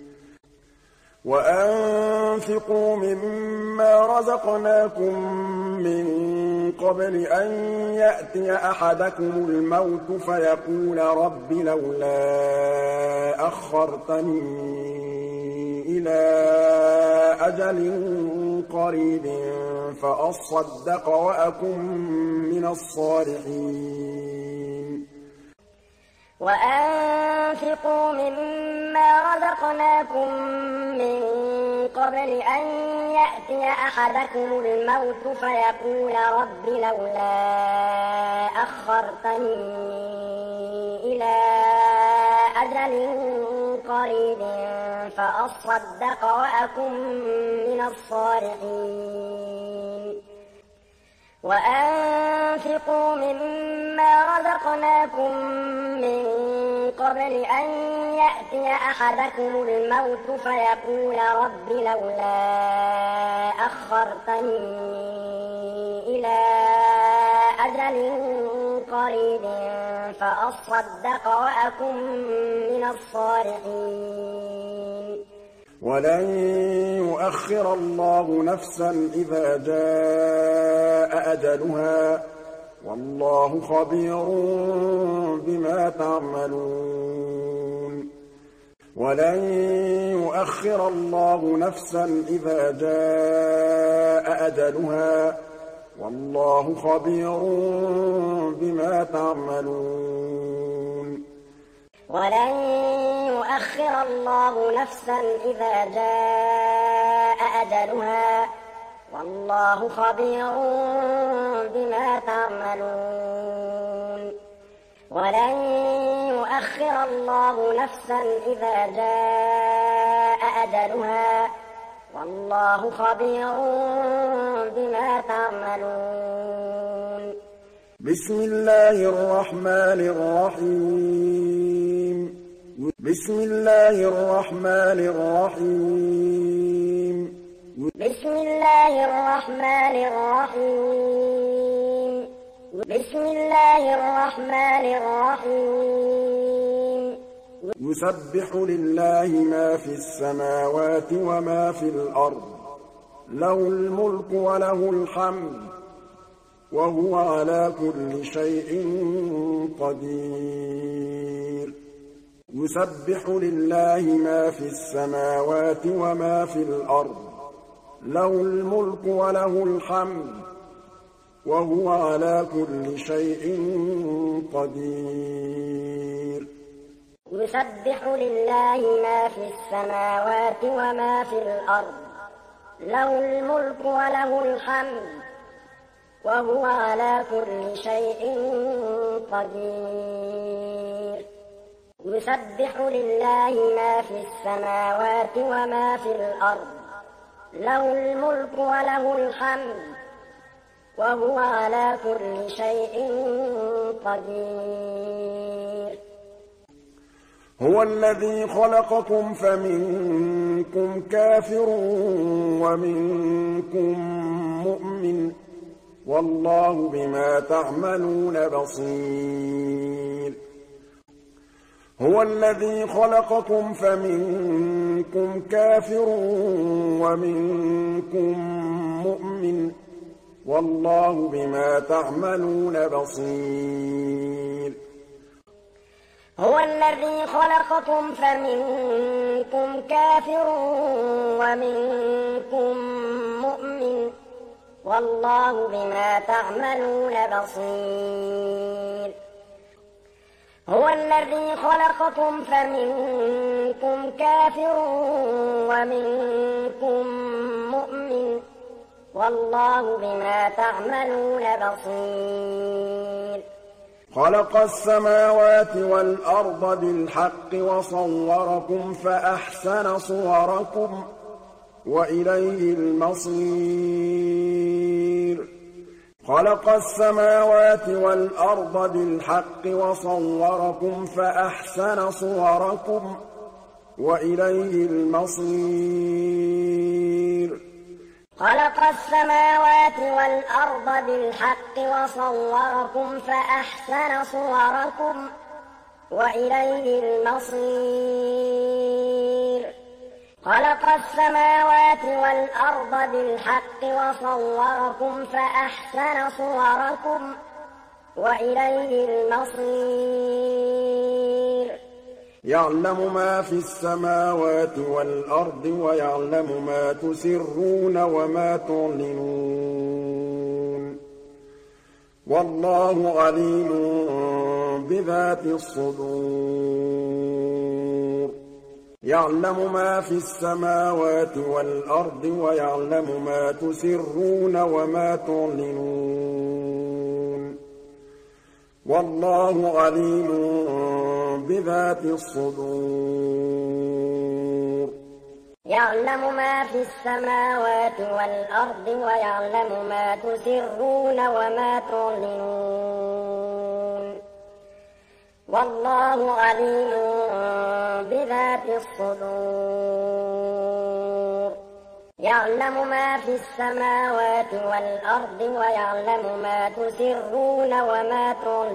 وأنفقوا مما رزقناكم من قبل أن يأتي أحدكم الموت فيقول رب لولا أخرتني إلى أجل قريب فأصدق وأكن من الصالحين وأنفقوا مما رزقناكم من قبل أن يأتي أحدكم الموت فيقول رب لولا أخرتني إلى أجل قريب فأصدق وأكن من الصالحين وأنفقوا مما رزقناكم من قبل أن يأتي أحدكم الموت فيقول رب لولا أخرتني إلى أجل قريب فأصدق وأكن من الصالحين ولن يؤخر الله نفسا إذا جاء أجلها والله خبير بما تعملون ولن يؤخر الله نفسا إذا جاء أجلها والله خبير بما تعملون ولن يؤخر الله نفسا إذا جاء أجلها والله خبير بما تعملون ولن يؤخر الله نفسا إذا جاء أجلها والله خبير بما تعملون بسم الله الرحمن الرحيم بسم الله الرحمن الرحيم بسم الله الرحمن الرحيم بسم الله الرحمن الرحيم يسبح لله ما في السماوات وما في الأرض له الملك وله الحمد وهو على كل شيء قدير يسبح لله ما في السماوات وما في الأرض له الملك وله الحمد وهو على كل شيء قدير يسبح لله ما في السماوات وما في الأرض له الملك وله الحمد وهو على كل شيء قدير يسبح لله ما في السماوات وما في الأرض له الملك وله الحمد وهو على كل شيء قدير هو الذي خلقكم فمنكم كافر ومنكم مؤمن والله بما تعملون بصير هو الذي خلقكم فمنكم كافر ومنكم مؤمن والله بما تعملون بصير هو الذي خلقكم فمنكم كافر ومنكم مؤمن والله بما تعملون بصير هو الذي خلقكم فمنكم كافر ومنكم مؤمن والله بما تعملون بصير خلق السماوات والأرض بالحق وصوركم فأحسن صوركم وإليه المصير خلق السماوات والأرض بالحق وصوركم فأحسن صوركم وإليه المصير خلق السماوات والأرض بالحق وصوركم فأحسن صوركم وإليه المصير خلق السماوات والأرض بالحق وصوركم فأحسن صوركم وإليه المصير يعلم ما في السماوات والأرض ويعلم ما تسرون وما تعلنون والله عليم بذات الصدور يعلم ما في السماوات والأرض ويعلم ما تسرون وما تعلنون والله عليم بذات الصدور يعلم ما في السماوات والأرض ويعلم ما تسرون وما تعلنون والله عليم بذات الصدور يعلم ما في السماوات والأرض ويعلم ما تسرون وما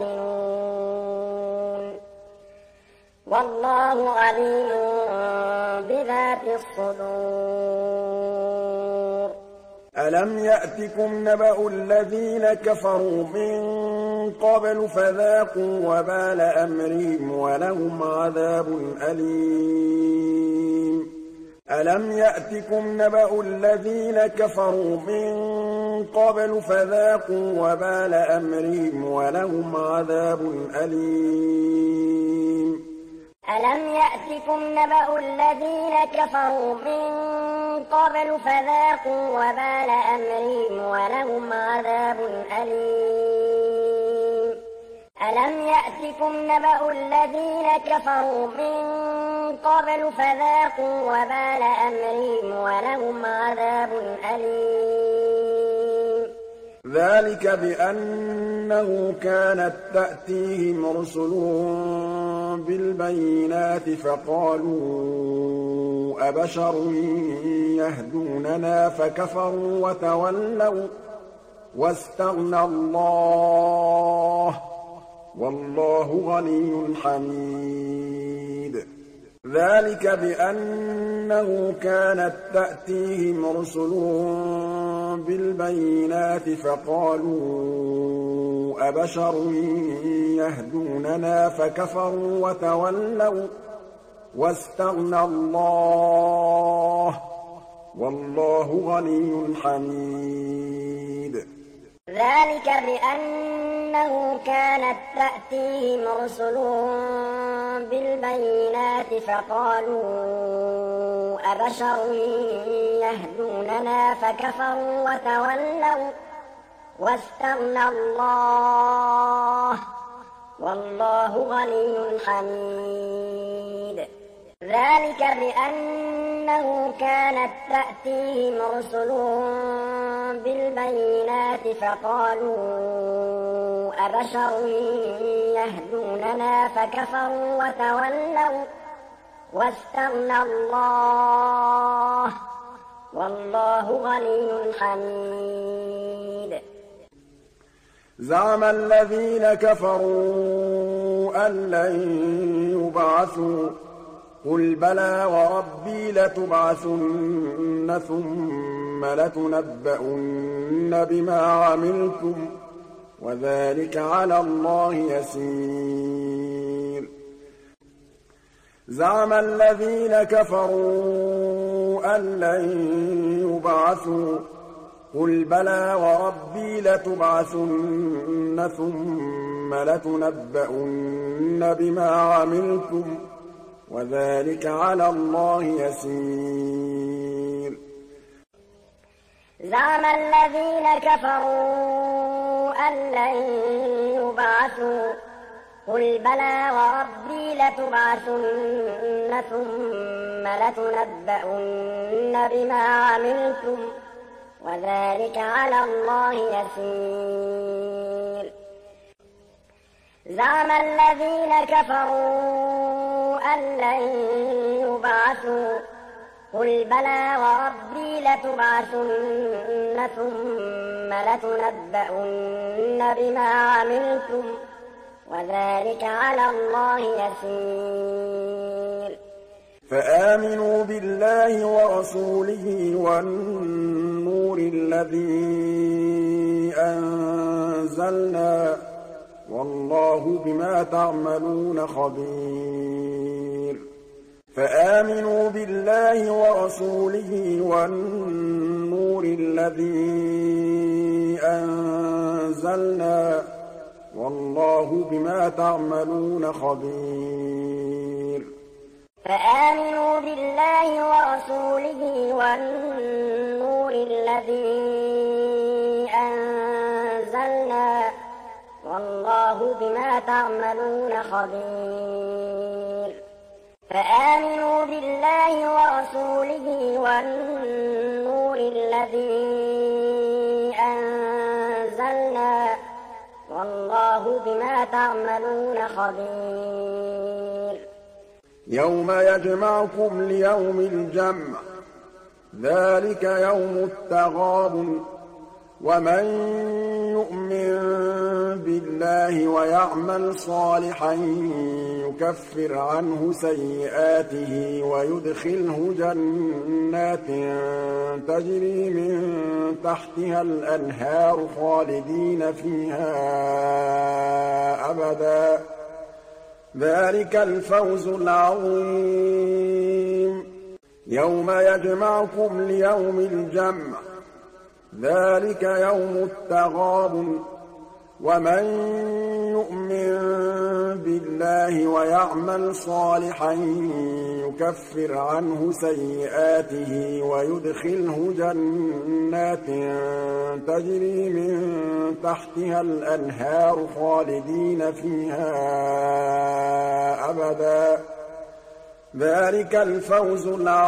تعلنون والله عليم بذات الصدور ألم يأتكم نبأ الذين كفروا من قبل فذاقوا وبال أمرهم ولهم عذاب أليم ألم يأتكم نبأ الذين كفروا من قبل فذاقوا وبال أمرهم ولهم عذاب أليم ألم يأتكم نبأ الذين كفروا من قبل فذاقوا وبال أمرهم ولهم عذاب أليم ألم يأتكم نبأ الذين كفروا من قبل فذاقوا وبال أمرهم ولهم عذاب أليم ذلك بأنه كانت تأتيهم رسلهم بالبينات فقالوا أبشر يهدوننا فكفروا وتولوا وَاسْتَغْنَى اللَّهُ ۚ وَاللَّهُ غَنِيٌّ حَمِيدٌ ذَٰلِكَ بِأَنَّهُ كَانَت تَّأْتِيهِمْ رُسُلُهُم بِالْبَيِّنَاتِ فَقَالُوا أَبَشَرٌ يَهْدُونَنَا فَكَفَرُوا وَتَوَلَّوا ۚ وَاسْتَغْنَى اللَّهُ ۚ وَاللَّهُ غَنِيٌّ حَمِيدٌ ذَٰلِكَ بِأَنَّهُ كَانَت تَّأْتِيهِمْ رُسُلُهُم بِالْبَيِّنَاتِ فَقَالُوا أَبَشَرٌ يَهْدُونَنَا فَكَفَرُوا وَتَوَلَّوا ۚ وَاسْتَغْنَى اللَّهُ ۚ وَاللَّهُ غَنِيٌّ حَمِيدٌ ذَٰلِكَ بِأَنَّهُ كَانَت تَّأْتِيهِمْ رُسُلُهُم بِالْبَيِّنَاتِ فَقَالُوا أَبَشَرٌ يَهْدُونَنَا فَكَفَرُوا وَتَوَلَّوا ۚ وَاسْتَغْنَى اللَّهُ ۚ وَاللَّهُ غَنِيٌّ حَمِيدٌ زَعَمَ الَّذِينَ كَفَرُوا أَن لَّن يُبْعَثُوا ۚ قُلْ بَلَىٰ وَرَبِّي لَتُبْعَثُنَّ ثُمَّ لَتُنَبَّؤُنَّ بِمَا عَمِلْتُمْ ۚ وَذَٰلِكَ عَلَى اللَّهِ يَسِيرٌ زَعَمَ الَّذِينَ كَفَرُوا أَن لَّن يُبْعَثُوا ۚ قُلْ بَلَىٰ وَرَبِّي لَتُبْعَثُنَّ ثُمَّ لَتُنَبَّؤُنَّ بِمَا عَمِلْتُمْ ۚ وَذَٰلِكَ عَلَى اللَّهِ يَسِيرٌ زَعَمَ الَّذِينَ كَفَرُوا أَن لَّن يُبْعَثُوا ۚ قُلْ بَلَىٰ وَرَبِّي لَتُبْعَثُنَّ ثُمَّ لَتُنَبَّؤُنَّ بِمَا عَمِلْتُمْ ۚ وَذَٰلِكَ على اللَّهِ يَسِيرٌ زَعَمَ الَّذِينَ كَفَرُوا أَن لَّن يُبْعَثُوا ۚ قُلْ بَلَىٰ وَرَبِّي لَتُبْعَثُنَّ ثُمَّ لَتُنَبَّؤُنَّ بِمَا عَمِلْتُمْ ۚ وَذَٰلِكَ على الله يَسِيرٌ فَآمِنُوا بِاللَّهِ وَرَسُولِهِ وَالنُّورِ الَّذِي أَنزَلْنَا ۚ وَاللَّهُ بِمَا تَعْمَلُونَ خَبِيرٌ فَآمِنُوا بِاللَّهِ وَرَسُولِهِ وَالنُّورِ الَّذِي أَنزَلْنَا ۚ وَاللَّهُ بِمَا تَعْمَلُونَ خَبِيرٌ فآمنوا بالله ورسوله والنور الذي أنزلنا والله بما تعملون خبير فآمنوا بالله ورسوله والنور الذي أنزلنا والله بما تعملون خبير يوم يجمعكم ليوم الجمع ذلك يوم التغابن ومن يؤمن بالله ويعمل صالحا يكفر عنه سيئاته ويدخله جنات تجري من تحتها الأنهار خالدين فيها أبدا ذلك الفوز العظيم يوم يجمعكم ليوم الجمع ذلك يوم التغابن ومن يؤمن بالله ويعمل صالحا يكفر عنه سيئاته ويدخله جنات تجري من تحتها الأنهار خالدين فيها أبدا ذلك الفوز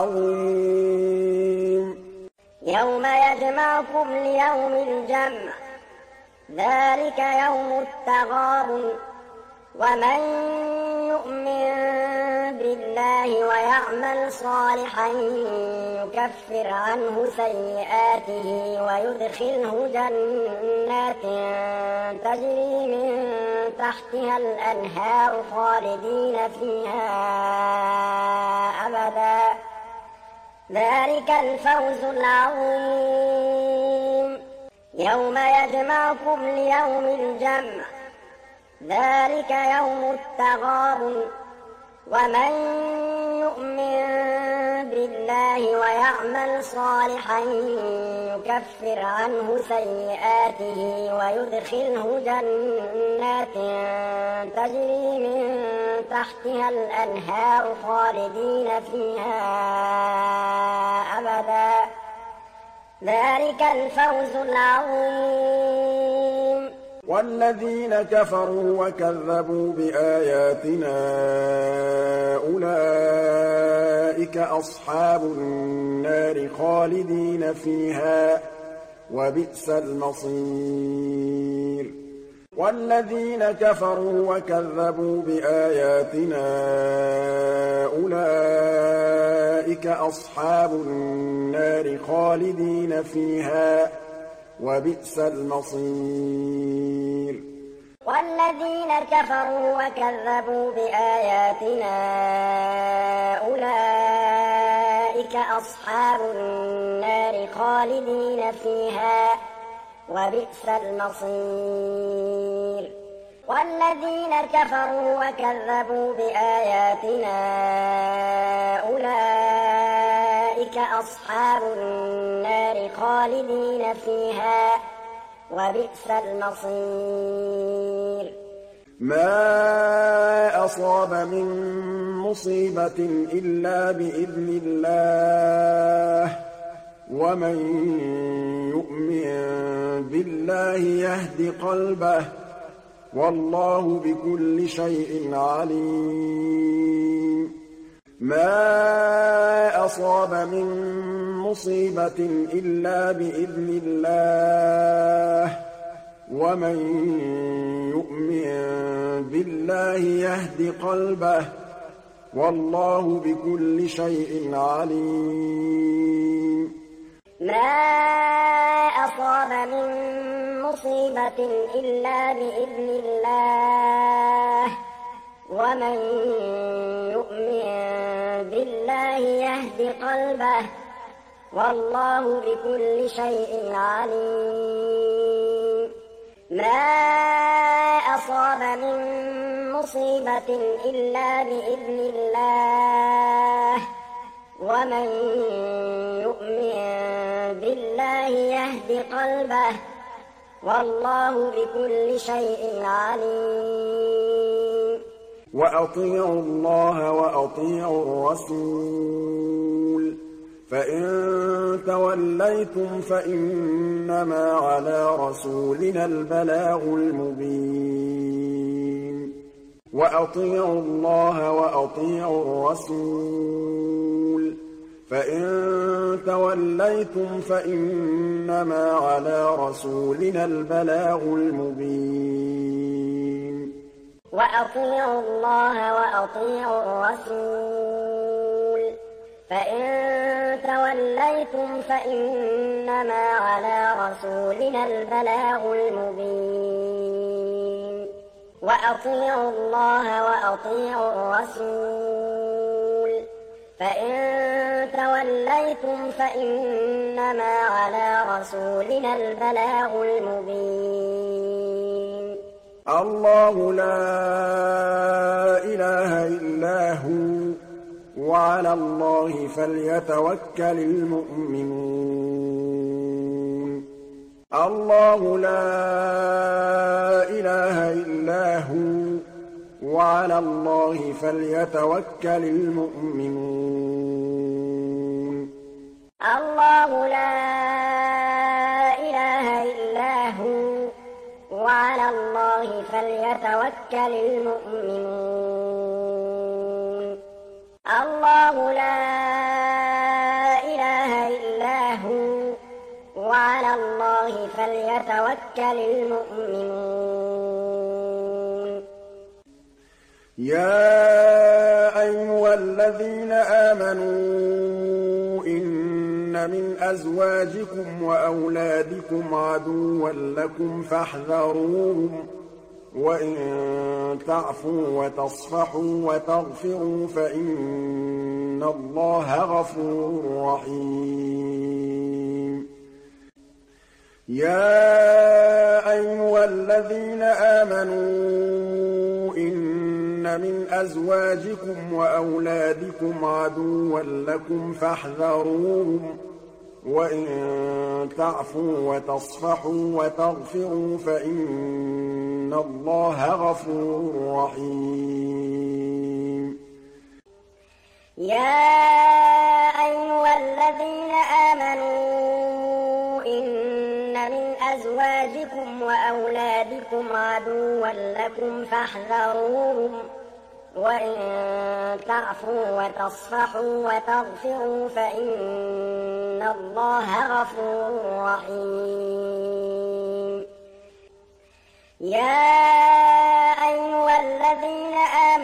العظيم يوم يجمعكم ليوم الجمع ذلك يوم التغابن ومن يؤمن بالله ويعمل صالحا يكفر عنه سيئاته ويدخله جنات تجري من تحتها الأنهار خالدين فيها أبدا ذلك الفوز العظيم. يوم يجمعكم ليوم الجمع ذلك يوم التغابن ومن يؤمن بالله ويعمل صالحا يكفر عنه سيئاته ويدخله جنات تجري من تحتها الأنهار خالدين فيها أبدا ذلك الفوز العظيم. والذين كفروا وكذبوا بآياتنا أولئك أصحاب النار خالدين فيها وبئس المصير. والذين كفروا وكذبوا بآياتنا أولئك أصحاب النار خالدين فيها وبئس المصير. والذين كفروا وكذبوا بآياتنا أولئك أصحاب النار خالدين فيها وبئس المصير. والذين كفروا وكذبوا بآياتنا أولئك أصحاب النار خالدين فيها وبئس المصير. ما أصاب من مصيبة إلا بإذن الله ومن يؤمن بالله يهد قلبه والله بكل شيء عليم. ما أصاب من مصيبة إلا بإذن الله ومن يؤمن بالله يهد قلبه والله بكل شيء عليم. ما أصاب من مصيبة إلا بإذن الله ومن يؤمن بالله يهد قلبه والله بكل شيء عليم. ما أصاب من مصيبة إلا بإذن الله ومن يؤمن بالله يهد قلبه والله بكل شيء عليم. وأطيعوا الله وأطيعوا الرسول فإن توليتم فإنما على رسولنا البلاغ المبين. وأطيعوا الله وأطيعوا الرسول فإن توليتم فإنما على رسولنا البلاغ المبين. وأطيعوا الله وأطيعوا الرسول فإن توليتم فإنما على رسولنا البلاغ المبين. وأطيعوا الله وأطيعوا الرسول فإن توليتم فإنما على رسولنا البلاغ المبين. الله لا إله إلا هو وعلى الله فليتوكل المؤمنون. الله لا إله إلا هو وعلى الله فليتوكل المؤمنون. الله لا إله إلا هو وعلى الله فليتوكل المؤمنون. الله لا إله إلا هو وعلى الله فليتوكل المؤمنون. يا أيها الذين آمنوا إن من أزواجكم وأولادكم عدوا لكم فاحذروهم وإن تعفوا وتصفحوا وتغفروا فإن الله غفور رحيم يا أيها الذين آمنوا إن من أزواجكم وأولادكم عدوا لكم فاحذروهم وإن تعفوا وتصفحوا وتغفروا فإن الله غفور رحيم يا أيها الذين آمنوا إن من أزواجكم وأولادكم عدوا لكم فاحذروهم وإن تعفوا وتصفحوا وتغفروا فإن الله غفور رحيم يا أيها الذين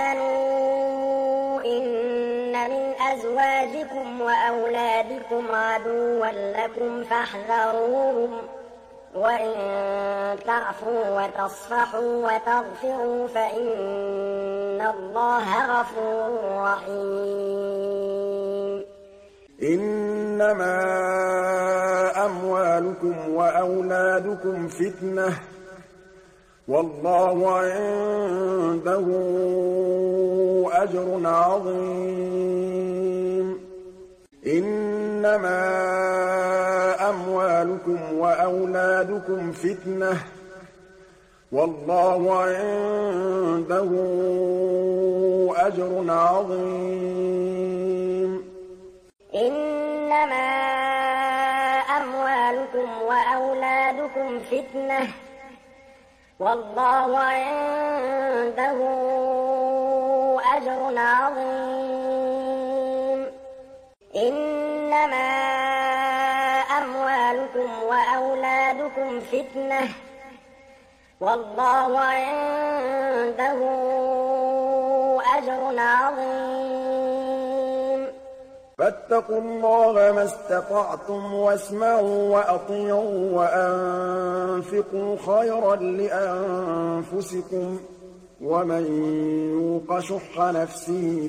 آمنوا إن من أزواجكم وأولادكم عدوا لكم فاحذروهم وإن تعفوا وتصفحوا وتغفروا فإن الله غفور رحيم إنما أموالكم وأولادكم فتنة والله عنده أجر عظيم إنما أموالكم وأولادكم فتنة والله عنده أجر عظيم إنما أموالكم وأولادكم فتنة والله عنده أجر عظيم إنما أموالكم وأولادكم فتنة والله عنده أجر عظيم فاتقوا الله ما استطعتم واسمعوا وأطيعوا وأنفقوا خيرا لأنفسكم ومن يوق شح نفسه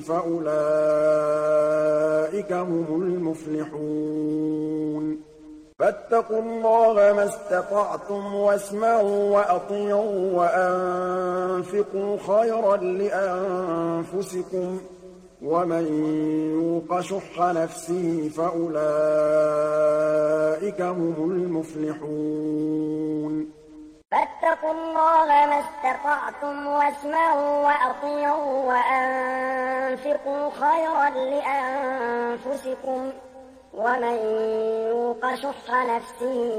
فأولئك هم المفلحون فاتقوا الله ما استطعتم واسمعوا وأطيعوا وأنفقوا خيرا لأنفسكم ومن يوق شح نفسه فأولئك هم المفلحون فاتقوا الله ما استطعتم واسمعوا وأطيعوا وأنفقوا خيرا لأنفسكم ومن يوق شح نفسه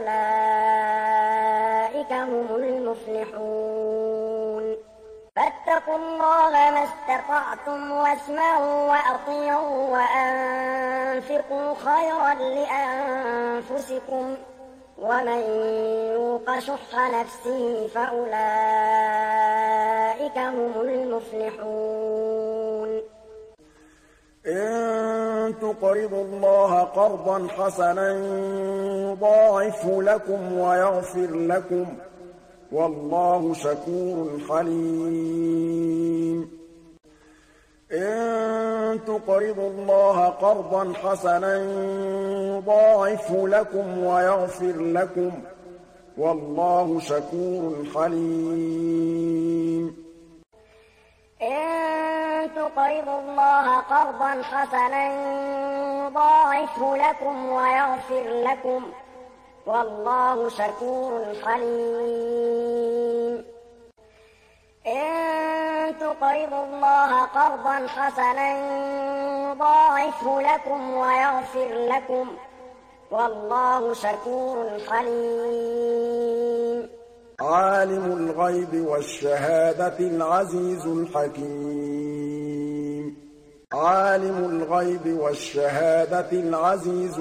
فأولئك هم المفلحون فاتقوا الله ما استطعتم واسمعوا وأطيعوا وأنفقوا خيرا لأنفسكم ومن يوق شح نفسه فأولئك هم المفلحون إن تقرضوا الله قرضا حسنا يضاعفه لكم ويغفر لكم والله شكور حليم إن تقرضوا الله قرضا حسنا يضاعفه لكم ويغفر لكم والله شكور حليم إن تقرضوا الله قرضا حسنا يضاعفه لكم ويغفر لكم والله شكور حليم إن تقرضوا الله قرضا حسنا يضاعفه لكم ويغفر لكم والله شكور حليم عالم الغيب والشهادة العزيز الحكيم عالم الغيب والشهادة العزيز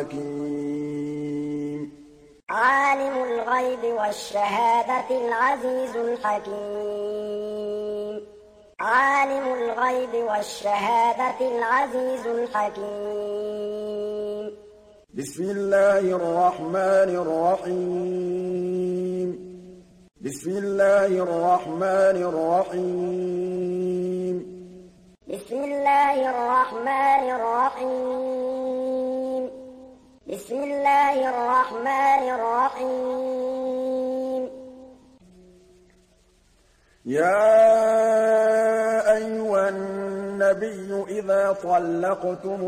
الحكيم عالم الغيب والشهادة العزيز الحكيم عالم الغيب الغيب والشهادة العزيز الحكيم. بسم الله الرحمن الرحيم. بسم الله الرحمن الرحيم. بسم الله الرحمن الرحيم. بسم الله الرحمن الرحيم. يا أيها النبي إذا طلقتم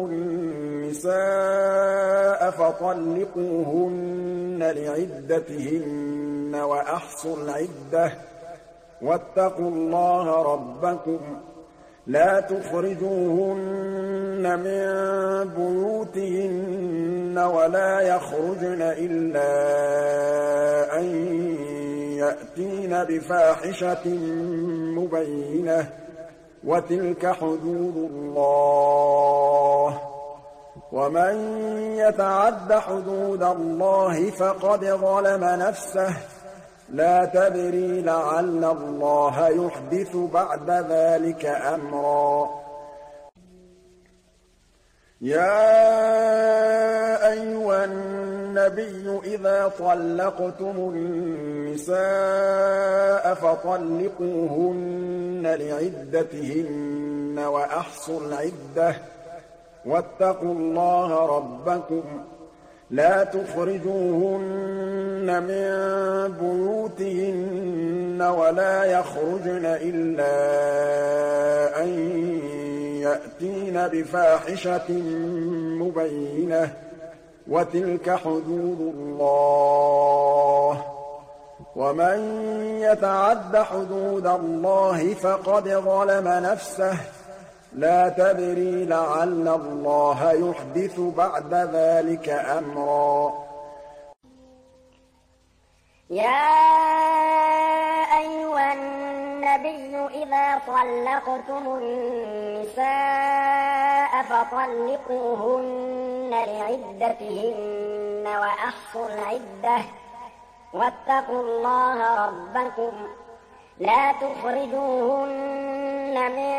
النساء فطلقوهن لعدتهن وأحصوا العدة واتقوا الله ربكم لا تخرجوهن من بيوتهن ولا يخرجن إلا أن يأتين بفاحشة مبينة وتلك حدود الله ومن يتعد حدود الله فقد ظلم نفسه لا تدري لعل الله يحدث بعد ذلك أمرا. يا أيها النبي إذا طلقتم النساء فطلقوهن لعدتهن وأحصوا العدة واتقوا الله ربكم لا تخرجوهن من بيوتهن ولا يخرجن إلا أن يأتين بفاحشة مبينة وتلك حدود الله ومن يتعد حدود الله فقد ظلم نفسه لا تدري لعل الله يحدث بعد ذلك أمرا. يا أيها النبي إذا طلقتم النساء فطلقوهن لعدتهن وأحصوا العدة واتقوا الله ربكم لا تخرجوهن من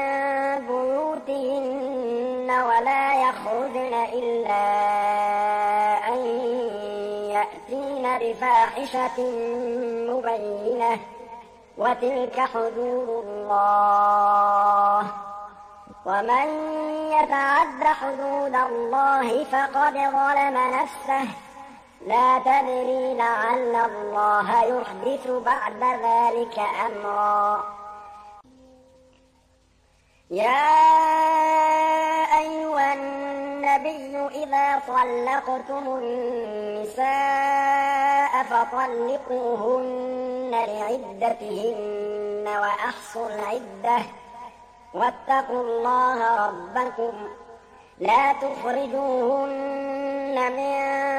بيوتهن ولا يخرجن إلا أن يأتين بفاحشة مبينة وتلك حدود الله ومن يتعد حدود الله فقد ظلم نفسه لا تدري لعل الله يحدث بعد ذلك أمرا. يا أيها النبي إذا طلقتم النساء فطلقوهن لعدتهن وأحصوا العدة واتقوا الله ربكم لا تخرجوهن من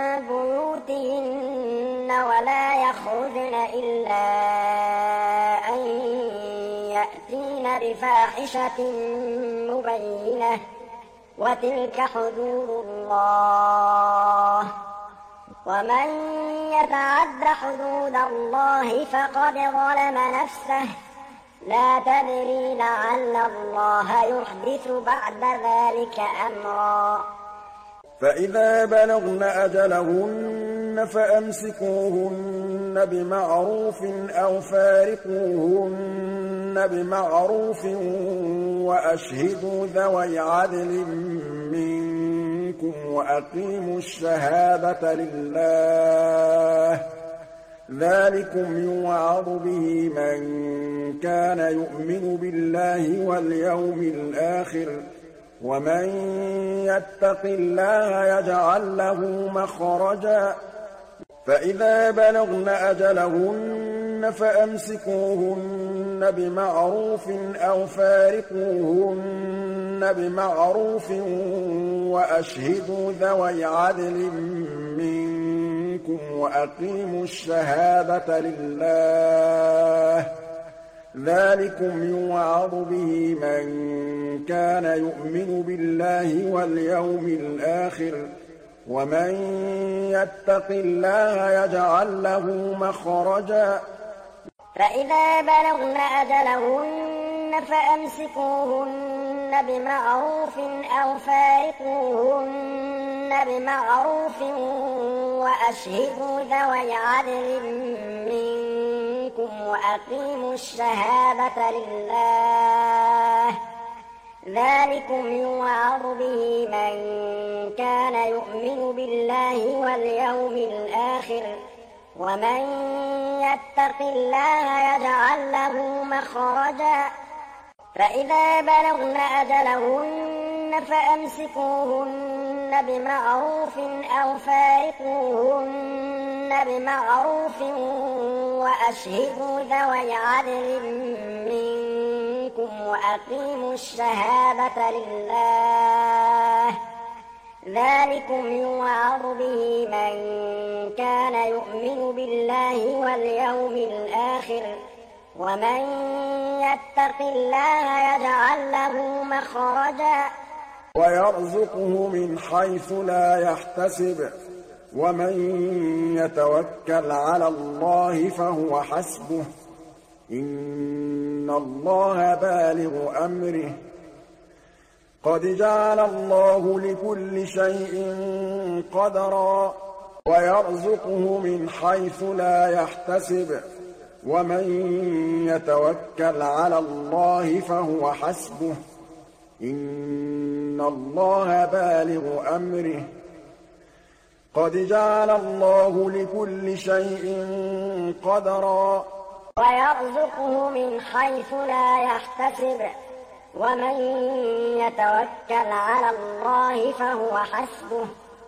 بيوتهن ولا يخرجن إلا أن يأتين بفاحشة مبينة وتلك حدود الله ومن يتعد حدود الله فقد ظلم نفسه لا تدري لعل الله يحدث بعد ذلك أمرا. فإذا بلغن أجلهن فأمسكوهن بمعروف أو فارقوهن بمعروف وأشهدوا ذوي عدل منكم وأقيموا الشهادة لله ذلكم يوعظ به من كان يؤمن بالله واليوم الآخر ومن يتق الله يجعل له مخرجا. فإذا بلغن أجلهن فأمسكوهن بمعروف أو فارقوهن بمعروف وأشهدوا ذوي عدل منكم وأقيموا الشهادة لله ذلكم يوعظ به من كان يؤمن بالله واليوم الآخر ومن يتق الله يجعل له مخرجا. فإذا بلغن أجلهن فأمسكوهن بمعروف أو فارقوهن بمعروف وأشهدوا ذوي عدل منكم وأقيموا الشهادة لله ذلكم يوعظ به من كان يؤمن بالله واليوم الآخر ومن يتق الله يجعل له مخرجا فإذا بلغن أجلهن فأمسكوهن بمعروف أو فارقوهن بمعروف وأشهدوا ذوي عدل منكم وأقيموا الشهادة لله ذلكم يوعظ به من كان يؤمن بالله واليوم الآخر ومن يتق الله يجعل له مخرجا ويرزقه من حيث لا يحتسب ومن يتوكل على الله فهو حسبه إن الله بالغ أمره قد جعل الله لكل شيء قدرا ويرزقه من حيث لا يحتسب ومن يتوكل على الله فهو حسبه إن الله بالغ أمره قد جعل الله لكل شيء قدرا ويرزقه من حيث لا يحتسب ومن يتوكل على الله فهو حسبه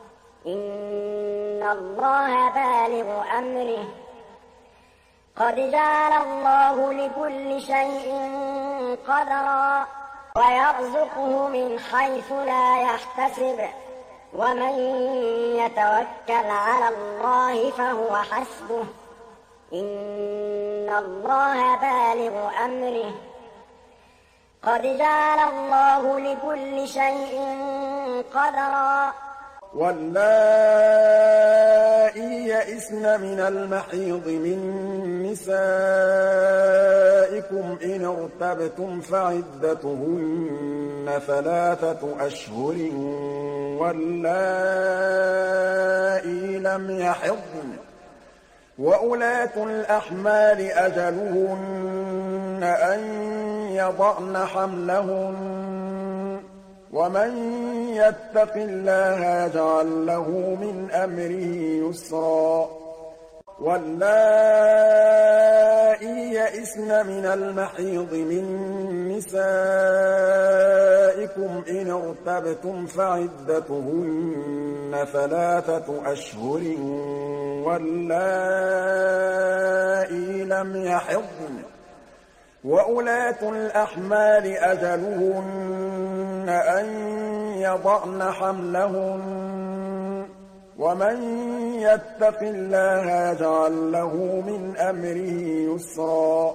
إن الله بالغ أمره قد جعل الله لكل شيء قدرا ويرزقه من حيث لا يحتسب ومن يتوكل على الله فهو حسبه إن الله بالغ أمره قد جعل الله لكل شيء قدرا واللائي يئسن من المحيض من نسائكم إن ارتبتم فعدتهن ثلاثة أشهر واللائي لم يحضن وأولاة الأحمال أجلهن أن يضعن حملهن ومن يتق الله يجعل له من أمره يسرا واللائي يئسن من المحيض من نسائكم إن ارتبتم فعدتهن ثلاثة أشهر واللائي لم يحضن وأولاة الأحمال أجلهن أن يضعن حملهن ومن يتق الله يجعل له من أمره يسرا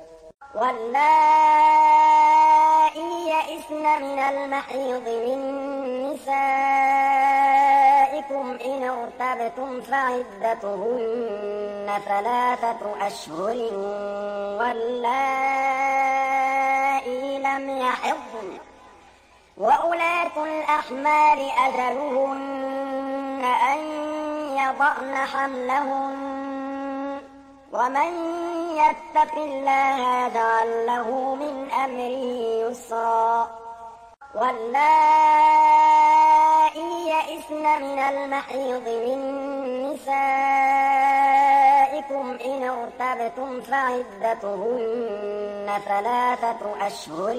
واللائي يئسن من المحيض من نسائكم إن ارتبتم فعدتهن ثلاثة أشهر واللائي لم يحضن وأولاة الأحمال أجلهن أن يضعن حملهن ومن يتق الله يجعل له من أمره يسرا واللائي يئسن من المحيض من نسائكم إن ارتبتم فعدتهن ثلاثة أشهر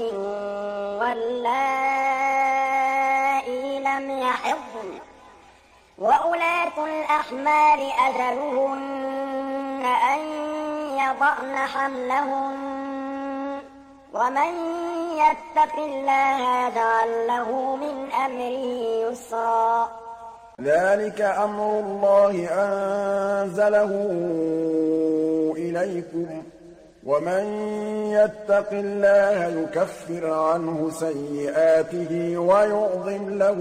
واللائي لم يحضن وأولاة الأحمال أجلهن أن يضعن حملهن ومن يتق الله يجعل له من أمره يسرا ذلك أمر الله أنزله إليكم ومن يتق الله يكفر عنه سيئاته ويعظم له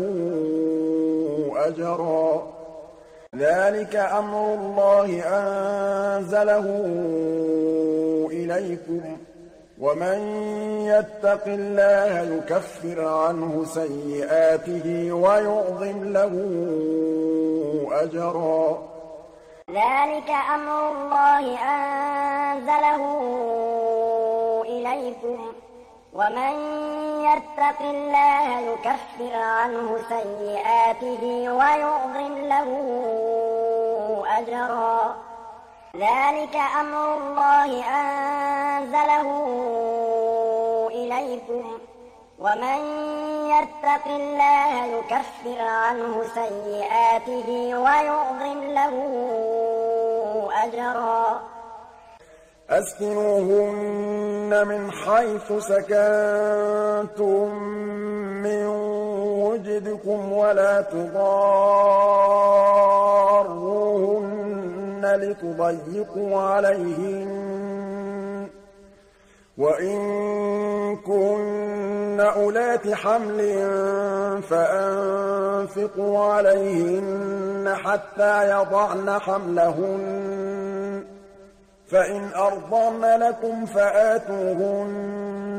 أجرا ذلك أمر الله أنزله إليكم ومن يتق الله يكفر عنه سيئاته ويعظم له أجرا ذلك أمر الله أنزله إليكم ومن يتق الله يكفر عنه سيئاته ويعظم له أجرا ذلك أمر الله أنزله إليكم ومن يتق الله يكفر عنه سيئاته ويعظم له أجرا أسكنوهن من حيث سكنتم من وجدكم ولا تضاروهن لتضيقوا عليهن وإن كن أولات حمل فأنفقوا عليهن حتى يضعن حملهن فإن أرضن لكم فآتوهن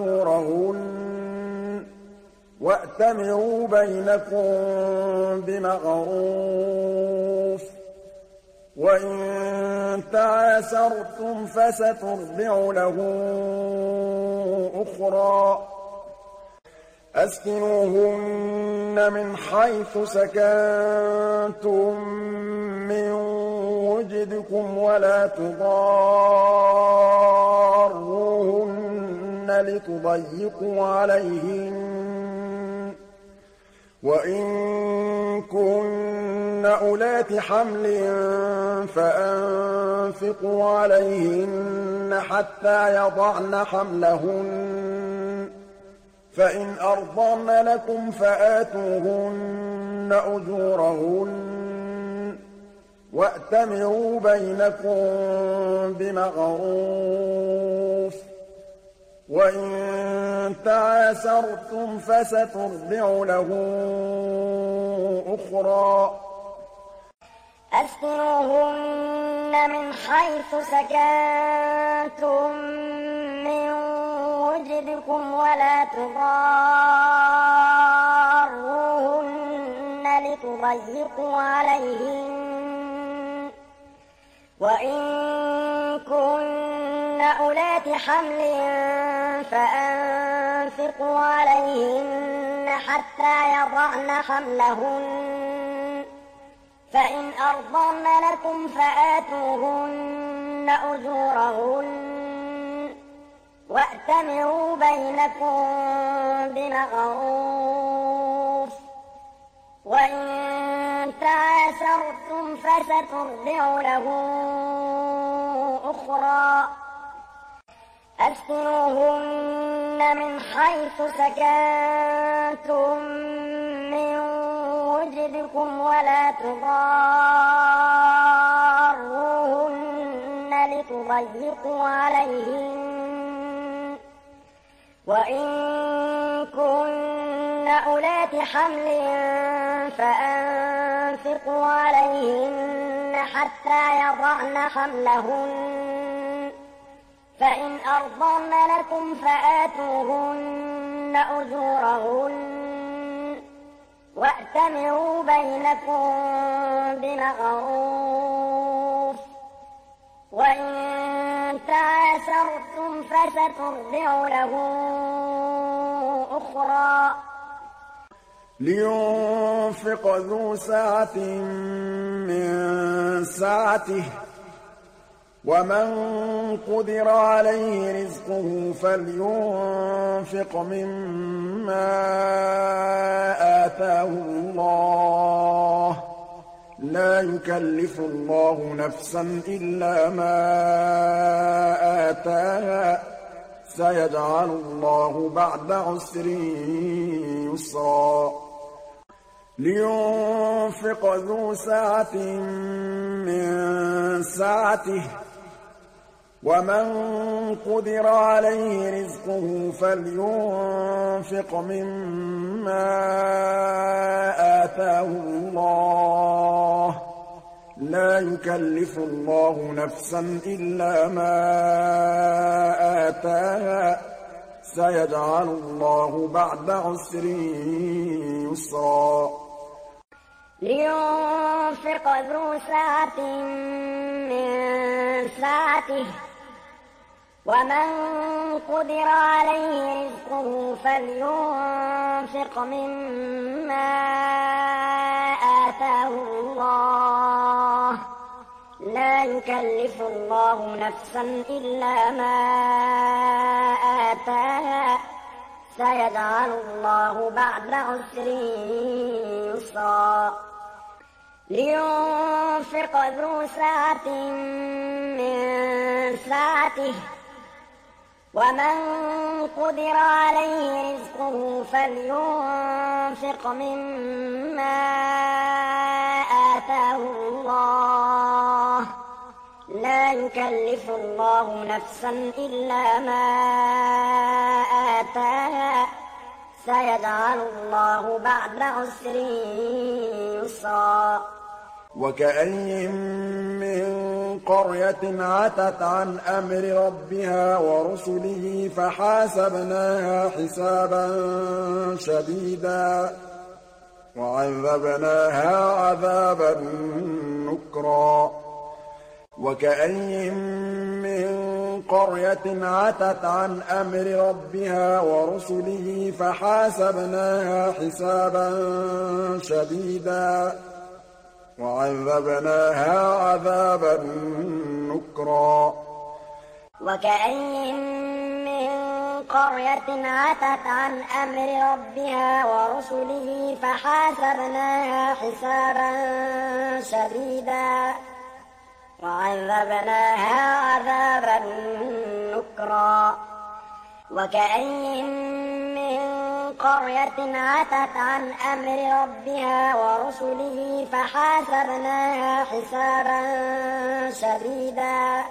أجورهن وأتمروا بينكم بمعروف وإن تعاسرتم فسترضع له أخرى أسكنوهن من حيث سكنتم من وجدكم ولا تضاروهن لتضيقوا عليهن وإن كن أولات حمل فأنفقوا عليهن حتى يضعن حملهن فإن أرضن لكم فآتوهن أجورهن وأتمروا بينكم بمعروف وإن تعاسرتم فسترضع له أخرى أسكنوهن من حيث سكنتم من وجدكم ولا تضاروهن لتضيقوا عليهن وإن كن أولات حمل فأنفقوا عليهن حتى يضعن حملهن فإن أرضن لكم فآتوهن أجورهن وأتمروا بينكم بمعروف وإن تعاسرتم فسترضع له أخرى أسكنوهن من حيث سكنتم من وجدكم ولا تضاروهن لتضيقوا عليهن وإن كن أولات حمل فأنفقوا عليهن حتى يضعن حملهن فإن أرضن لكم فآتوهن أجورهن وأتمروا بينكم بمعروف وإن تعاسرتم فسترضع له أخرى لينفق ذو سعة من سعته ومن قدر عليه رزقه فلينفق مما آتاه الله لا يكلف الله نفسا إلا ما آتاها سيجعل الله بعد عسر يسرا لينفق ذو سعة من سعته ومن قدر عليه رزقه فلينفق مما آتاه الله لا يكلف الله نفسا إلا ما آتاها سيجعل الله بعد عسر يسرا لينفق ذو سعة من سعته ومن قدر عليه رزقه فلينفق مما آتاه الله لا يكلف الله نفسا إلا ما آتاها سيجعل الله بعد عسر يسرا لينفق ذو سعة من سعته ومن قدر عليه رزقه فلينفق مما آتاه الله لا يكلف الله نفسا إلا ما آتاها سيجعل الله بعد عسر يسرا وكأين من قرية عتت عن أمر ربها ورسله فحاسبناها حسابا شديدا وعذبناها عذابا نكرا وكأين من قرية عتت عن أمر ربها ورسله فحاسبناها حسابا شديدا وعذبناها عذابا نكرا وكأين من قرية عتت عن أمر ربها ورسله فحاسبناها حسابا شديدا وعذبناها عذابا نكرا وكأين من قرية عتت عن أمر ربها ورسله فحاسبناها حسابا شديدا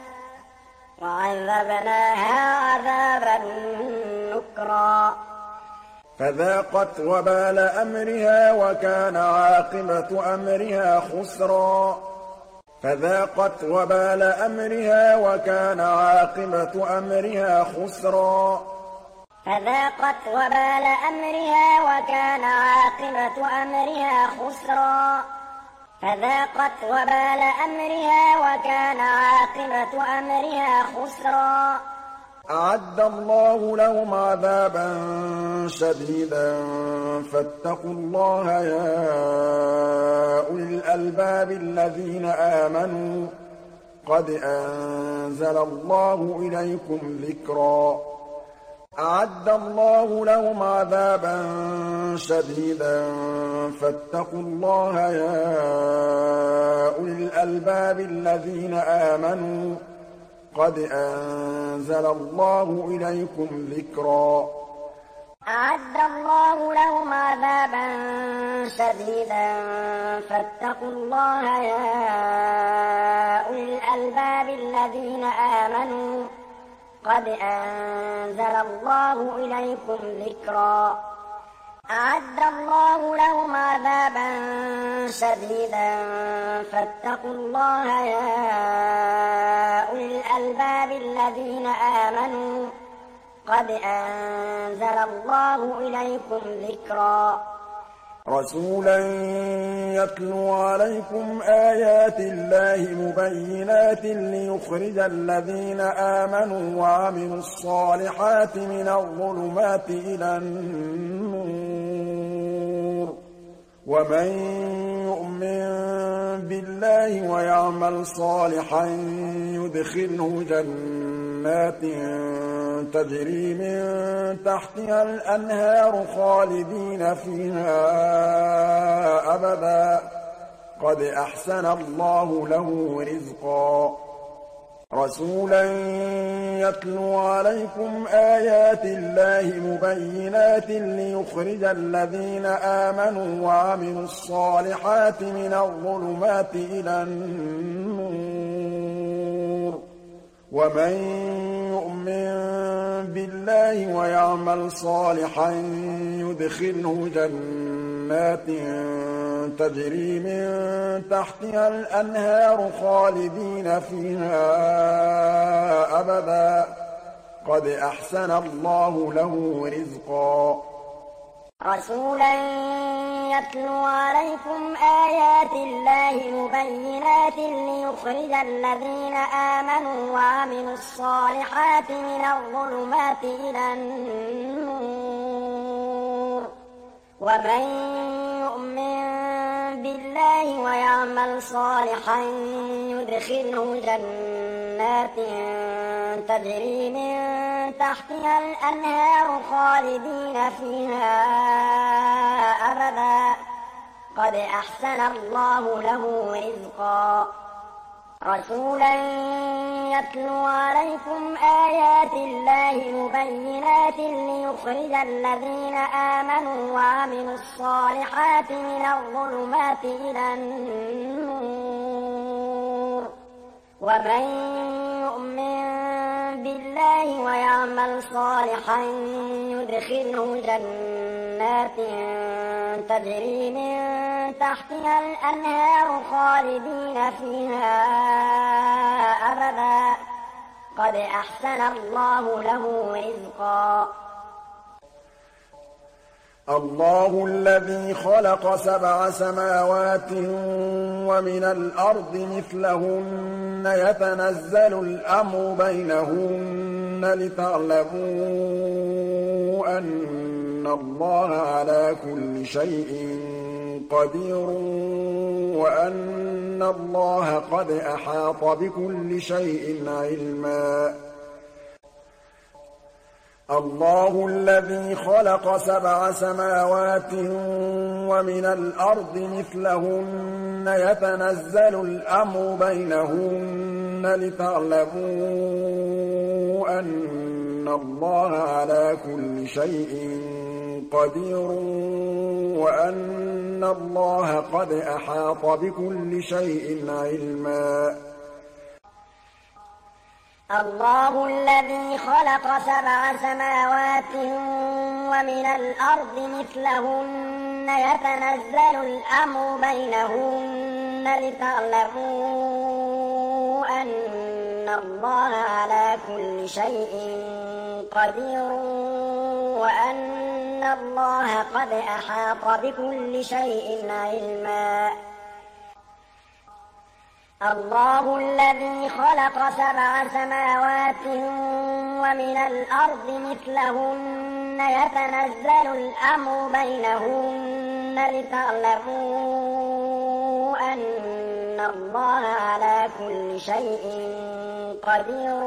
وعذبناها عذابا نكرا فذاقت وبال أمرها وكان عاقبة أمرها خسرا فذاقت وبال أمرها وكان عاقبة أمرها خسرا فذاقت وبال أمرها وكان عاقبة أمرها خسرا فذاقت وبال أمرها وكان عاقبة أمرها خسرا أعد الله لهم عذابا شديدا فاتقوا الله يا أولي الألباب الذين آمنوا قد أنزل الله إليكم ذكرا أعد الله لهم عذابا شديدا فاتقوا الله يا أولي الألباب الذين آمنوا قد أنزل الله إليكم ذكرا أعد الله لهم عذابا شديدا فاتقوا الله يا أولي الألباب الذين آمنوا قد أنزل الله إليكم ذكرا أعد الله لهم عذابا شديدا فاتقوا الله يا أولي الألباب الذين آمنوا قد أنزل الله إليكم ذكرا رسولا يتلو عليكم آيات الله مبينات ليخرج الذين آمنوا وعملوا الصالحات من الظلمات إلى النور ومن يؤمن بالله ويعمل صالحا يدخله جنات تجري من تحتها الأنهار خالدين فيها أبدا قد أحسن الله له رزقا رسولا يتلو عليكم آيات الله مبينات ليخرج الذين آمنوا وعملوا الصالحات من الظلمات إلى النور ومن يؤمن بالله ويعمل صالحا يدخله جنات جنات تجري من تحتها الأنهار خالدين فيها أبدا قد أحسن الله له رزقا رسولا يتلو عليكم آيات الله مبينات ليخرج الذين آمنوا وعملوا الصالحات من الظلمات إلى النور ومن يؤمن بالله ويعمل صالحا يدخله جنات تجري من تحتها الأنهار خالدين فيها أبدا قد أحسن الله له رزقا رسولا يتلو عليكم آيات الله مبينات ليخرج الذين آمنوا وعملوا الصالحات من الظلمات إلى النور ومن يؤمن بالله ويعمل صالحا يدخله جنات تجري من تحتها الأنهار خالدين فيها أبدا قد أحسن الله له رزقا الله الذي خلق سبع سماوات ومن الأرض مثلهن يتنزل الأمر بينهن لتعلموا أن الله على كل شيء قدير وأن الله قد أحاط بكل شيء علما الله الذي خلق سبع سماوات ومن الأرض مثلهن يتنزل الأمر بينهن لتعلموا أن الله على كل شيء قدير وأن الله قد أحاط بكل شيء علما الله الذي خلق سبع سماوات ومن الأرض مثلهن يتنزل الأمر بينهن لتعلموا أن الله على كل شيء قدير وأن الله قد أحاط بكل شيء علما الله الذي خلق سبع سماوات ومن الأرض مثلهن يتنزل الأمر بينهن لتعلموا أن الله على كل شيء قدير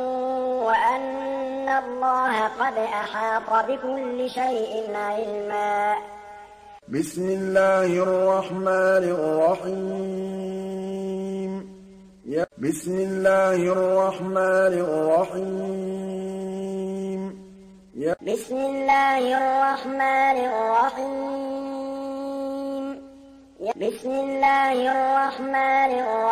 وأن الله قد أحاط بكل شيء علما بسم الله الرحمن الرحيم بسم الله الرحمن الرحيم بسم الله الرحمن الرحيم بسم الله الرحمن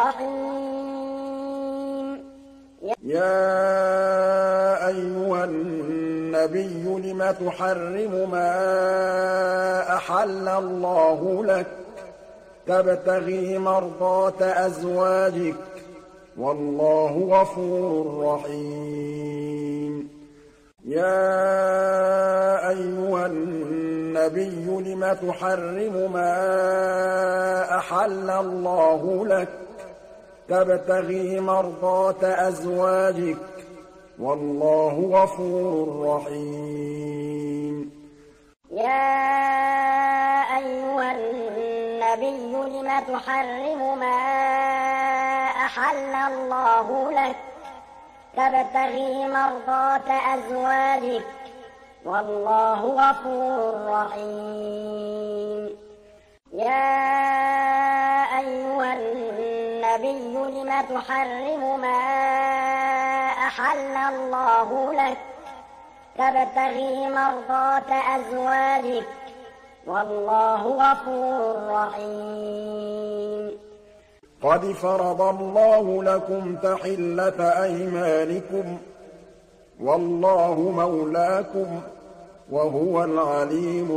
الرحيم يا أيها النبي لم تحرم ما أحل الله لك تبتغي مرضات أزواجك والله غفور رحيم يا أيها النبي لم تحرم ما أحل الله لك تبتغي مرضات أزواجك والله غفور رحيم يا أيها النبي لم تحرم ما أحل الله لك تبتغي مرضات أزواجك والله غفور رحيم يا أيها النبي لم تحرم ما أحل الله لك تبتغي مرضات أزواجك والله غفور رحيم قد فرض الله لكم تحلة أيمانكم والله مولاكم وهو العليم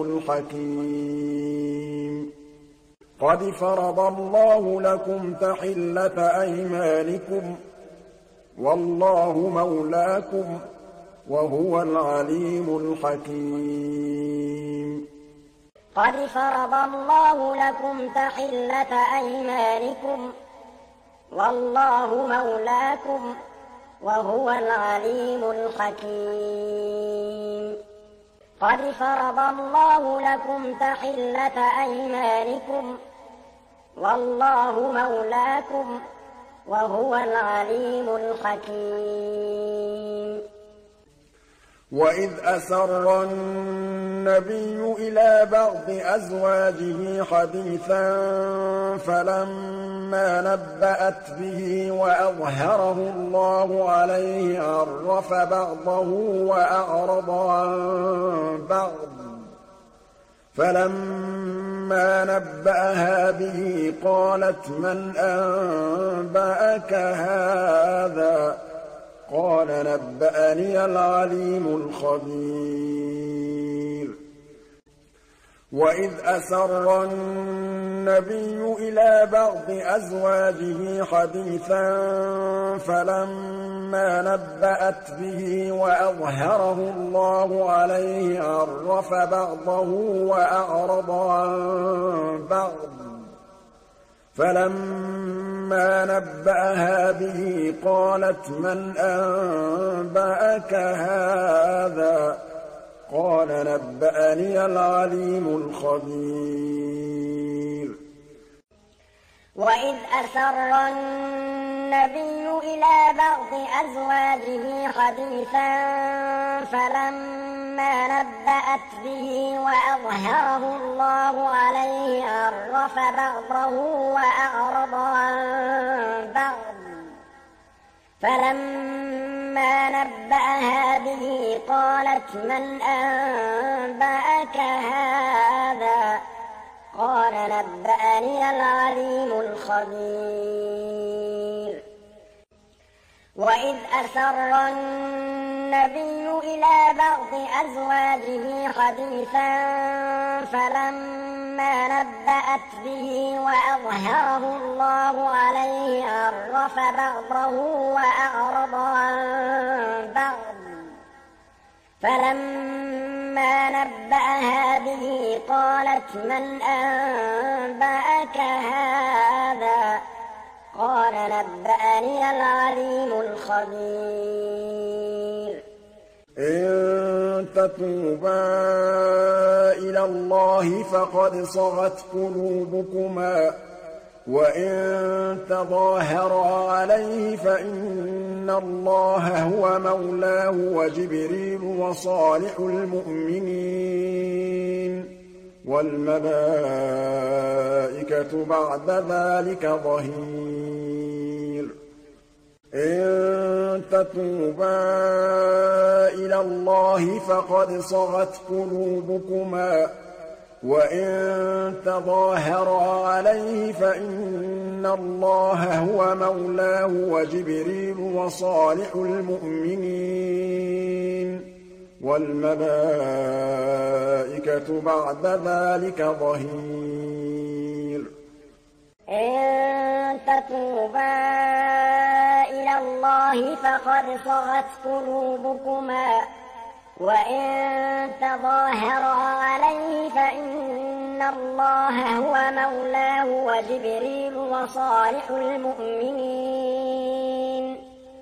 الحكيم قد فرض الله لكم تحلة أيمانكم والله مولاكم وهو العليم الحكيم قد فرض الله لكم تحلة أيمانكم والله مولاكم وهو العليم الحكيم قد فرض الله لكم تحلة أيمانكم والله مولاكم وهو العليم الحكيم وإذ أسر النبي إلى بعض أزواجه حديثا فلما نبأت به وأظهره الله عليه عرف بعضه وأعرض عن بعض فلما نبأها به قالت من أنبأك هذا قال نبأني العليم الخبير وإذ أسر النبي إلى بعض أزواجه حديثا فلما نبأت به وأظهره الله عليه عرف بعضه وأعرض عن بعض فلما نبأها به قالت من أنبأك هذا قال نبأني العليم الخبير وإذ أسر النبي إلى بعض أزواجه حديثا فلما نبأت به وأظهره الله عليه عرف بعضه وأعرض عن بعض فلما نبأها به قالت من أنبأك هذا قال نبأني العليم الخبير وإذ أسر النبي إلى بعض أزواجه حديثا فلما نبأت به وأظهره الله عليه عرف بعضه وأعرض عن بعض فلما نبأها به قالت من أنبأك هذا قال نبأني العليم الخبير إن تتوبا إلى الله فقد صغت قلوبكما وإن تظاهرا عليه فإن الله هو مولاه وجبريل وصالح المؤمنين والملائكة بعد ذلك ظهير إن تتوبا إلى الله فقد صغت قلوبكما وإن تظاهرا عليه فإن الله هو مولاه وجبريل وصالح المؤمنين والملائكة بعد ذلك ظهير إن تتوبا إلى الله فقد صغت قلوبكما وإن تظاهرا عليه فإن الله هو مولاه وجبريل وصالح المؤمنين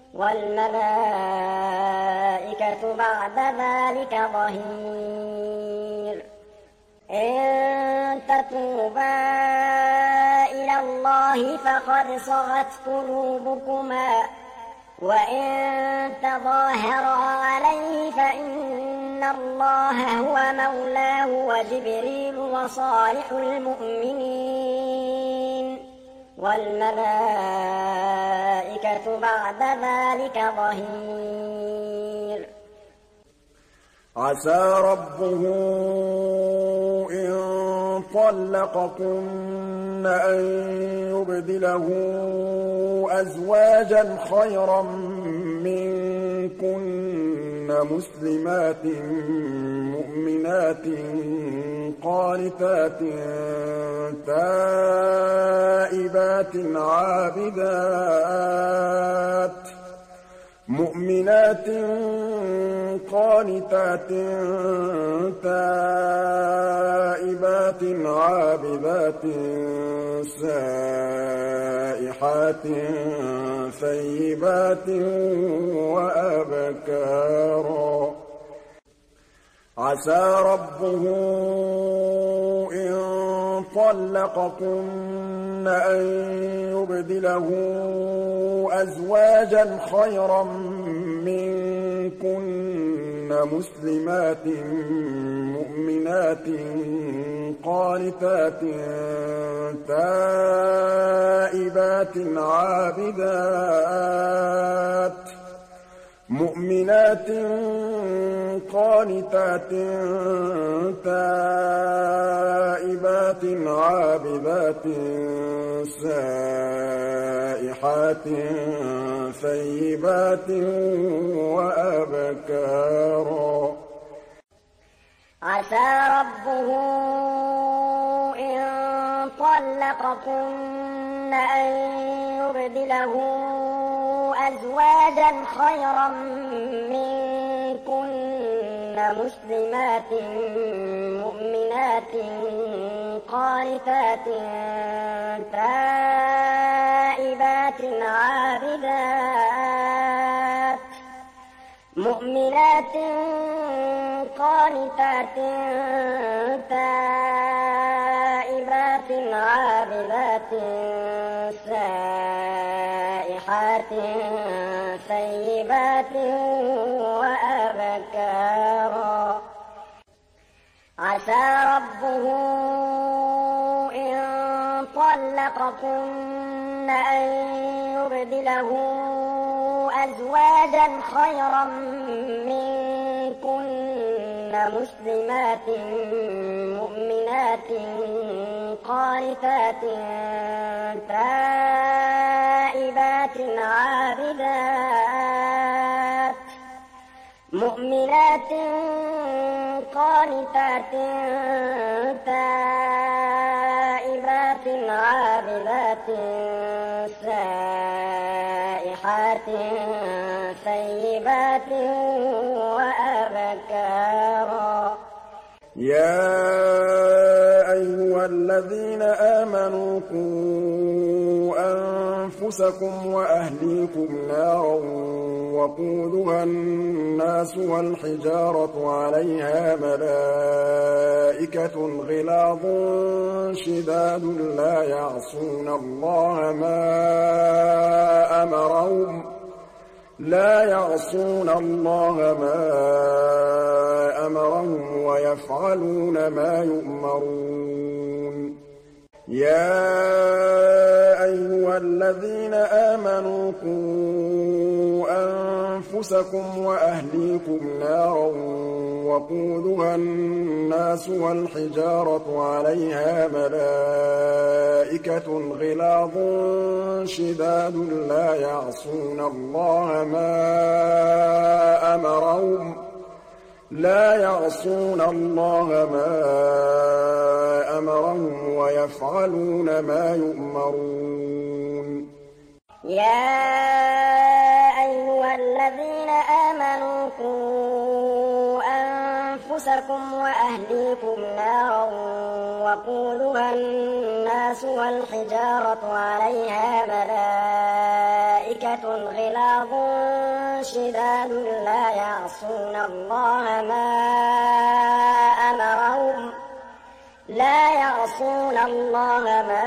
والملائكة بعد ذلك ظهير إن تتوبا إلى الله فقد صغت قلوبكما وإن تظاهرا عليه فإن الله هو مولاه وجبريل وصالح المؤمنين والملائكة بعد ذلك ظهير عسى ربه إن طلقكن أن يبدله أزواجا خيرا منكن مسلمات مؤمنات قانتات تائبات عابدات مؤمنات قانتات تائبات عابدات سائحات ثيبات وأبكارا عسى ربه إن طلقكن أن يبدله أزواجا خيرا منكن مسلمات مؤمنات قانتات تائبات عابدات مؤمنات قانتات تائبات عابدات سائحات ثيبات وأبكارا عسى ربه إن طلقكن أن يبدله أزواجا خيرا منكن مسلمات مؤمنات قانتات تائبات عابدات مؤمنات قانتات تائبات عابدات سائحات ثيبات وأبكارا عسى ربه إن طلقكن أن يبدله أزواجا خيرا منكن مسلمات مؤمنات قانتات تائبات عابدات مؤمنات قانتات تائبات عابدات سائحات ثيبات وأبكارا يا أيها الذين آمنوا قوا أنفسكم وأهليكم نارا وقودها الناس والحجارة عليها ملائكة غلاظ شداد لا يعصون الله ما أمرهم لا يعصون الله ما أمرهم ويفعلون ما يؤمرون يا أيها الذين آمنوا قوا أنفسكم وأهليكم نارا وقودها الناس والحجارة عليها ملائكة غلاظ شداد لا يعصون الله ما أمرهم لا يعصون الله ما أمرهم ويفعلون ما يؤمرون يا أيها الذين آمنوا قوا أنفسكم وأهليكم نارا وقودها الناس والحجارة عليها ملائكة غلاظ شداد لا يعصون الله ما أمرهم لا يعصون الله ما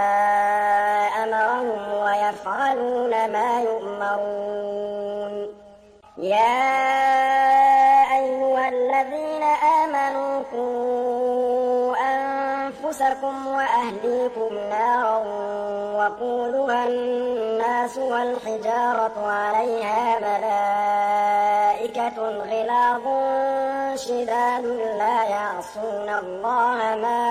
أمرهم ويفعلون ما يؤمرون يا أيها الذين آمنوا قوا أنفسكم وأهليكم نارا وقودها الناس والحجارة عليها ملائكة غلاظ شداد لا يعصون الله ما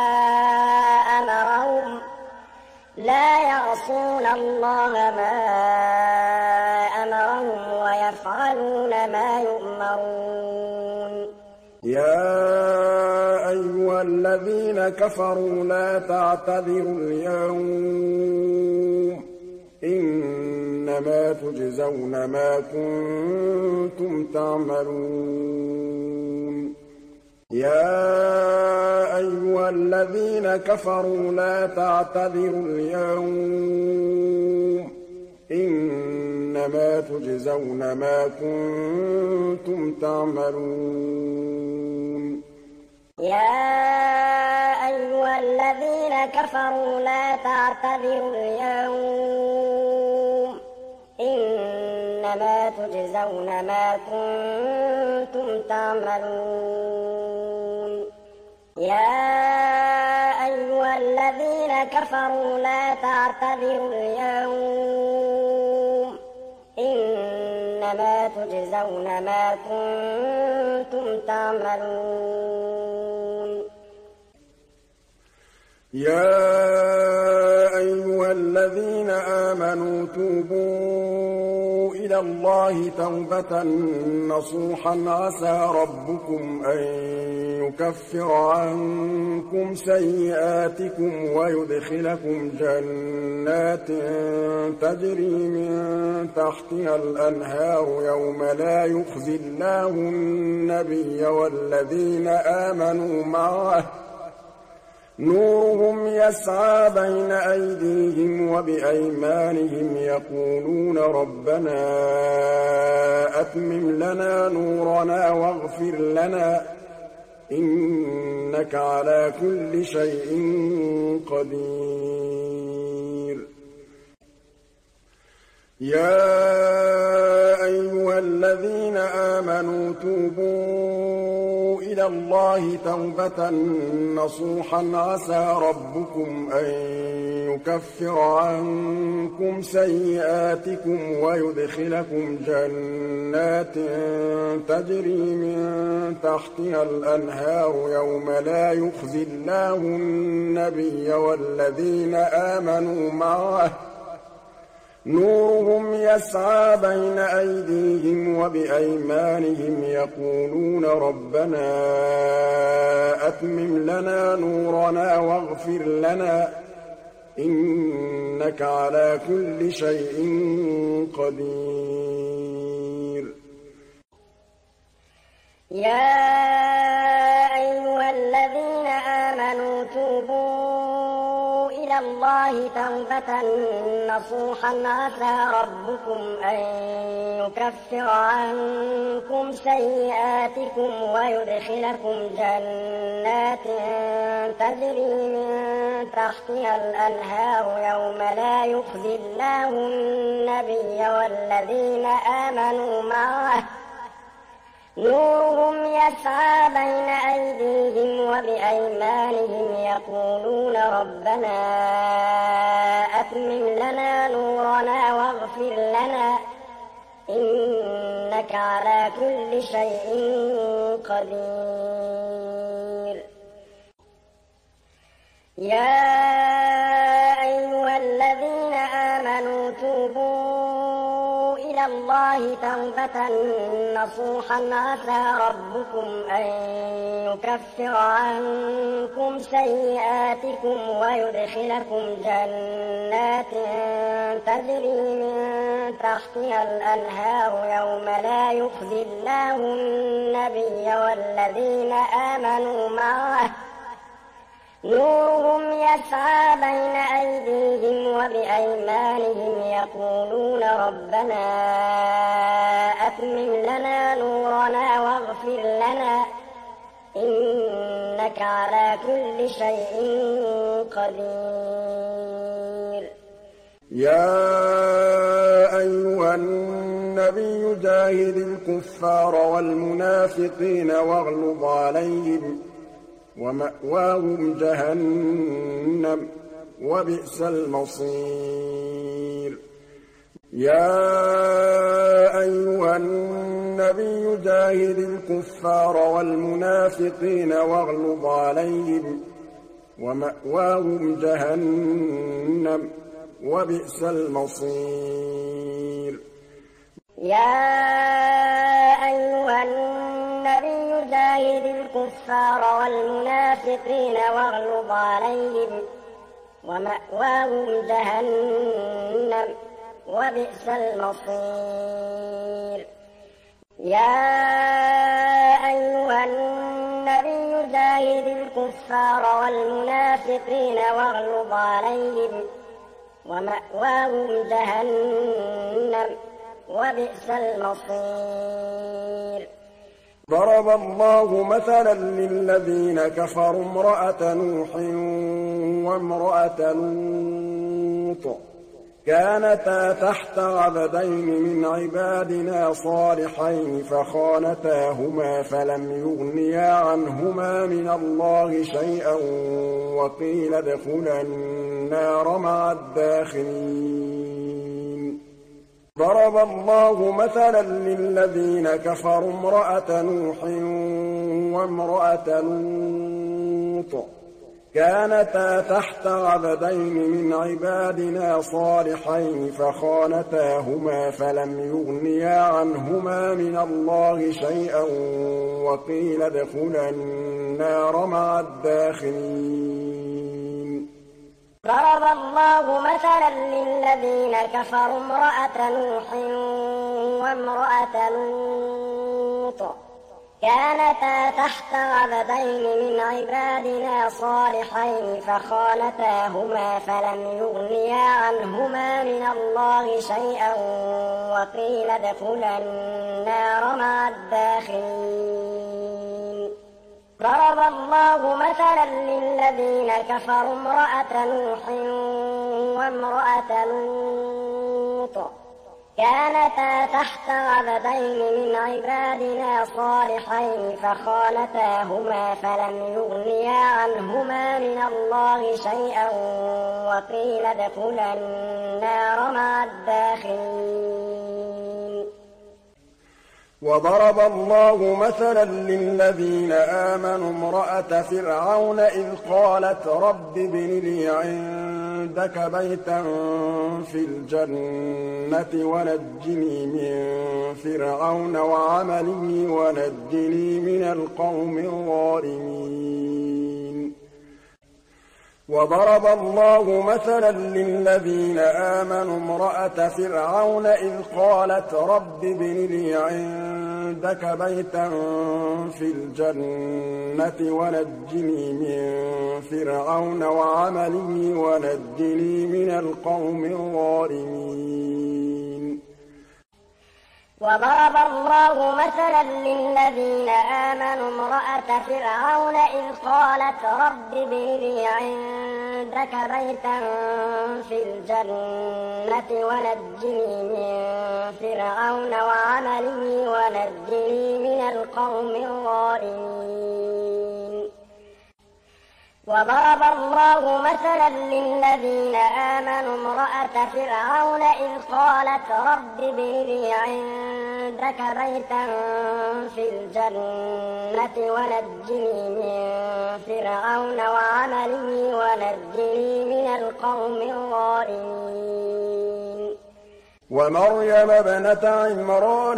أمرهم لا يعصون الله ما أمرهم ويفعلون ما يؤمرون تُؤْمَرُونَ يَا أَيُّهَا الَّذِينَ كَفَرُوا لَا تَعْتَذِرُوا الْيَوْمَ ۖ إِنَّمَا تُجْزَوْنَ مَا كُنتُمْ تَعْمَلُونَ يَا أَيُّهَا الَّذِينَ كَفَرُوا لَا تَعْتَذِرُوا الْيَوْمَ ۖ إِنَّمَا تُجْزَوْنَ مَا كُنتُمْ تَعْمَلُونَ يَا أَيُّهَا الَّذِينَ كَفَرُوا لَا تَعْتَذِرُوا الْيَوْمَ ۖ إِنَّمَا تُجْزَوْنَ مَا كُنتُمْ تَعْمَلُونَ يَا أَيُّهَا الَّذِينَ كَفَرُوا لَا تَعْتَذِرُوا الْيَوْمَ ۖ إِنَّمَا تُجْزَوْنَ مَا كُنتُمْ تَعْمَلُونَ يَا أَيُّهَا الَّذِينَ آمَنُوا تُوبُوا إِلَى اللَّهِ تَوْبَةً نَّصُوحًا عَسَىٰ رَبُّكُمْ أَن يُكَفِّرَ عَنكُمْ سَيِّئَاتِكُمْ وَيُدْخِلَكُمْ جَنَّاتٍ تَجْرِي مِن تَحْتِهَا الْأَنْهَارُ يَوْمَ لَا يُخْزِي اللَّهُ النَّبِيَّ وَالَّذِينَ آمَنُوا مَعَهُ ۖ نُورُهُمْ يَسْعَىٰ بَيْنَ أَيْدِيهِمْ وَبِأَيْمَانِهِمْ يَقُولُونَ رَبَّنَا أَتْمِمْ لَنَا نُورَنَا وَاغْفِرْ لَنَا ۖ إِنَّكَ عَلَىٰ كُلِّ شَيْءٍ قَدِيرٌ يَا أَيُّهَا الَّذِينَ آمَنُوا تُوبُوا إِلَى اللَّهِ تَوْبَةً نَّصُوحًا عَسَىٰ رَبُّكُمْ أَن يُكَفِّرَ عَنكُمْ سَيِّئَاتِكُمْ وَيُدْخِلَكُمْ جَنَّاتٍ تَجْرِي مِن تَحْتِهَا الْأَنْهَارُ يَوْمَ لَا يُخْزِي اللَّهُ النَّبِيَّ وَالَّذِينَ آمَنُوا مَعَهُ ۖ نُورُهُمْ يَسْعَىٰ بَيْنَ أَيْدِيهِمْ وَبِأَيْمَانِهِمْ يَقُولُونَ رَبَّنَا أَتْمِمْ لَنَا نُورَنَا وَاغْفِرْ لَنَا ۖ إِنَّكَ عَلَىٰ كُلِّ شَيْءٍ قَدِيرٌ يَا أَيُّهَا الَّذِينَ آمَنُوا تُوبُوا إِلَى اللَّهِ تَوْبَةً نَّصُوحًا عَسَىٰ رَبُّكُمْ أَن يُكَفِّرَ عَنكُمْ سَيِّئَاتِكُمْ وَيُدْخِلَكُمْ جَنَّاتٍ تَجْرِي مِن تَحْتِهَا الْأَنْهَارُ يَوْمَ لَا يُخْزِي اللَّهُ النَّبِيَّ وَالَّذِينَ آمَنُوا مَعَهُ ۖ نُورُهُمْ يَسْعَىٰ بَيْنَ أَيْدِيهِمْ وَبِأَيْمَانِهِمْ يَقُولُونَ رَبَّنَا أَتْمِمْ لَنَا نُورَنَا وَاغْفِرْ لَنَا ۖ إِنَّكَ عَلَىٰ كُلِّ شَيْءٍ قَدِيرٌ يَا أَيُّهَا الَّذِينَ آمَنُوا تُوبُوا إِلَى اللَّهِ تَوْبَةً نَّصُوحًا عَسَىٰ رَبُّكُمْ أَن يُكَفِّرَ عَنكُمْ سَيِّئَاتِكُمْ وَيُدْخِلَكُمْ جَنَّاتٍ تَجْرِي مِن تَحْتِهَا الْأَنْهَارُ يَوْمَ لَا يُخْزِي اللَّهُ النَّبِيَّ وَالَّذِينَ آمَنُوا مَعَهُ ۖ نُورُهُمْ يَسْعَىٰ بَيْنَ أَيْدِيهِمْ وَبِأَيْمَانِهِمْ يَقُولُونَ رَبَّنَا أَتْمِمْ لَنَا نُورَنَا وَاغْفِرْ لَنَا ۖ إِنَّكَ عَلَىٰ كُلِّ شَيْءٍ قَدِيرٌ يَا أَيُّهَا النَّبِيُّ جَاهِدِ الْكُفَّارَ وَالْمُنَافِقِينَ وَاغْلُظْ عَلَيْهِمْ ۚ وَمَأْوَاهُمْ جَهَنَّمُ ۖ وَبِئْسَ الْمَصِيرُ يَا أَيُّهَا النَّبِيُّ جَاهِدِ الْكُفَّارَ وَالْمُنَافِقِينَ وَاغْلُظْ عَلَيْهِمْ ۚ وَمَأْوَاهُمْ جَهَنَّمُ ۖ وَبِئْسَ الْمَصِيرُ يا أيها النبي جاهد الكفار والمنافقين واغلظ عليهم ومأواهم جهنم وبئس المصير يا أيها النبي جاهد الكفار والمنافقين واغلظ عليهم ومأواهم جهنم وبئس المصير ضرب الله مثلا للذين كفروا امرأة نوح وامرأة لوط كانتا تحت عبدين من عبادنا صالحين فخانتاهما فلم يغنيا عنهما من الله شيئا وقيل ادخلا النار مع الداخلين ضرب الله مثلا للذين كفروا امرأة نوح وامرأة لوط كانتا تحت عبدين من عبادنا صالحين فخانتاهما فلم يغنيا عنهما من الله شيئا وقيل ادخلا النار مع الداخلين ضرب الله مثلا للذين كفروا امرأة نوح وامرأة لوط كانتا تحت عبدين من عبادنا صالحين فخانتاهما فلم يغنيا عنهما من الله شيئا وقيل ادخلا النار مع الداخلين ضرب الله مثلا للذين كفروا امرأة نوح وامرأة لوط كانتا تحت عبدين من عبادنا صالحين فخانتاهما فلم يغنيا عنهما من الله شيئا وقيل ادخلا النار مع الداخلين وضرب الله مثلا للذين آمنوا امرأة فرعون إذ قالت رب ابن لي عندك بيتا في الجنة ونجني من فرعون وعمله ونجني من القوم الظالمين وضرب الله مثلا للذين آمنوا امرأة فرعون إذ قالت رب ابن لي عندك بيتا في الجنة ونجني من فرعون وعمله ونجني من القوم الظالمين وضرب الله مثلا للذين آمنوا امرأة فرعون إذ قالت رب ابن لي عندك بيتا في الجنة ونجني من فرعون وعمله ونجني من القوم الظالمين وضرب الله مثلا للذين آمنوا امرأة فرعون إذ قالت رب ابن لي عندك بيتا في الجنة ونجني من فرعون وعمله ونجني من القوم الظالمين ومريم ابنة عمران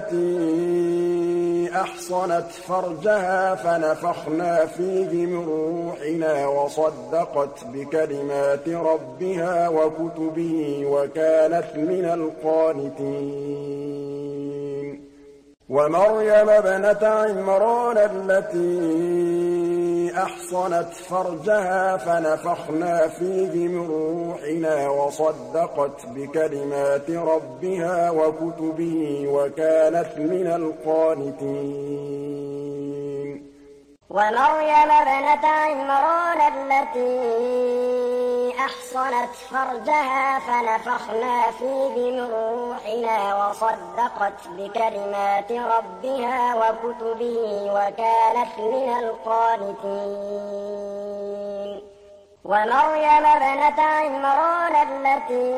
التي أحصنت فرجها فنفخنا فيه من روحنا وصدقت بكلمات ربها وكتبه وكانت من القانتين ومريم ابنة عمران التي أحصنت فرجها فنفخنا فيه من روحنا وصدقت بكلمات ربها وكتبه وكانت من القانتين ومريم ابنة عمران التي أحصنت فرجها فنفخنا فيه من روحنا وصدقت بكلمات ربها وكتبه وكانت من القانتين ومريم ابنة عمران التي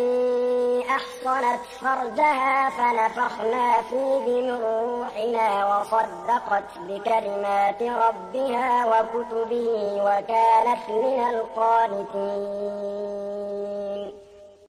أحصنت فرجها فنفخنا فيه من روحنا وصدقت بكلمات ربها وكتبه وكانت من القانتين